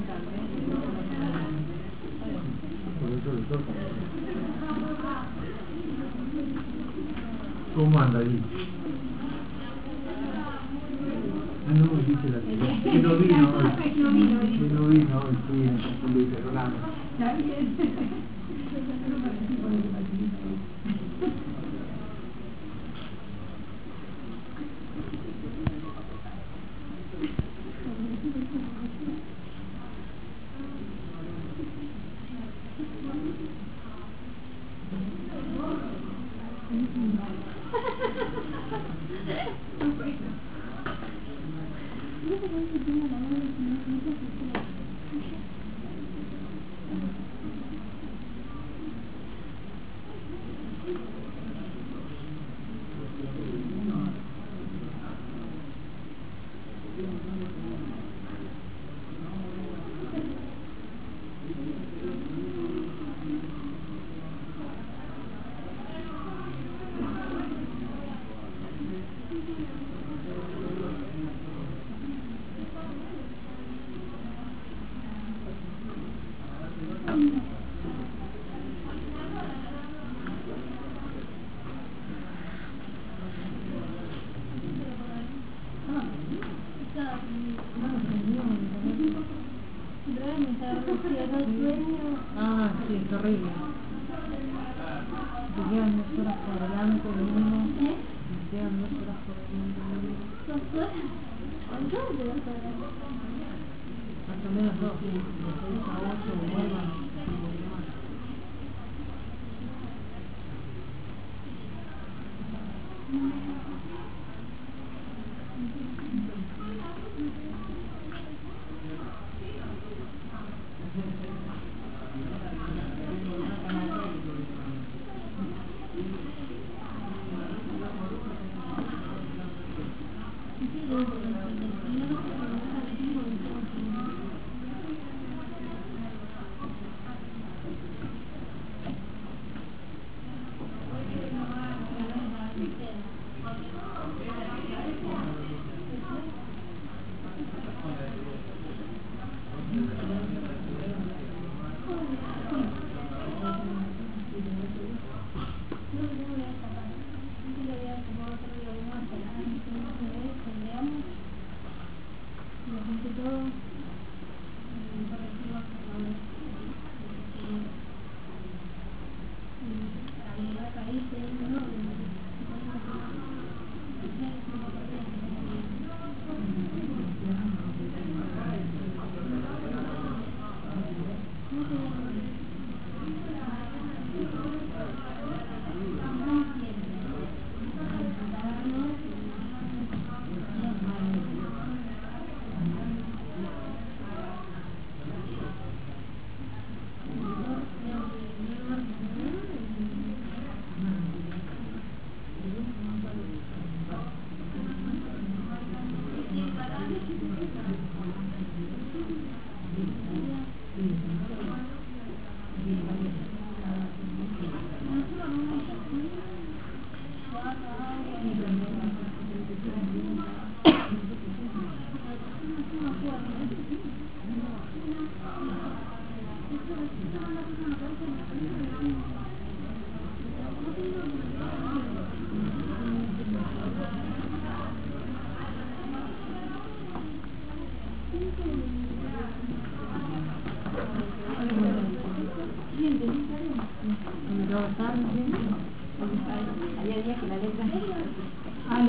¿Cómo anda ahí? Ah, no, dice la que no vino hoy. Que no vino hoy, sí, Luis Fernando. Ah, sí, es horrible. Te llevan dos horas por delante de uno. Te llevan dos horas por delante de uno. Más o menos dos, de seis a ocho, de nueve a más. Thank you.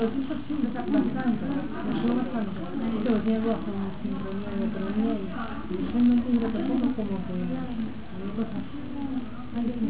los hijos siempre están bastante, los son bastante. Yo llevo hace una sincronía de economía y realmente yo tampoco como que hay cosas. Ay, sí.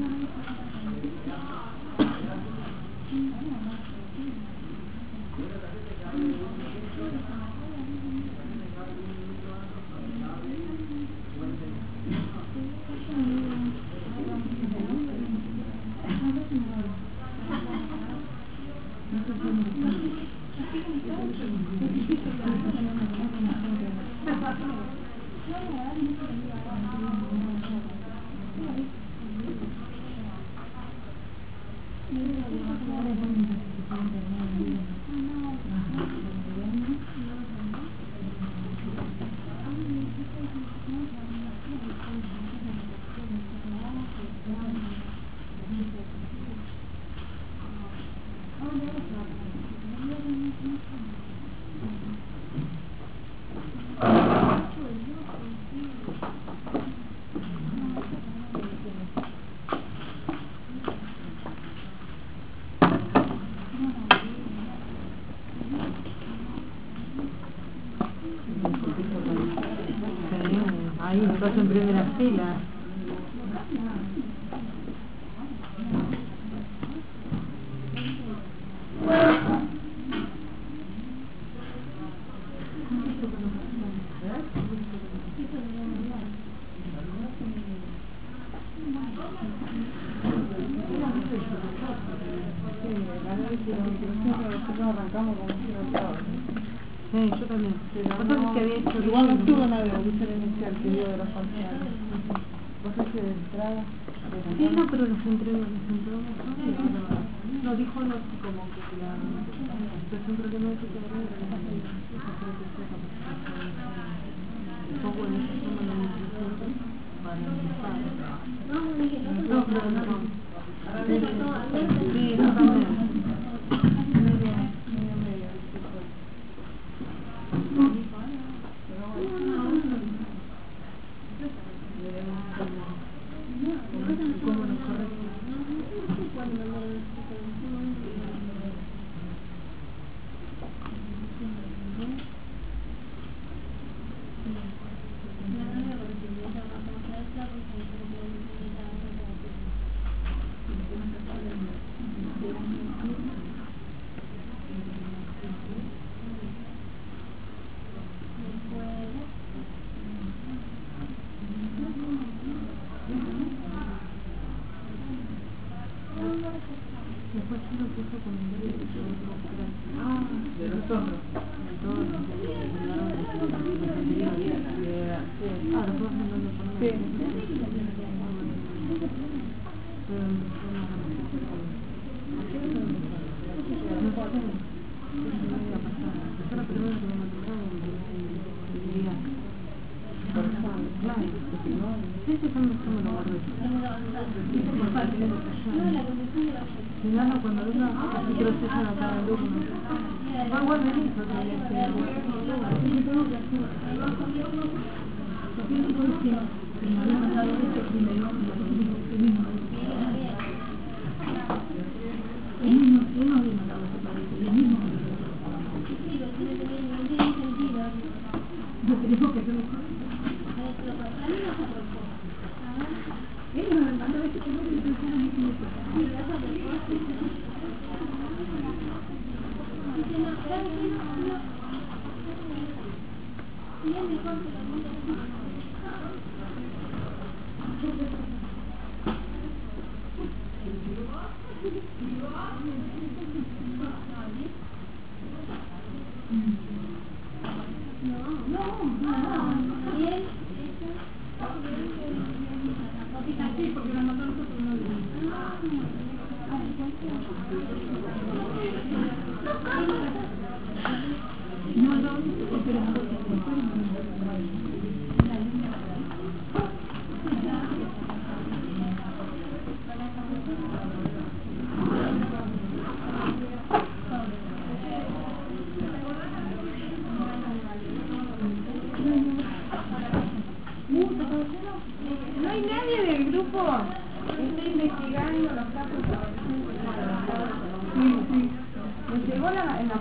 Ahí estás en primera fila. Sí, yo también. Pero no, que había hecho igual no estuvo en la evolución inicial que dio de los parciales. ¿Vos haces de entrada? Sí, no, pero los entregó, los entregó. No, dijo algo así como que la situación problemática de la vida un poco en esa zona de nutrición para empezar. No, pero no. Sí, yo también.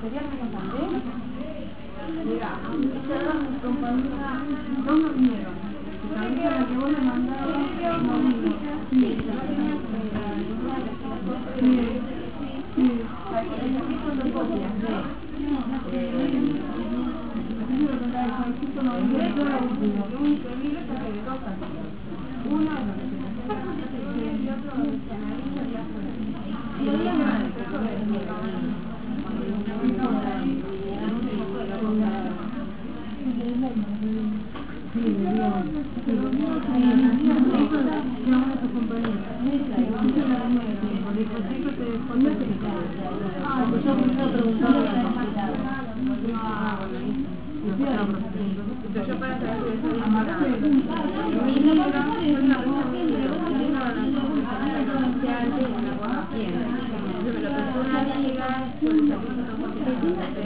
¿Sería responsable? Mira, mis compañeras dos no vinieron. La que vos le mandaste no vino. Sí, sí. Necesito dos copias de Juancito no vino, yo lo último. Lo único que vi es que de dos artículos. Uno es donde se presenta y otro donde se analiza y hace. Y el día más de eso sí, le dio, sí, le dio, sí, le dio a tu compañera. Porque el consejo te dejó no te ah, pues yo me estaba preguntando ah, bueno, entonces yo para saber si eso es amarrado. Mi libro es una cosa mi libro, porque no la social de una cosa bien. Yo me lo prestó una amiga, yo le saqué una cosa que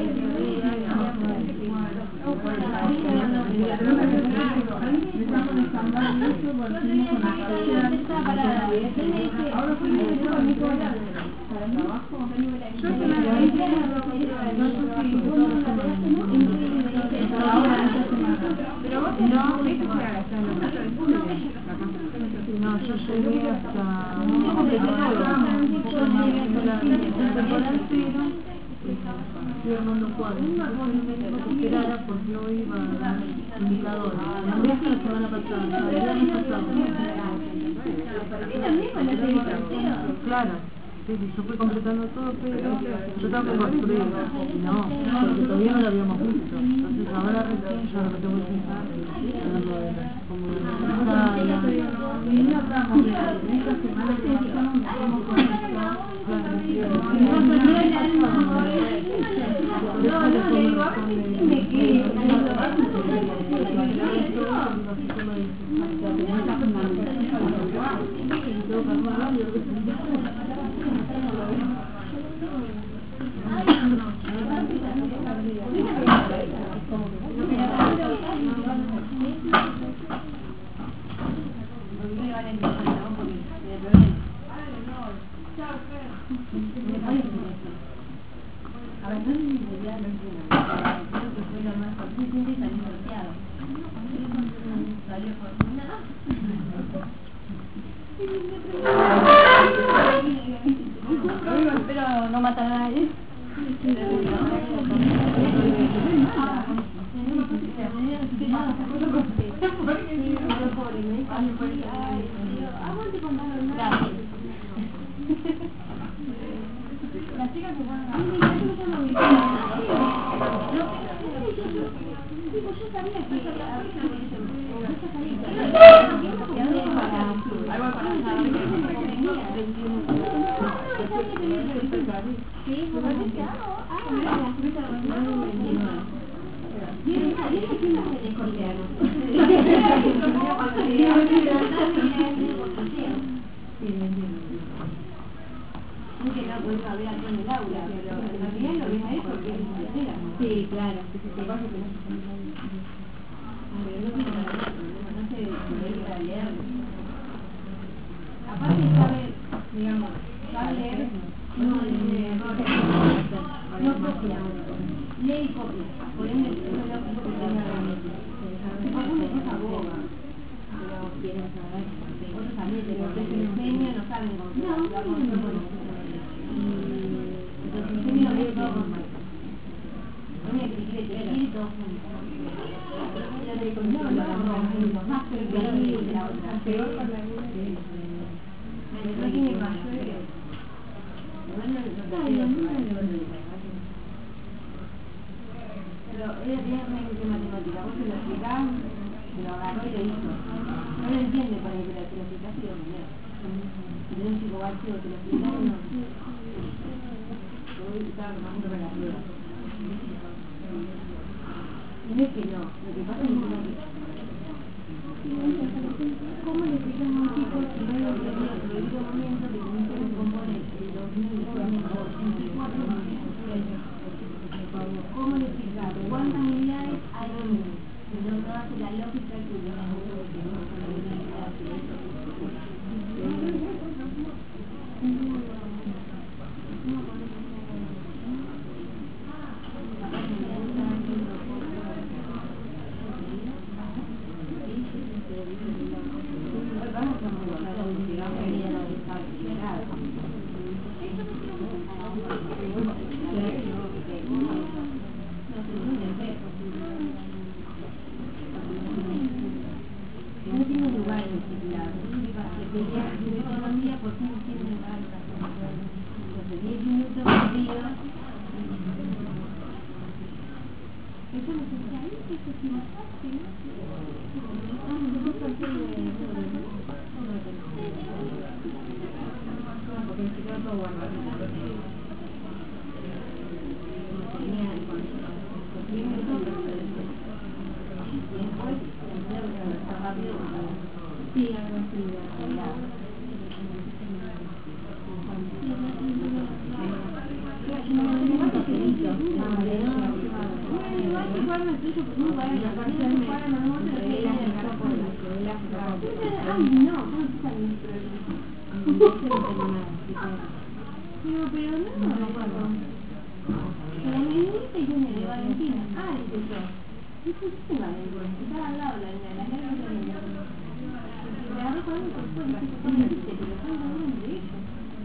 no, yo llegué hasta y Armando Juan, que era porque no iba a dar indicadores. La vez que la semana pasada, el año pasado. Claro, sí, yo fui completando todo, pero yo tengo que construir. No, porque todavía no lo habíamos visto. Entonces ahora recién yo lo tengo que pensar como de la sala. Y no hablamos de esta semana que pasamos con no, no, le digo, a ver si me quedo. A ver, no sé si sería lo que creo que fue lo más consciente y salió bloqueado. Salió por nada. Pero no mata a nadie. Las chicas se van a... yo sabía que... que no podemos haber algo en el aula, pero en realidad lo ven a eso porque es sincera. Sí, claro, que se te pasa que no se sienta bien. Pero no tiene nada de problema, no se puede ir a leer. Aparte sabe, digamos, sabe leer, no lee, no copia, lee y copia. Por ende, eso es lo que tenga realmente. Algunas cosas boba, pero quieren saber, otros también, pero que se enseña, no saben cómo se va a hacer. Entonces, yo lo veo todo con más. No me expliqué, te quiere todo junto. Ya te digo, no, no, no, más pero que la otra. Peor para la vida. No tiene más. Pero ella tiene una matemática, vos se lo explicás, se lo agarró y lo hizo. No lo entiende para que te lo explicás y lo primero. Si tenés un chico vacío, te lo explicás, no. Estaba tomando para la prueba. No es que no, lo que pasa es que ¿cómo le explicamos a un chico si no lo que en el debido momento que tiene que componer el dos mil veinticuatro? ¿Cómo le explicamos cuántas unidades hay en uno? Si no hace la lógica que no es uno que no son unidades y eso. Eso no se sabe, eso sí no sabe, ¿no? Ah, no sé por qué de... Porque se quedó todo guardado. Sí, algo así, pero, pero no, no me acuerdo. La menudita y una de Valentina. Ah, dice yo. Dice, ¿qué Valentina? Estaba al lado la de la cara de la porque me agarró con eso, después dice que son dice, pero son de uno de ellos.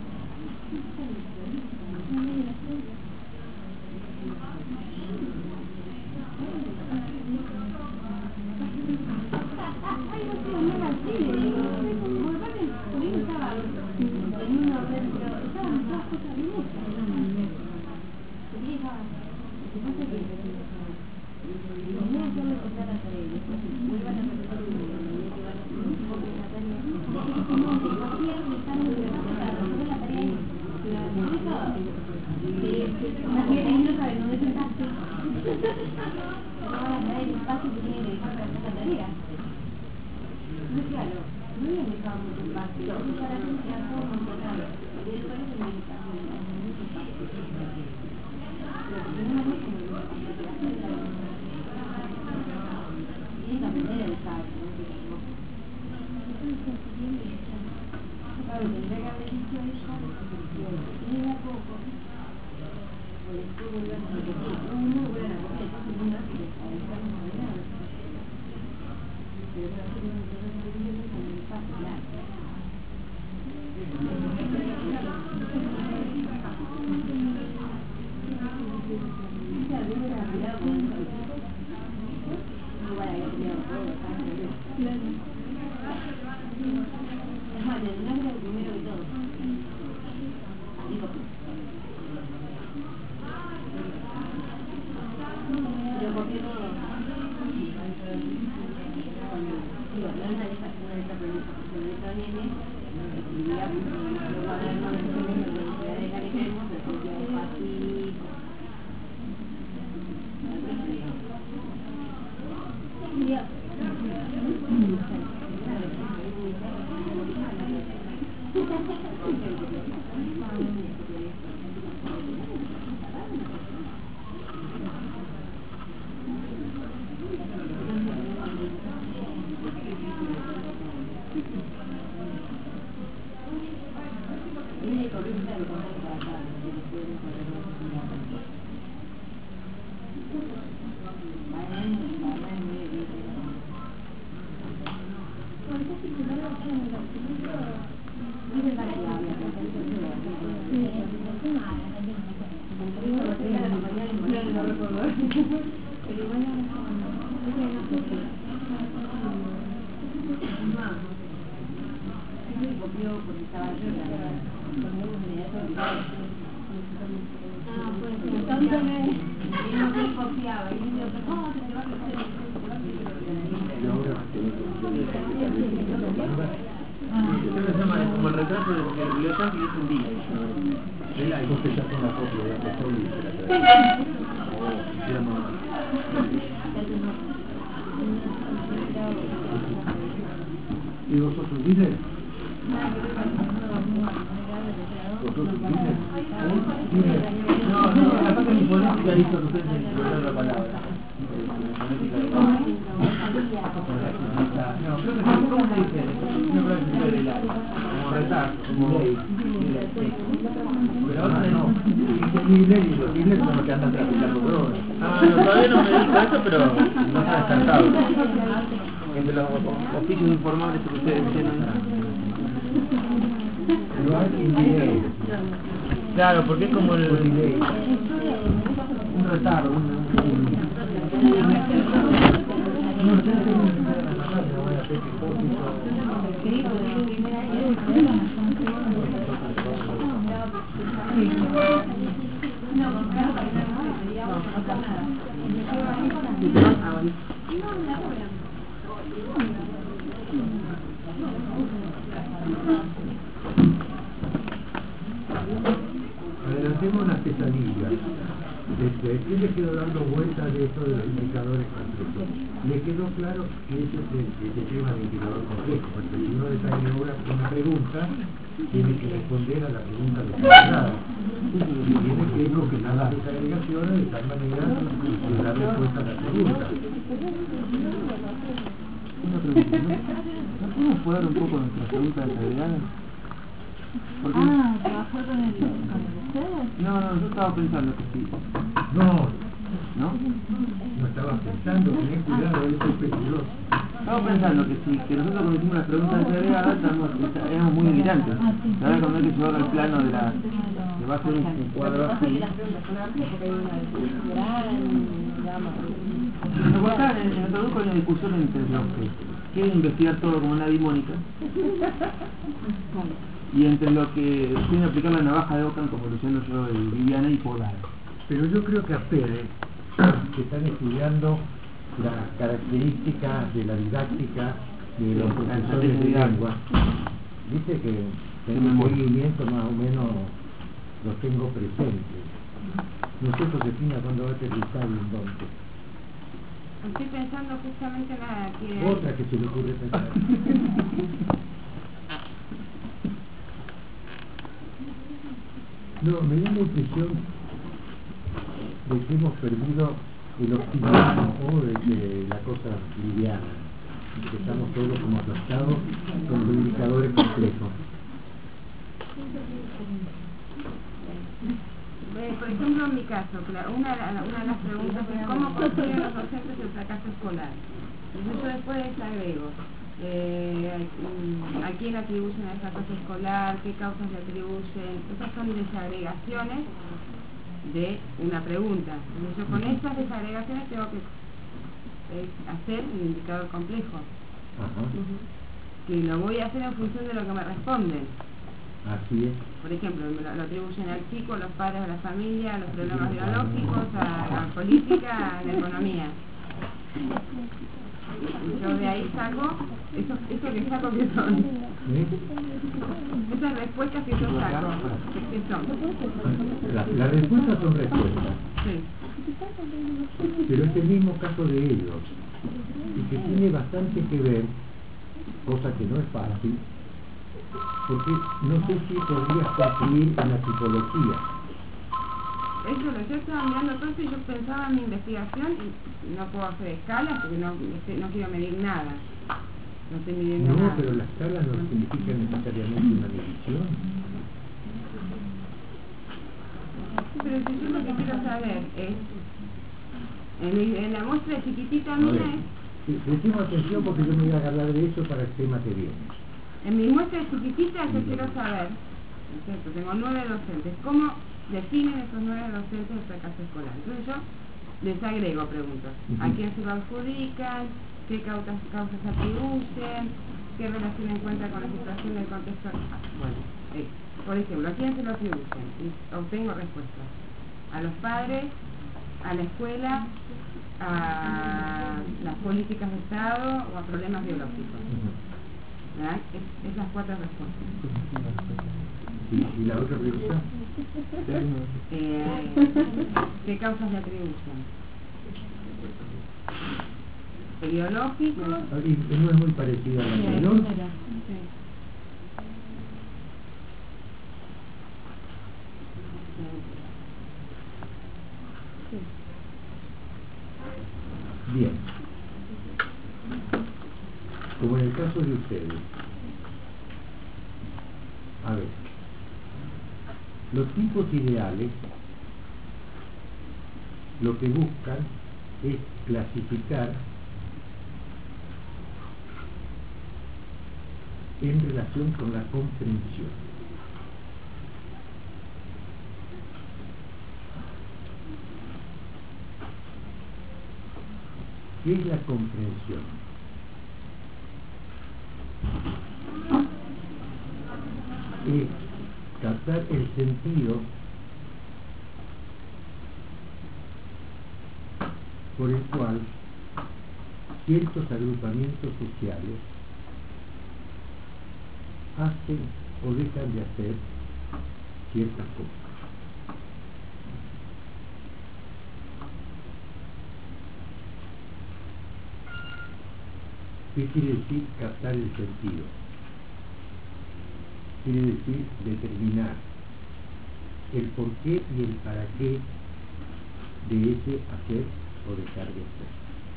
Ay, no sé, no era así, le digo. Por parte, por ahí estaba en un orden, pero estaban todas cosas bien hechas. Porque estaba, lo que pasa es que primero yo le conté a la tarea y después vuelvan a repetir un video, y que van a hacer un poco de la tarea. Dije que no, que cualquier que están en la tarea, resolver la tarea y la chica, más bien ahí no saben dónde sentaste. No van a traer el espacio que tiene que dejar para hacer la tarea. Entonces, claro, no había dejado mucho espacio, entonces para que me queda todo controlado. Y después se me queda muy bien. Pero que no me como lo que hacer la y es la manera de estar, no sé cómo. Claro, tendría que haber dicho ella, que era poco, o después volver a repetir uno, vuelven a comer, entonces no hace que está dejando de nada. Pero para hacer un proceso de vida con el paso, nada. Como el retrato de la biblioteca que es un día. Entonces ya son las copias de la foto y se la trae. ¿Y vos sos un líder? ¿Vos sos un líder? No, no, la parte de mi política hizo que ustedes me volvieron la palabra. No, creo que sí, ¿cómo se dice? No creo que se puede como retar, como ley. Pero ahora no. Y ley, los líderes son los que andan traficando drogas. Ah, no, todavía no me dijo eso, pero no está descartado. Entre los oficios informales que ustedes tienen. Pero hay un ley. Claro, porque es como el... Un retardo, un... No, pregunta. Adelantemos las pesadillas. Después, ¿qué le quedó dando vueltas de eso de los indicadores complejos? Le quedó claro que ese es el, ese tema de indicador complejo, porque si uno desarrolla ahora una pregunta, tiene que responder a la pregunta desarrollada. Y tiene que congelar las desagregaciones de tal manera de dar respuesta a la pregunta. Una pregunta, ¿no? ¿No podemos jugar un poco nuestras preguntas desagregadas? Porque... Ah, ¿trabajar con el, con el ustedes? No, no, yo estaba pensando que sí. No, ¿No? no estaba pensando, tenés cuidado, eso es peligroso. Estaba pensando que sí, que nosotros cuando hicimos las preguntas desagregadas estamos, éramos muy delirantes. Ahora cuando hay que llevar al plano de la... que va a ser un, un cuadro así. Pero por acá en el introdujo hay una discusión entre los que quieren investigar todo como nadie Mónica y entre los que quieren aplicar la navaja de Ockham como Luciano yo y Viviana y Polar. Pero yo creo que a Pérez, que están estudiando las características de la didáctica de los profesores de lengua, dice que tengo un seguimiento más o menos, los tengo presentes. No sé, Josefina, cuándo va a aterrizar en dónde. Estoy pensando justamente en la que... Otra que se le ocurre pensar. No, me da la impresión de que hemos perdido el optimismo o de que la cosa liviana, que estamos todos como aplastados con los indicadores complejos. Eh, por ejemplo, en mi caso, claro, una, una de las preguntas es ¿cómo consiguen los docentes el fracaso escolar? Entonces yo después desagrego eh, a quién atribuyen el fracaso escolar, qué causas le atribuyen. Esas son desagregaciones de una pregunta. Entonces yo con esas desagregaciones tengo que eh, hacer un indicador complejo. Ajá. Que lo voy a hacer en función de lo que me responden. Así es. Por ejemplo, lo, lo atribuyen al chico, a los padres, a la familia, a los problemas biológicos, a la política, a la economía. Y yo de ahí saco, eso, eso que saco que son. ¿Sí? Esas respuestas que yo saco, ¿qué, qué son? La, las respuestas son respuestas, Sí. pero es el mismo caso de ellos, y que tiene bastante que ver, cosa que no es fácil, porque no sé si podrías construir en la tipología. Eso lo yo estaba mirando todo esto y yo pensaba en mi investigación y no puedo hacer escalas porque no, no quiero medir nada. No estoy midiendo No, nada. pero la escala no significa necesariamente una medición. Pero si yo lo que quiero saber es, en, mi, en la muestra chiquitita mía es, prestemos atención porque yo me voy a agarrar de eso para el tema que viene. en mi muestra chiquitita yo quiero saber, ¿no es cierto? Tengo nueve docentes, ¿cómo definen esos nueve docentes el fracaso escolar? Entonces yo les agrego preguntas, ¿a quién se lo adjudican? ¿Qué causas, causas atribuyen? ¿Qué relación encuentra con la situación del contexto? Bueno, eh, por ejemplo, ¿a quién se lo atribuyen? Y obtengo respuestas. A los padres, a la escuela, a las políticas de Estado o a problemas biológicos. ¿Verdad? Es, esas cuatro respuestas. ¿Y, y la otra pregunta? Eh, ¿Qué causas le atribuyen? Biológicos. Y no es muy parecido a la anterior. Sí. Bien. Como en el caso de ustedes. A ver. Los tipos ideales lo que buscan es clasificar en relación con la comprensión. ¿Qué es la comprensión? Es captar el sentido por el cual ciertos agrupamientos sociales hacen o dejan de hacer ciertas cosas. ¿Qué quiere decir captar el sentido? Quiere decir determinar el por qué y el para qué de ese hacer o dejar de hacer.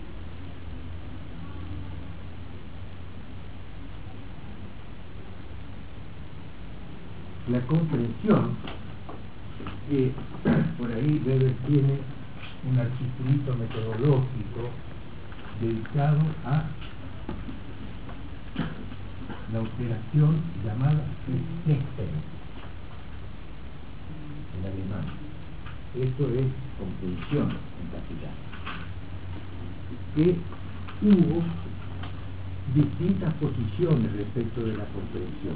La comprensión, que por ahí Weber tiene un articulito metodológico dedicado a la operación llamada Verstehen en alemán. Esto es comprensión en castellano. Que hubo distintas posiciones respecto de la comprensión.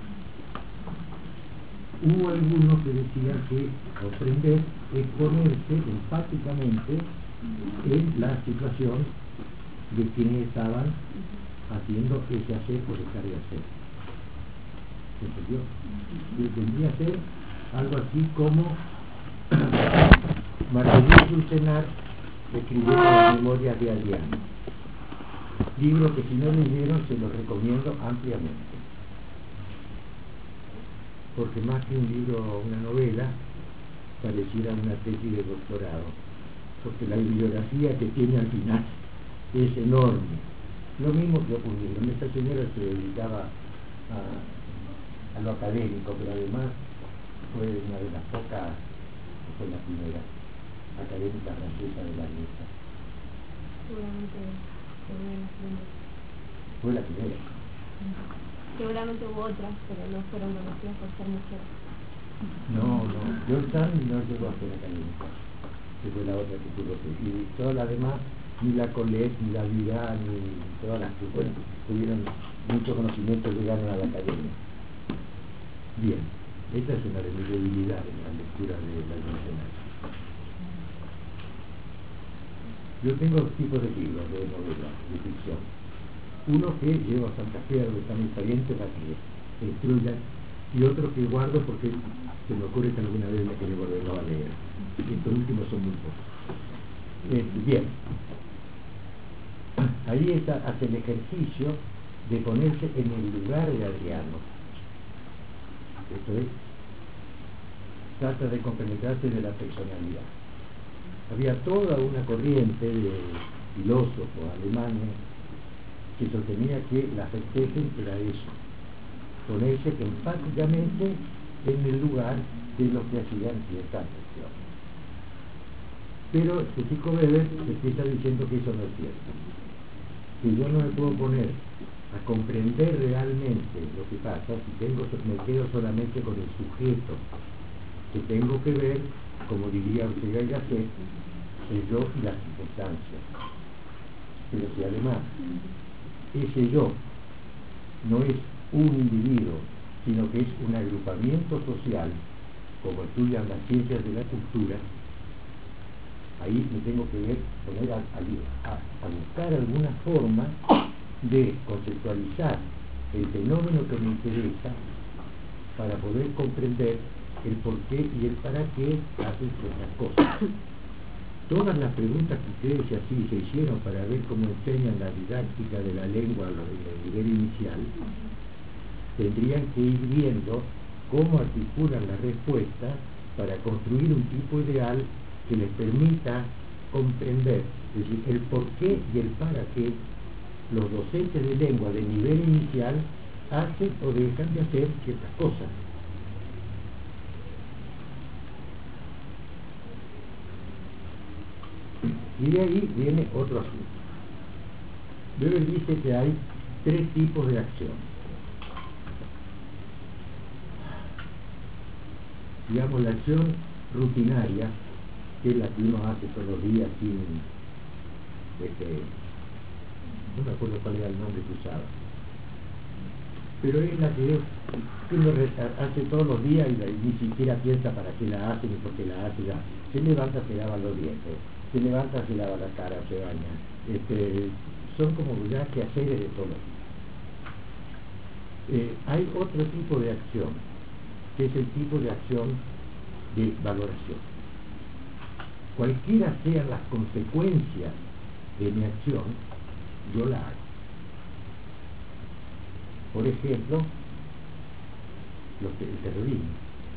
Hubo algunos que decían que comprender es ponerse empáticamente en la situación de quienes estaban haciendo ese hacer o dejar de hacer. ¿Se entendió? Y tendría que ser algo así como Marguerite Yourcenar escribió las memorias de Adriano, libro que si no leyeron se los recomiendo ampliamente, porque más que un libro o una novela pareciera una tesis de doctorado, porque la bibliografía que tiene al final es enorme. Lo mismo que ocurrió. Esta señora se dedicaba a, a lo académico, pero además fue una de las pocas, fue la primera académica francesa de la lista. Seguramente fue la primera. Fue la primera. Seguramente hubo otras, pero no fueron conocidas por ser mujeres. No, no. Georgetown no llegó a ser académica, que fue la otra que tuvo que. Y todas las demás, ni la Colette, ni la Vidal, ni todas las que bueno, tuvieron mucho conocimiento, llegaron a la academia. Bien, esta es una de mis debilidades en la lectura de la Yourcenar. Yo tengo dos tipos de libros de novela, de ficción. Uno que llevo a Santa Fe, donde está mi pariente, para que se instruyan, y otro que guardo porque se me ocurre que alguna vez me quiere volverlo a leer. Estos últimos son muy pocos. Eh, bien, ahí está, hace el ejercicio de ponerse en el lugar de Adriano. Esto es, trata de compenetrarse de la personalidad. Había toda una corriente de filósofos alemanes que sostenía que la Verstehen era eso, ponerse empáticamente en el lugar de los que hacían ciertas acciones. Pero el chico Weber se empieza diciendo que eso no es cierto, que yo no me puedo poner a comprender realmente lo que pasa si tengo, me quedo solamente con el sujeto que tengo que ver, como diría Ortega y Gasset, el yo y las circunstancias. Pero si además ese yo no es un individuo, sino que es un agrupamiento social, como estudian las ciencias de la cultura, ahí me tengo que ver, poner a, a, a buscar alguna forma de conceptualizar el fenómeno que me interesa para poder comprender el por qué y el para qué hacen ciertas cosas. Todas las preguntas que ustedes así se hicieron para ver cómo enseñan la didáctica de la lengua en el nivel inicial, tendrían que ir viendo cómo articulan la respuesta para construir un tipo ideal que les permita comprender, es decir, el por qué y el para qué los docentes de lengua de nivel inicial hacen o dejan de hacer ciertas cosas. Y de ahí viene otro asunto. Weber dice que hay tres tipos de acción. Digamos, la acción rutinaria, que es la que uno hace todos los días sin, este, no me acuerdo cuál era el nombre que usaba, pero es la que uno hace todos los días y, la, y ni siquiera piensa para qué la hace ni por qué la hace. Ya. Se levanta, se lava los dientes, se levanta, se lava la cara, se baña, este, son como ya quehaceres de todos los días. Eh, hay otro tipo de acción, que es el tipo de acción de valoración. Cualquiera sean las consecuencias de mi acción, yo la hago. Por ejemplo, lo que, el terrorismo.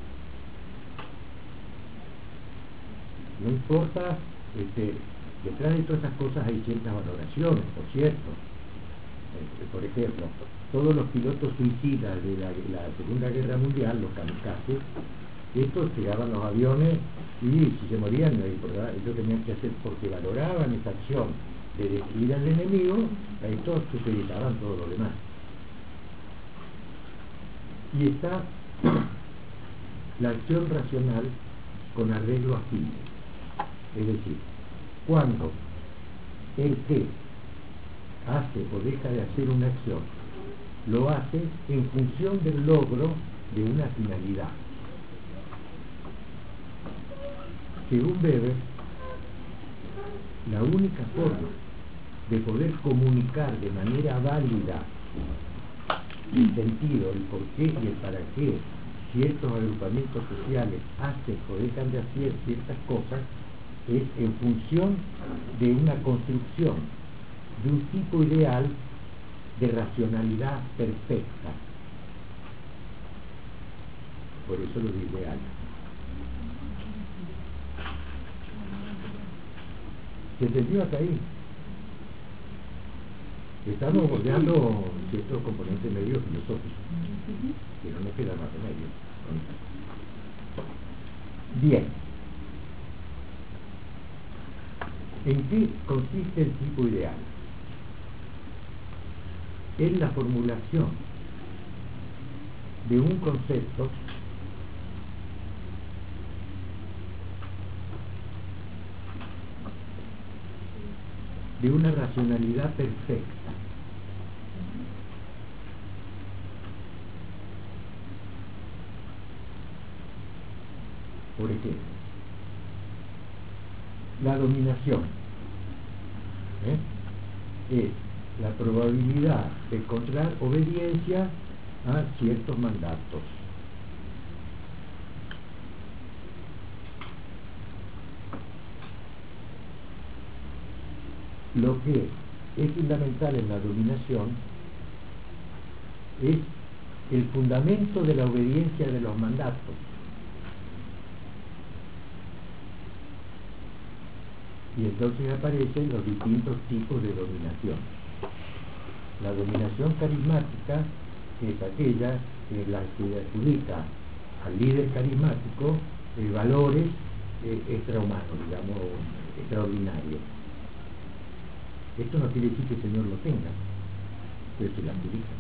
No importa, este, detrás de todas esas cosas hay ciertas valoraciones, por cierto. Eh, por ejemplo, todos los pilotos suicidas de la, la Segunda Guerra Mundial, los kamikazes, estos tiraban los aviones y si se morían no importaba, ellos tenían que hacer porque valoraban esa acción de destruir al enemigo, a estos se evitaban todo lo demás. Y está la acción racional con arreglo a fines. Es decir, cuando el que hace o deja de hacer una acción lo hace en función del logro de una finalidad. Según Weber, la única forma de poder comunicar de manera válida el sentido, el por qué y el para qué ciertos agrupamientos sociales hacen o dejan de hacer ciertas cosas es en función de una construcción de un tipo ideal de racionalidad perfecta. Por eso lo de ideal. ¿Se entendió hasta ahí? Estamos bordeando ciertos componentes medio filosóficos, pero no queda más remedio. Bien. ¿En qué consiste el tipo ideal? En la formulación de un concepto de una racionalidad perfecta. Por ejemplo, la dominación ¿eh? es la probabilidad de encontrar obediencia a ciertos mandatos. Lo que es fundamental en la dominación es el fundamento de la obediencia de los mandatos. Y entonces aparecen los distintos tipos de dominación. La dominación carismática es aquella en la que adjudica al líder carismático eh, valores eh, extrahumanos, digamos, extraordinarios. Esto no quiere decir que el Señor lo tenga, pero se la adjudica.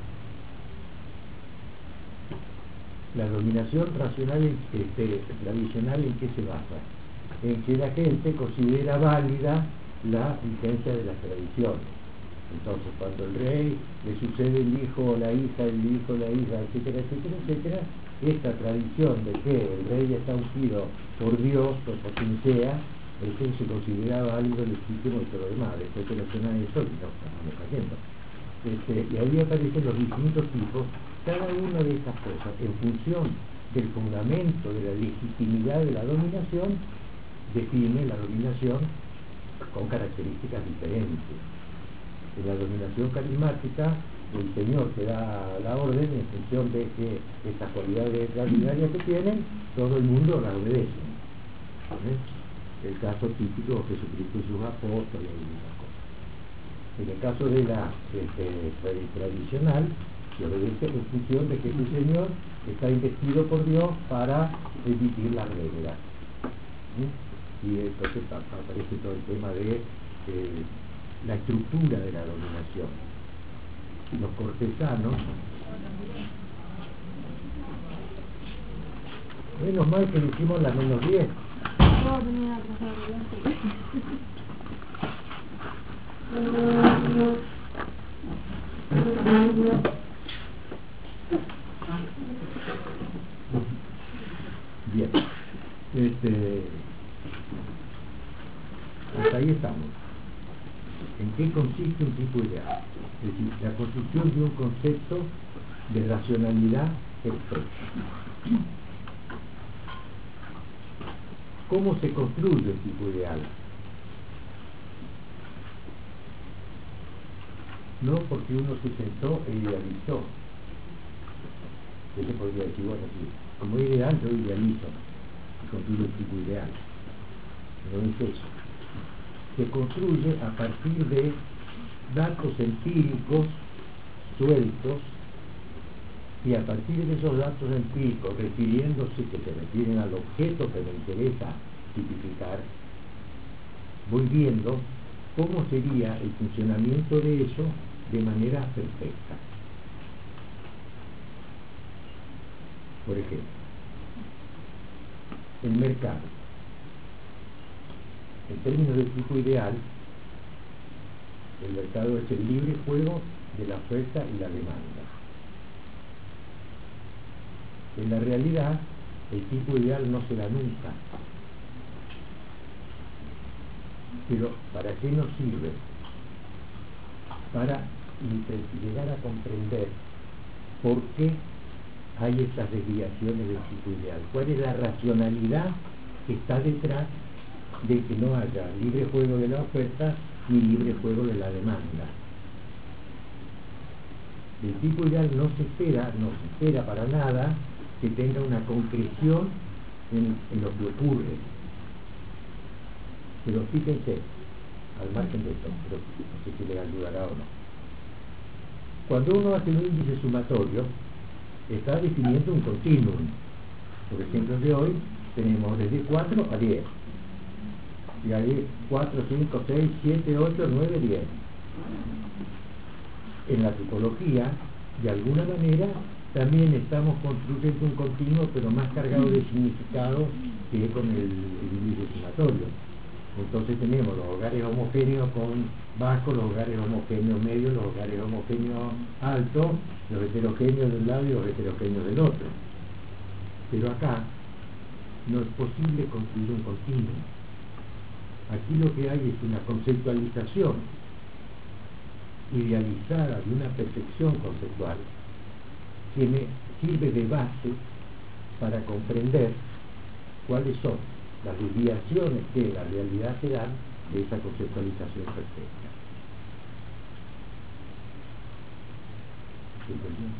La dominación racional, este, tradicional, ¿en qué se basa? En que la gente considera válida la vigencia de las tradiciones. Entonces, cuando el rey le sucede el hijo o la hija, el hijo, la hija, etcétera, etcétera, etcétera, esta tradición de que el rey está ungido por Dios o por quien sea, eso se considera válido, legítimo y todo lo demás. Después se relaciona eso y no estamos cayendo. Este, y ahí aparecen los distintos tipos, cada una de estas cosas, en función del fundamento de la legitimidad de la dominación, define la dominación con características diferentes. En la dominación carismática, el Señor que da la orden en función de que estas cualidades extraordinarias que tienen, todo el mundo las obedece. ¿Eh? El caso típico de Jesucristo y sus apóstoles y esas cosas. En el caso de la este, tradicional, se obedece en función de que el Señor está investido por Dios para emitir las reglas. ¿Sí? Y entonces aparece todo el tema de eh, la estructura de la dominación. Los cortesanos, menos mal que le hicimos las menos diez. Bien, este, hasta ahí estamos. ¿En qué consiste un tipo ideal? Es decir, la construcción de un concepto de racionalidad perfecta. ¿Cómo se construye el tipo ideal? No porque uno se sentó e idealizó. Ese podría decir, bueno, sí, como ideal yo idealizo y construyo el tipo ideal. No es eso. Se construye a partir de datos empíricos sueltos, y a partir de esos datos empíricos, refiriéndose, que se refieren al objeto que me interesa tipificar, voy viendo cómo sería el funcionamiento de eso de manera perfecta. Por ejemplo, el mercado. En términos de tipo ideal, el mercado es el libre juego de la oferta y la demanda. En la realidad, el tipo ideal no se da nunca. Pero ¿para qué nos sirve? Para llegar a comprender por qué hay estas desviaciones del tipo ideal. ¿Cuál es la racionalidad que está detrás de que no haya libre juego de la oferta ni libre juego de la demanda? Del tipo ideal no se espera, no se espera para nada que tenga una concreción en, en lo que ocurre. Pero fíjense, al margen de esto, pero no sé si le ayudará o no. Cuando uno hace un índice sumatorio, está definiendo un continuum. Por ejemplo, de hoy tenemos desde cuatro a diez. Y hay cuatro, cinco, seis, siete, ocho, nueve, diez. En la tipología, de alguna manera, también estamos construyendo un continuo, pero más cargado de significado que con el, el índice sumatorio. Entonces tenemos los hogares homogéneos con bajo, los hogares homogéneos medios, los hogares homogéneos altos, los heterogéneos de un lado y los heterogéneos del otro. Pero acá no es posible construir un continuo. Aquí lo que hay es una conceptualización idealizada de una perfección conceptual que me sirve de base para comprender cuáles son las desviaciones que la realidad se dan de esa conceptualización perfecta. ¿Entendido?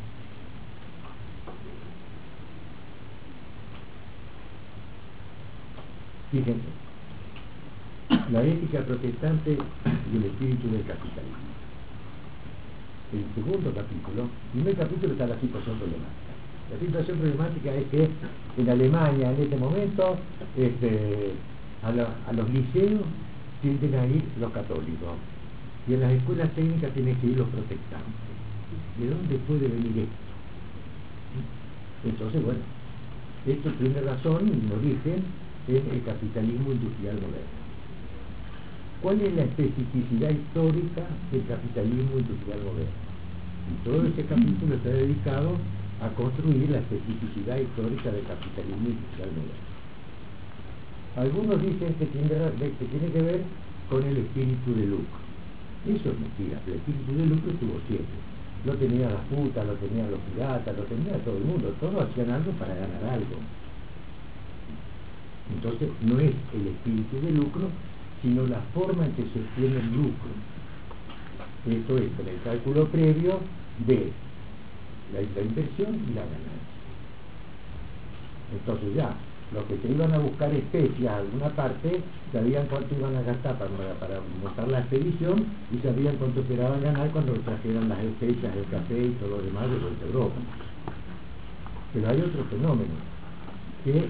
Fíjense, la ética protestante y el espíritu del capitalismo. El segundo capítulo, el primer capítulo está la situación problemática. La situación problemática es que en Alemania en este momento este, a, la, a los liceos tienden a ir los católicos y en las escuelas técnicas tienen que ir los protestantes. ¿De dónde puede venir esto? Entonces, bueno, esto tiene razón y en origen es el capitalismo industrial moderno. ¿Cuál es la especificidad histórica del capitalismo industrial moderno? Y todo ese capítulo está dedicado a construir la especificidad histórica del capitalismo industrial moderno. Algunos dicen que tiene, que tiene que ver con el espíritu de lucro. Eso es mentira, el espíritu de lucro estuvo siempre. Lo tenían las putas, lo tenían los piratas, lo tenía todo el mundo, todos hacían algo para ganar algo. Entonces no es el espíritu de lucro, sino la forma en que se obtiene el lucro. Esto es con el cálculo previo de la, la inversión y la ganancia. Entonces ya, los que se iban a buscar especias a alguna parte, sabían cuánto iban a gastar para, para montar la expedición y sabían cuánto esperaban ganar cuando trajeran las especias, el café y todo lo demás de vuelta a Europa. Pero hay otro fenómeno, que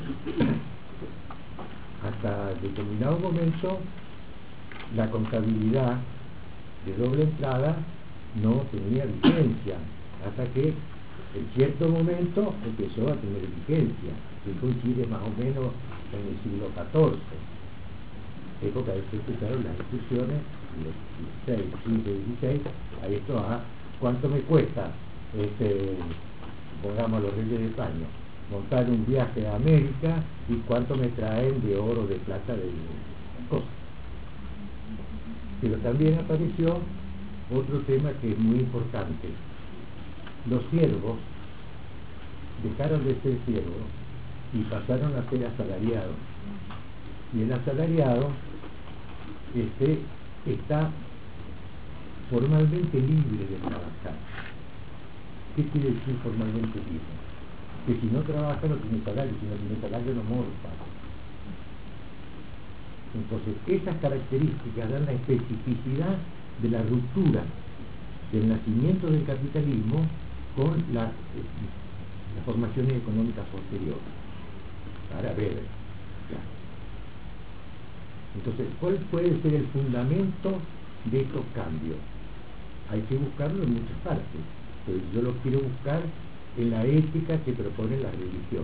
hasta determinado momento la contabilidad de doble entrada no tenía vigencia, hasta que en cierto momento empezó a tener vigencia, que coincide más o menos en el siglo catorce, época de que empezaron las discusiones de los dieciséis, quince, dieciséis, a esto a cuánto me cuesta, este, pongamos los reyes de España, montar un viaje a América y cuánto me traen de oro, de plata, de cosas. Pero también apareció otro tema que es muy importante. Los siervos dejaron de ser siervos y pasaron a ser asalariados. Y el asalariado este, está formalmente libre de trabajar. ¿Qué quiere decir formalmente libre? Que si no trabaja no tiene salario, si no tiene salario no morfa. Entonces, esas características dan la especificidad de la ruptura del nacimiento del capitalismo con la, las formaciones económicas posteriores. Para ver, claro. Entonces, ¿cuál puede ser el fundamento de estos cambios? Hay que buscarlo en muchas partes, pero yo lo quiero buscar en la ética que propone la religión.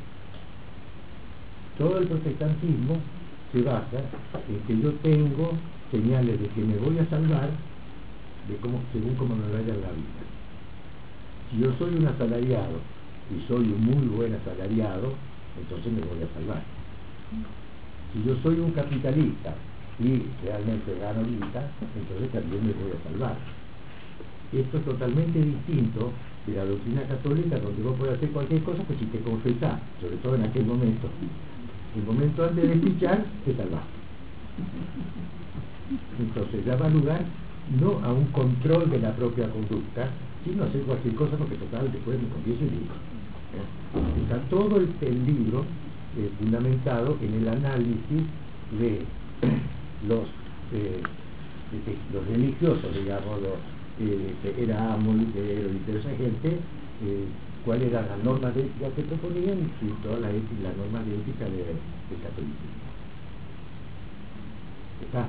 Todo el protestantismo se basa en que yo tengo señales de que me voy a salvar de cómo, según cómo me vaya la vida. Si yo soy un asalariado y soy un muy buen asalariado, entonces me voy a salvar. Si yo soy un capitalista y realmente gano guita, entonces también me voy a salvar. Esto es totalmente distinto de la doctrina católica, donde vos podés hacer cualquier cosa, pues si te confesás, sobre todo en aquel momento. El momento antes de fichar, te salvás. Entonces daba lugar no a un control de la propia conducta, sino a hacer cualquier cosa, porque total, después me confieso y digo. ¿Eh? Está todo el, el libro eh, fundamentado en el análisis de los, eh, de, de, los religiosos, digamos, los, eh, que era Amo, Lutero y toda esa gente, eh, cuáles eran las normas de ética que proponían y todas las, las normas de ética de, del catolicismo. ¿Está?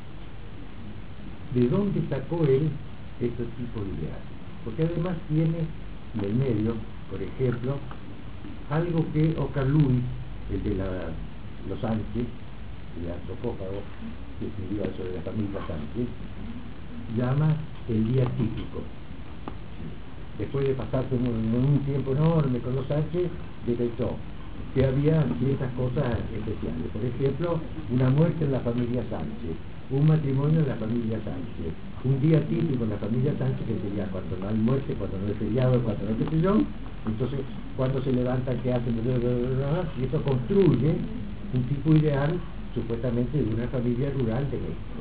¿De dónde sacó él estos tipos de ideales? Porque además tiene en el medio, por ejemplo, algo que Oscar Lewis, el de la, los Sánchez, el antropófago que escribió sobre la familia Sánchez, llama el día típico. Después de pasarse un, un tiempo enorme con los Sánchez, detectó que había ciertas cosas especiales. Por ejemplo, una muerte en la familia Sánchez, un matrimonio en la familia Sánchez, un día típico en la familia Sánchez, que sería cuando no hay muerte, cuando no hay feriado, cuando no hay qué sé yo. Entonces, cuando se levantan, ¿qué hacen? Y eso construye un tipo ideal supuestamente de una familia rural de México.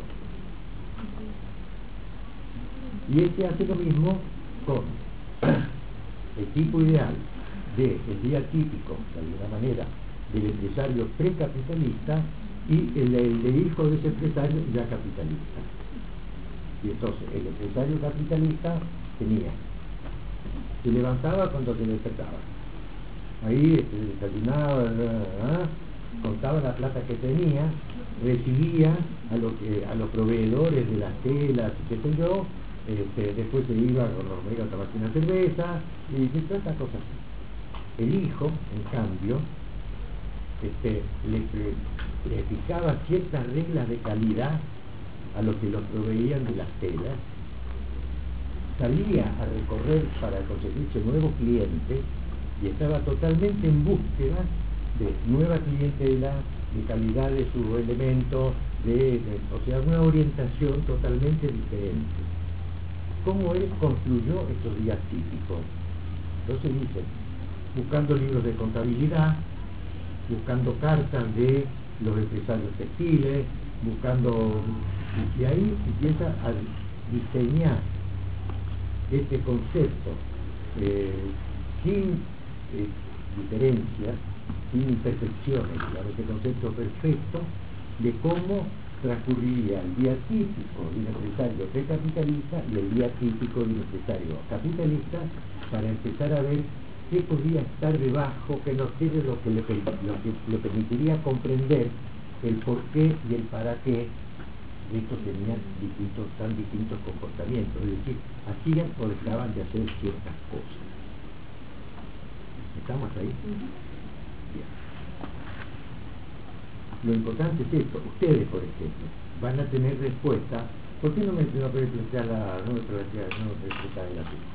Y este hace lo mismo con el tipo ideal del día típico, de alguna manera, del empresario precapitalista y el, el, el hijo de ese empresario ya capitalista. Y entonces el empresario capitalista tenía, se levantaba cuando se despertaba, ahí se desayunaba, ¿eh? Contaba la plata que tenía, recibía a, lo que, a los proveedores de las telas, qué sé yo, este, después se iba con los amigos a tomarse una cerveza y todas estas cosas así. El hijo, en cambio, este, le, le fijaba ciertas reglas de calidad a los que los proveían de las telas, salía a recorrer para conseguirse nuevos clientes y estaba totalmente en búsqueda de nueva clientela, de calidad de su elemento, de, de, o sea, una orientación totalmente diferente. ¿Cómo él construyó estos días típicos? Entonces dice, buscando libros de contabilidad, buscando cartas de los empresarios textiles, buscando, y ahí empieza a diseñar este concepto eh, sin eh, diferencias, sin imperfecciones, digamos, este concepto perfecto de cómo transcurriría el día típico de un empresario precapitalista y el día típico de un empresario capitalista, para empezar a ver qué podría estar debajo, que no tiene lo que le, lo que le permitiría comprender el por qué y el para qué de estos tenían distintos, tan distintos comportamientos, es decir, hacían o dejaban de hacer ciertas cosas. ¿Estamos ahí? Bien. Lo importante es esto. Ustedes, por ejemplo, van a tener respuesta. ¿Por qué no me no puede plantear la no me plantea, no me explicar el asunto?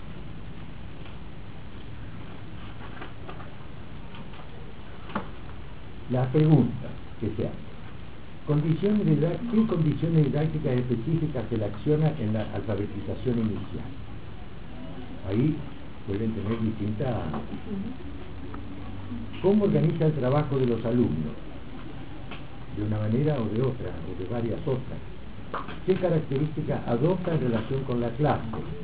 La pregunta que se hace: Condiciones de, ¿qué condiciones didácticas específicas se le acciona en la alfabetización inicial? Ahí pueden tener distintas... ¿Cómo organiza el trabajo de los alumnos? De una manera o de otra, o de varias otras. ¿Qué características adopta en relación con la clase?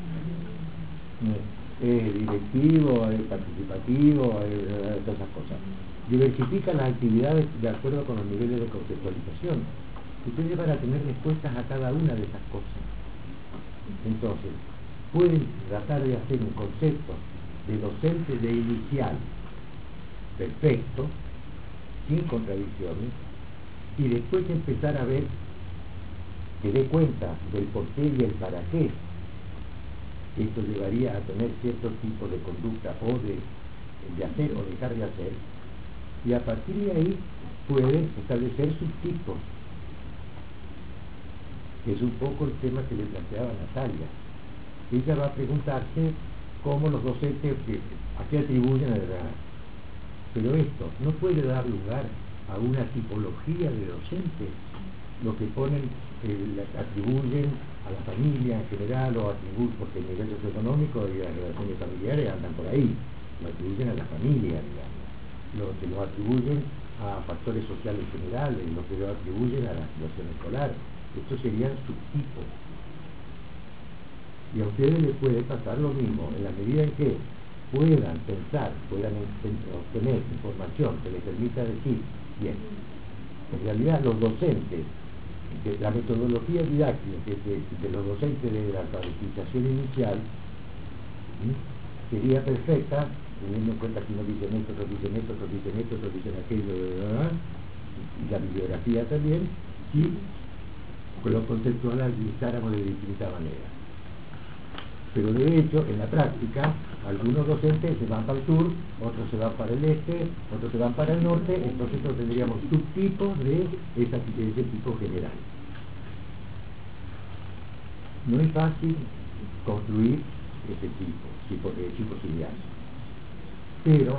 ¿Es directivo, es participativo, es, todas esas cosas? Diversifica las actividades de acuerdo con los niveles de conceptualización. Ustedes van a tener respuestas a cada una de esas cosas. Entonces, pueden tratar de hacer un concepto de docente de inicial perfecto, sin contradicciones, y después empezar a ver que dé cuenta del por qué y el para qué. Esto llevaría a tener cierto tipo de conducta o de, de hacer o dejar de hacer, y a partir de ahí pueden establecer subtipos, que es un poco el tema que le planteaba Natalia. Ella va a preguntarse cómo los docentes, a qué atribuyen a la... Pero esto no puede dar lugar a una tipología de docentes, lo que ponen, eh, atribuyen a la familia en general, o atribuyen, porque el nivel socioeconómico y las relaciones familiares andan por ahí, lo atribuyen a la familia, digamos, lo que lo atribuyen a factores sociales generales, lo que lo atribuyen a la situación escolar. Estos serían subtipos. Y a ustedes les puede pasar lo mismo, en la medida en que puedan pensar, puedan obtener información que les permita decir, bien, en realidad los docentes, de la metodología didáctica de, de, de los docentes de la alfabetización inicial, ¿sí?, sería perfecta, teniendo en cuenta que unos dicen esto, otros dicen esto, otros dicen esto, otros dicen aquello, ¿verdad? Y la bibliografía también, si lo conceptualizáramos de distinta manera. Pero de hecho, en la práctica, algunos docentes se van para el sur, otros se van para el este, otros se van para el norte, entonces nosotros tendríamos subtipos de, esa, de ese tipo general. No es fácil construir ese tipo, tipo de posibilidades. Pero,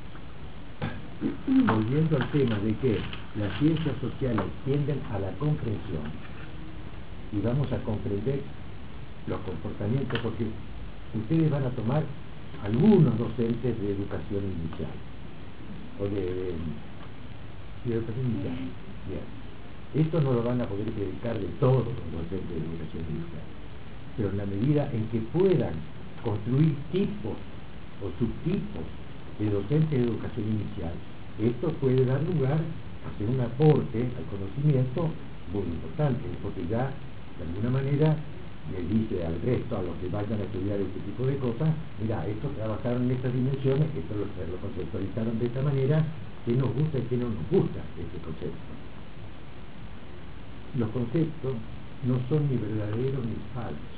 volviendo al tema de que las ciencias sociales tienden a la comprensión, y vamos a comprender los comportamientos, porque ustedes van a tomar algunos docentes de educación inicial o de, de, de educación inicial. Bien. Esto no lo van a poder predicar de todos los docentes de educación inicial, pero en la medida en que puedan construir tipos o subtipos de docentes de educación inicial, esto puede dar lugar a hacer un aporte al conocimiento muy importante, porque ya de alguna manera le dice al resto, a los que vayan a estudiar este tipo de cosas, mira, estos trabajaron en estas dimensiones, estos lo, lo conceptualizaron de esta manera, qué nos gusta y qué no nos gusta este concepto. Los conceptos no son ni verdaderos ni falsos.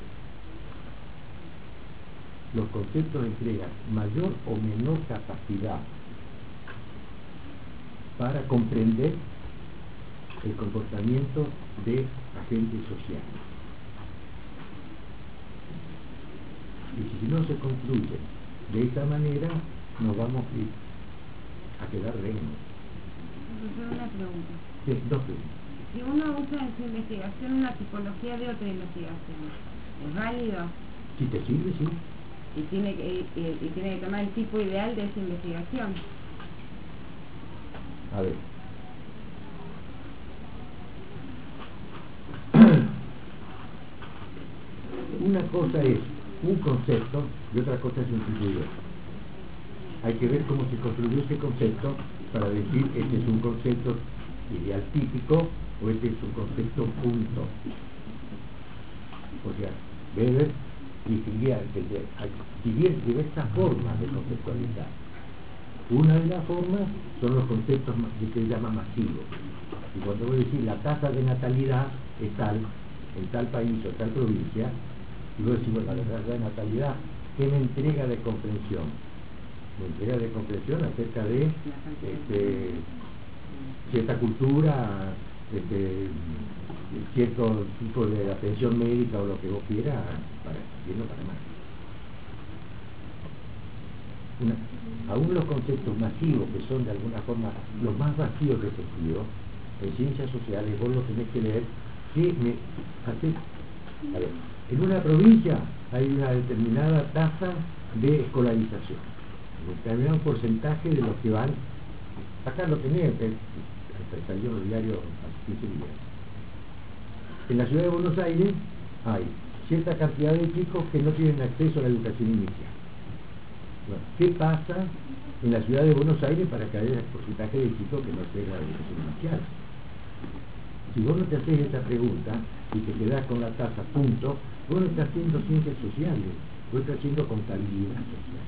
Los conceptos entregan mayor o menor capacidad para comprender el comportamiento de agentes sociales. Y si no se concluye de esa manera, nos vamos a quedar lejos. Profesor, una pregunta. Sí, dos preguntas. Si uno usa en su investigación una tipología de otra investigación, ¿es válido? Si te sirve, sí. Y tiene que, y, y tiene que tomar el tipo ideal de esa investigación. A ver. Una cosa es un concepto y otra cosa es un tipo ideal. Hay que ver cómo se construyó ese concepto para decir este es un concepto ideal típico o este es un concepto punto. O sea, Weber distinguía diversas formas de conceptualizar. Una de las formas son los conceptos que se llama masivos. Y cuando voy a decir la tasa de natalidad es tal, en tal país o tal provincia, y vos decís, bueno, la tasa de natalidad, ¿qué me entrega de comprensión? Me entrega de comprensión acerca de este, cierta cultura, este, cierto tipo de atención médica o lo que vos quieras, para bien o para mal. Una, aún los conceptos masivos, que son de alguna forma los más vacíos de sentido, en ciencias sociales vos lo tenés que leer, que me hace, a ver, en una provincia hay una determinada tasa de escolarización, un determinado porcentaje de los que van, acá lo tenés, el salió el diario hace quince días. En la ciudad de Buenos Aires hay cierta cantidad de chicos que no tienen acceso a la educación inicial. Bueno, ¿qué pasa en la ciudad de Buenos Aires para que haya el porcentaje de chicos que no tengan la educación inicial? Si vos no te haces esta pregunta y te quedás con la tasa punto, vos no estás haciendo ciencias sociales, vos estás haciendo contabilidad social.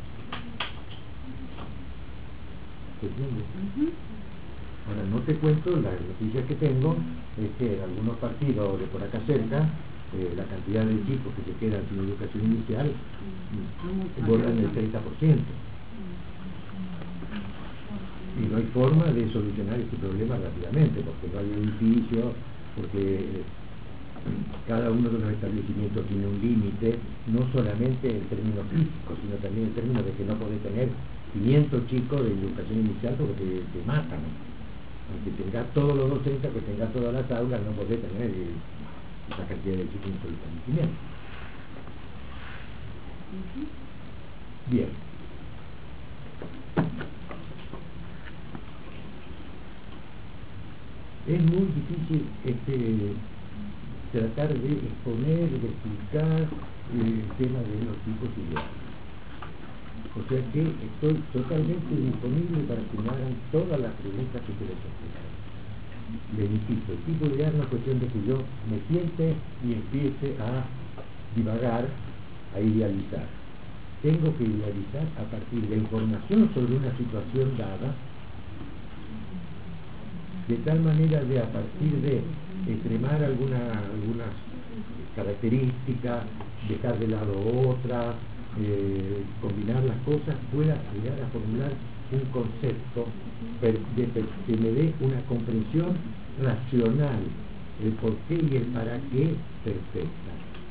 ¿Se entiende? Uh-huh. Ahora, no te cuento, las noticias que tengo es que en algunos partidos de por acá cerca, eh, la cantidad de chicos que se quedan sin educación inicial uh-huh. borran el treinta por ciento. Y no hay forma de solucionar este problema rápidamente, porque no hay edificios, porque cada uno de los establecimientos tiene un límite, no solamente en términos físicos, sino también en términos de que no podés tener quinientos chicos de educación inicial porque te, te matan. Aunque tengas todos los docentes, que tengas todas las aulas, no podés tener eh, esa cantidad de chicos en su establecimiento. Bien. Es muy difícil este, tratar de exponer, de explicar el tema de los tipos ideales. O sea que estoy totalmente disponible para que me hagan todas las preguntas que quieran hacer. Les insisto, el tipo ideal no es cuestión de que yo me siente y empiece a divagar, a idealizar. Tengo que idealizar a partir de información sobre una situación dada, de tal manera de a partir de extremar alguna, algunas características, dejar de lado otras, eh, combinar las cosas, pueda llegar a formular un concepto per, de, per, que me dé una comprensión racional, el por qué y el para qué perfecta.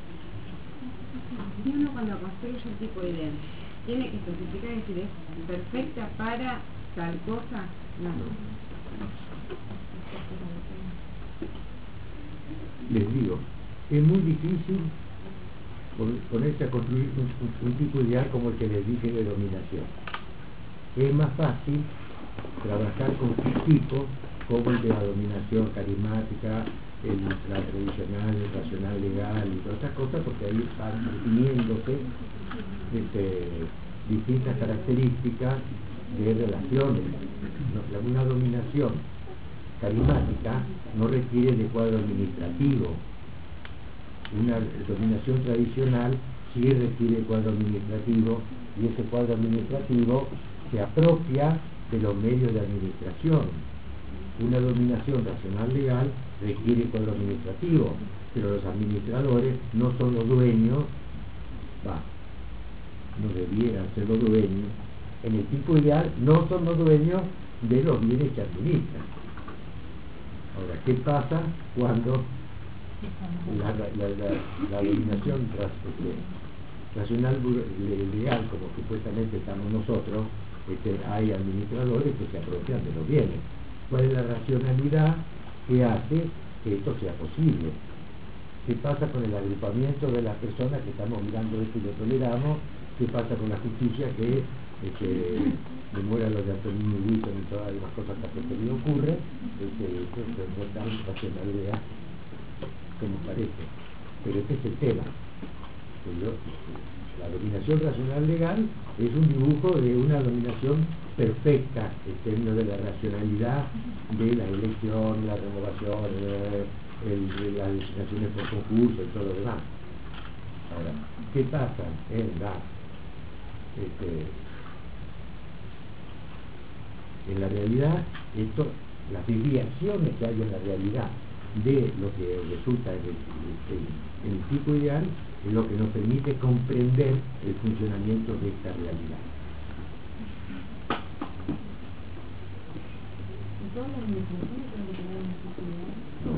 Y uno cuando construye un tipo de idea, tiene que especificar y decir, ¿es perfecta para tal cosa? No. no. Les digo, es muy difícil ponerse a construir un, un, un tipo ideal como el que les dije de dominación. Es más fácil trabajar con tipos como el de la dominación carismática, el, la tradicional, el racional legal y todas esas cosas, porque ahí van definiéndose este, distintas características de relaciones. No, una dominación carismática no requiere de cuadro administrativo. Una dominación tradicional sí requiere de cuadro administrativo, y ese cuadro administrativo se apropia de los medios de administración. Una dominación racional legal requiere cuadro administrativo, pero los administradores no son los dueños, va, no debieran ser los dueños, en el tipo ideal no son los dueños de los bienes que administran. Ahora, ¿qué pasa cuando la, la, la, la dominación tras, este, racional legal, como supuestamente estamos nosotros, este, hay administradores que se apropian de los bienes? ¿Cuál es la racionalidad que hace que esto sea posible? ¿Qué pasa con el agrupamiento de las personas que estamos mirando esto y lo toleramos? ¿Qué pasa con la justicia que este, demora lo de Antonio Wilson y todas las demás cosas que a le ocurre? Este, esto no es tan racionalidad como parece. Pero este es el tema. Yo, la dominación racional legal es un dibujo de una dominación perfecta en términos de la racionalidad de la elección, la renovación, el, el, las designaciones por concurso y todo lo demás. Ahora, ¿qué pasa en la este, en la realidad? Esto, las desviaciones que hay en la realidad de lo que resulta en el, en el tipo ideal es lo que nos permite comprender el funcionamiento de esta realidad. No.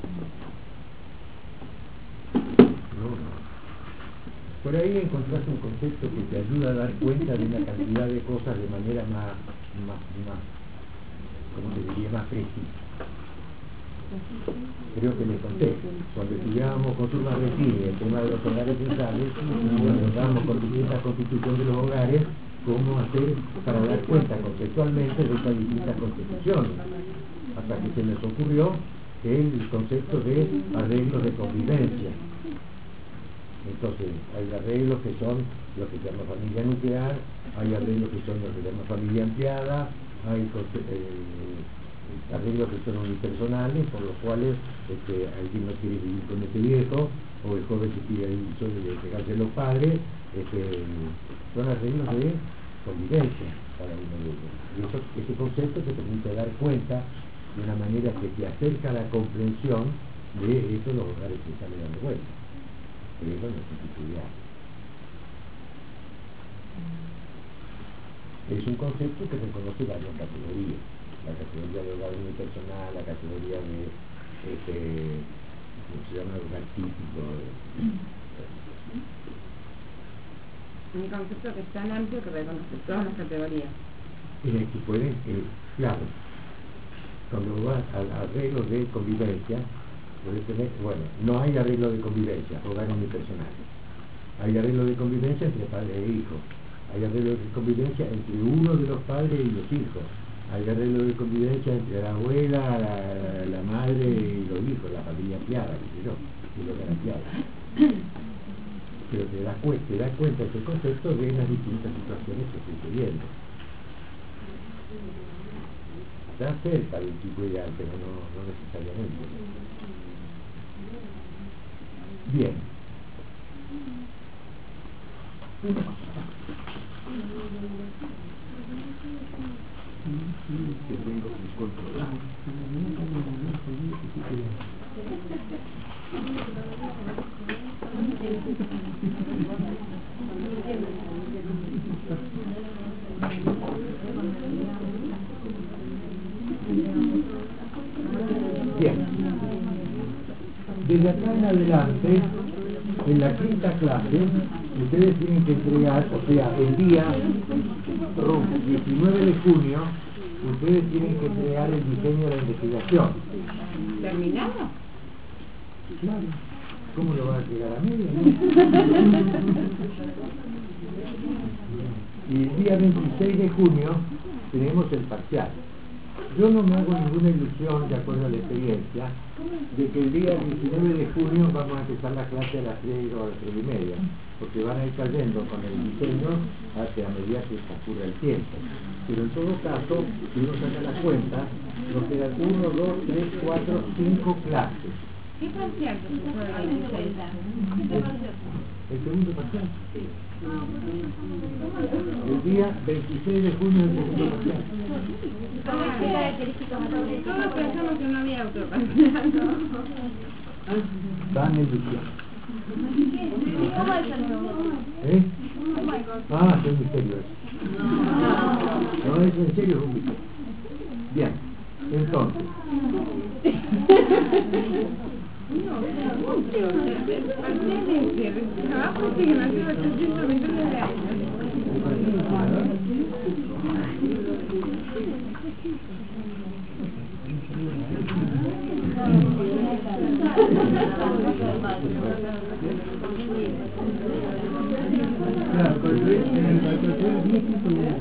No, no. Por ahí encontrás un concepto que te ayuda a dar cuenta de una cantidad de cosas de manera más, más, más, ¿cómo se diría?, más precisa. Creo que les conté, cuando estudiábamos con Turma Retini el tema de los hogares censables, nos dábamos con esta constitución de los hogares, cómo hacer para dar cuenta conceptualmente de estas distintas constituciones, hasta que se les ocurrió el concepto de arreglos de convivencia. Entonces, hay arreglos que son lo que se llama familia nuclear, hay arreglos que son lo que se llama familia ampliada, hay eh, arreglos que son unipersonales, por los cuales este, alguien no quiere vivir con este viejo, o el joven que quiere ir solo de pegarse a los padres, este, son arreglos de convivencia para uno de ellos. Y eso, ese concepto te permite dar cuenta de una manera que te acerca a la comprensión de esto, los hogares que están dando vuelta. Pero eso no es estudiar. Es un concepto que reconoce varias categorías. La categoría de hogar unipersonal, la categoría de este, ¿cómo se llama? Hogar típico. Un concepto que es tan amplio que reconoce todas las categorías. En el que pueden, eh, claro, cuando vas al arreglo de convivencia, puedes tener, bueno, no hay arreglo de convivencia, hogar unipersonal. Hay arreglo de convivencia entre padre e hijo. Hay arreglo de convivencia entre uno de los padres y los hijos. Hay arreglo de convivencia entre la abuela, la, la madre y los hijos, la familia ampliada, qué sé yo, y los ampliados. Pero te das cuenta, te das cuenta ese concepto de las distintas situaciones que estoy viviendo. Está cerca del tipo ideal, pero no, no necesariamente. Bien. Que tengo que controlar. Bien. Desde acá en adelante, en la quinta clase, ustedes tienen que entregar, o sea, el día diecinueve de junio, ustedes tienen que entregar el diseño de la investigación. ¿Terminado? Claro. ¿Cómo lo van a entregar a mí? Y el día veintiséis de junio tenemos el parcial. Yo no me hago ninguna ilusión, de acuerdo a la experiencia, de que el día diecinueve de junio vamos a empezar la clase a las tres o a las tres y media, porque van a ir cayendo con el diseño hacia medida que transcurra el tiempo. Pero en todo caso, si uno saca la cuenta, nos quedan uno, dos, tres, cuatro, cinco clases. ¿Qué parcial se fue el veintiséis? El segundo parcial. El día veintiséis de junio es el segundo parcial. Todos pensamos que no había otro parcial. Dan ilusión. ¿Cómo es el nuevo? ¿Eh? Ah, es un misterio eso. No es en serio, es un misterio. Bien, entonces. El trabajo sigue nacido ochocientos millones de años. Claro, en el laboratorio es muy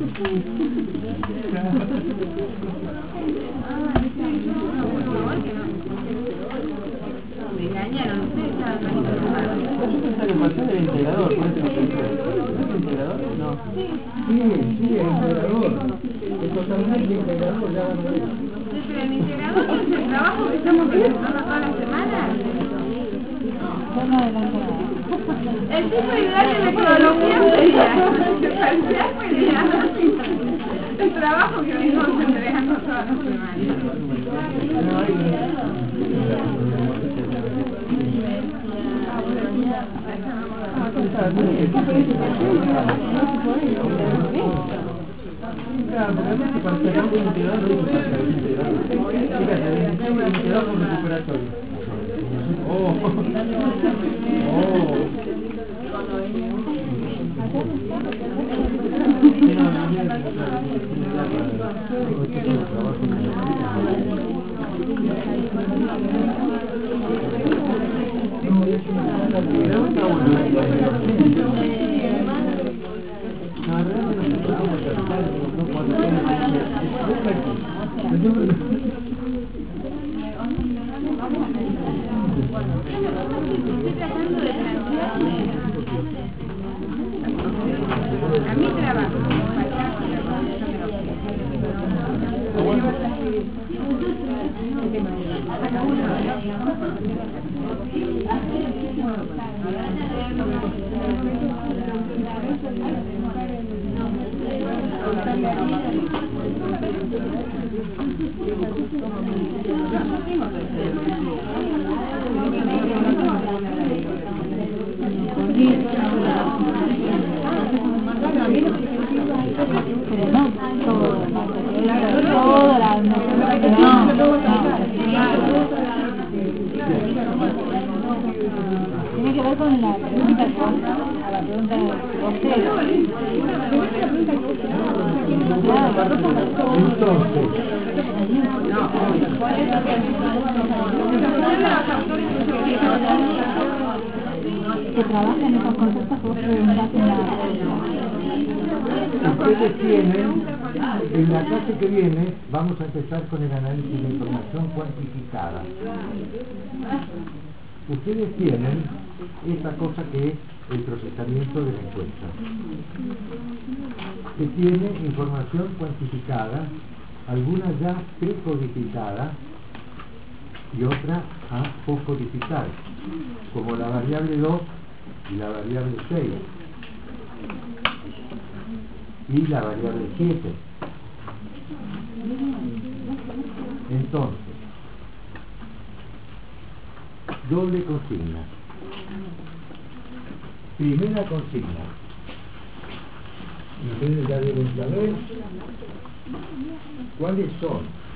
Me engañaron, ustedes estaban manipulados. El parcial del integrador, ¿cuál es el integrador? No. Sí, sí, el integrador. El totalmente integrador ya va a morir. Pero el integrador es el trabajo que estamos presentando todas las semanas. El tipo ideal de metodología sería, el parcial sería el trabajo que venimos entregando todas las semanas. Claro, porque además el parcial de integrador no es un parcial de integrador. Fíjate, el integrador con recuperatorio. Oh, oh. Sí, no, no, no, no, no, no, no, no, no, no, no, no, Pregunta uno. No, realmente no se puede capital, no cuando tiene Estoy tratando de plantearme a mi trabajo, tiene que ver con la pregunta a la pregunta de usted. Que trabaja en esos conceptos, vos preguntás en la... Ustedes tienen, en la clase que viene, vamos a empezar con el análisis de información cuantificada. Ustedes tienen esa cosa que es el procesamiento de la encuesta, que tiene información cuantificada, alguna ya precodificada y otra a poscodificar, como la variable dos y la variable seis y la variable siete. Entonces, doble consigna. Primera consigna. Ustedes ya deben saber cuáles son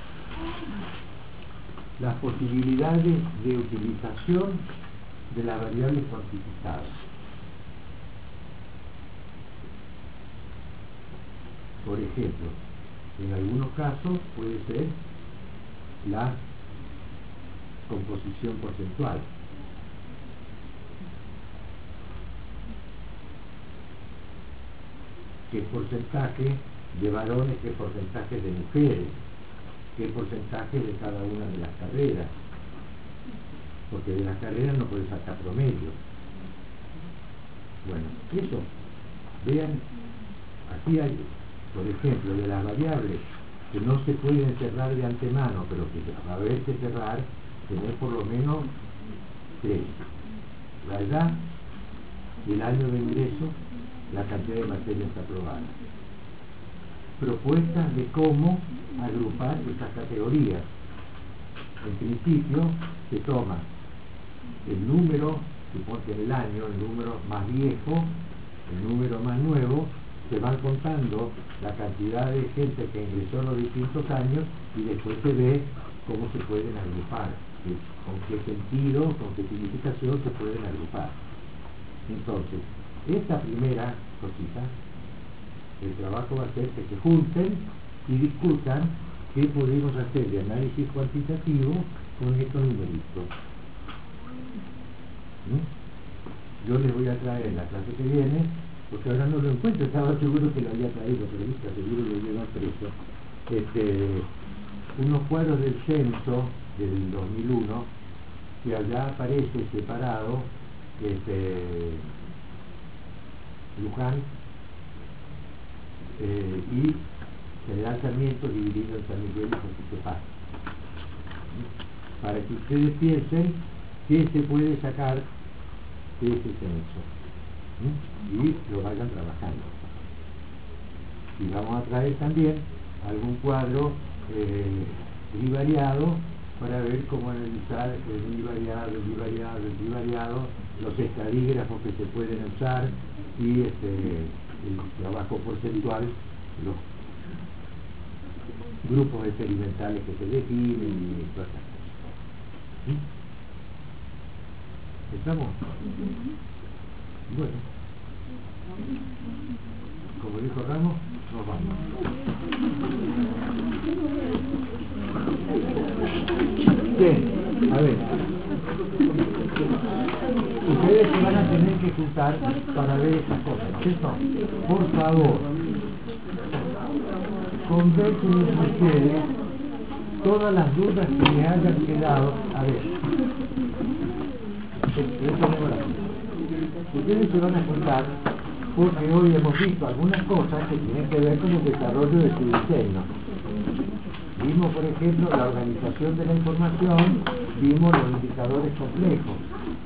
las posibilidades de utilización de las variables cuantificadas. Por ejemplo, en algunos casos puede ser la composición porcentual. ¿Qué porcentaje de varones, qué porcentaje de mujeres, qué porcentaje de cada una de las carreras? Porque de las carreras no puedes sacar promedio. Bueno, eso, vean, aquí hay, por ejemplo, de las variables que no se pueden cerrar de antemano, pero que va a haber que cerrar, tener por lo menos tres: la edad, el año de ingreso, la cantidad de materias aprobadas. Propuestas de cómo agrupar estas categorías. En principio se toma el número, suponte el año, el número más viejo, el número más nuevo, se van contando la cantidad de gente que ingresó en los distintos años y después se ve cómo se pueden agrupar, con qué sentido, con qué significación se pueden agrupar. Entonces, esta primera cosita, el trabajo va a ser que se junten y discutan qué podemos hacer de análisis cuantitativo con estos numeritos. ¿Mm? Yo les voy a traer la clase que viene, porque ahora no lo encuentro, estaba seguro que lo había traído, pero viste, seguro lo llevo preso. Este, unos cuadros del censo del dos mil uno, que allá aparece separado este, Luján eh, y General Sarmiento dividido en San Miguel y San Paz, para que ustedes piensen qué se puede sacar de ese censo, ¿sí? Y lo vayan trabajando. Y vamos a traer también algún cuadro eh, bivariado para ver cómo analizar el bivariado, el bivariado, el bivariado, los estadígrafos que se pueden usar y este, el trabajo porcentual, los grupos experimentales que se definen y todas esas cosas. ¿Sí? ¿Estamos? Bueno, como dijo Ramos, nos vamos. Bien, a ver. ustedes se van a tener que juntar para ver esas cosas, ¿cierto? Por favor, conversen ustedes todas las dudas que les hayan quedado. A ver, ustedes se van a juntar porque hoy hemos visto algunas cosas que tienen que ver con el desarrollo de su diseño. Vimos, por ejemplo, la organización de la información, vimos los indicadores complejos.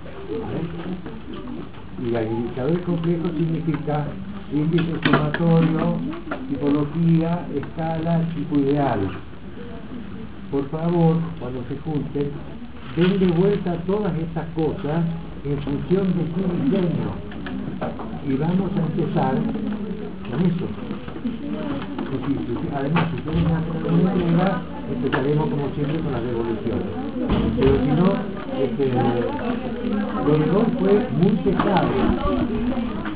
¿Eh? Y los indicadores complejos significa índice sumatorio, tipología, escala, tipo ideal. Por favor, cuando se junten, denle vuelta a todas estas cosas en función de su diseño. Y vamos a empezar con eso. Además, si ustedes me hacen alguna idea, empezaremos como siempre con las devoluciones. Pero si no, este, lo de hoy fue muy pesado.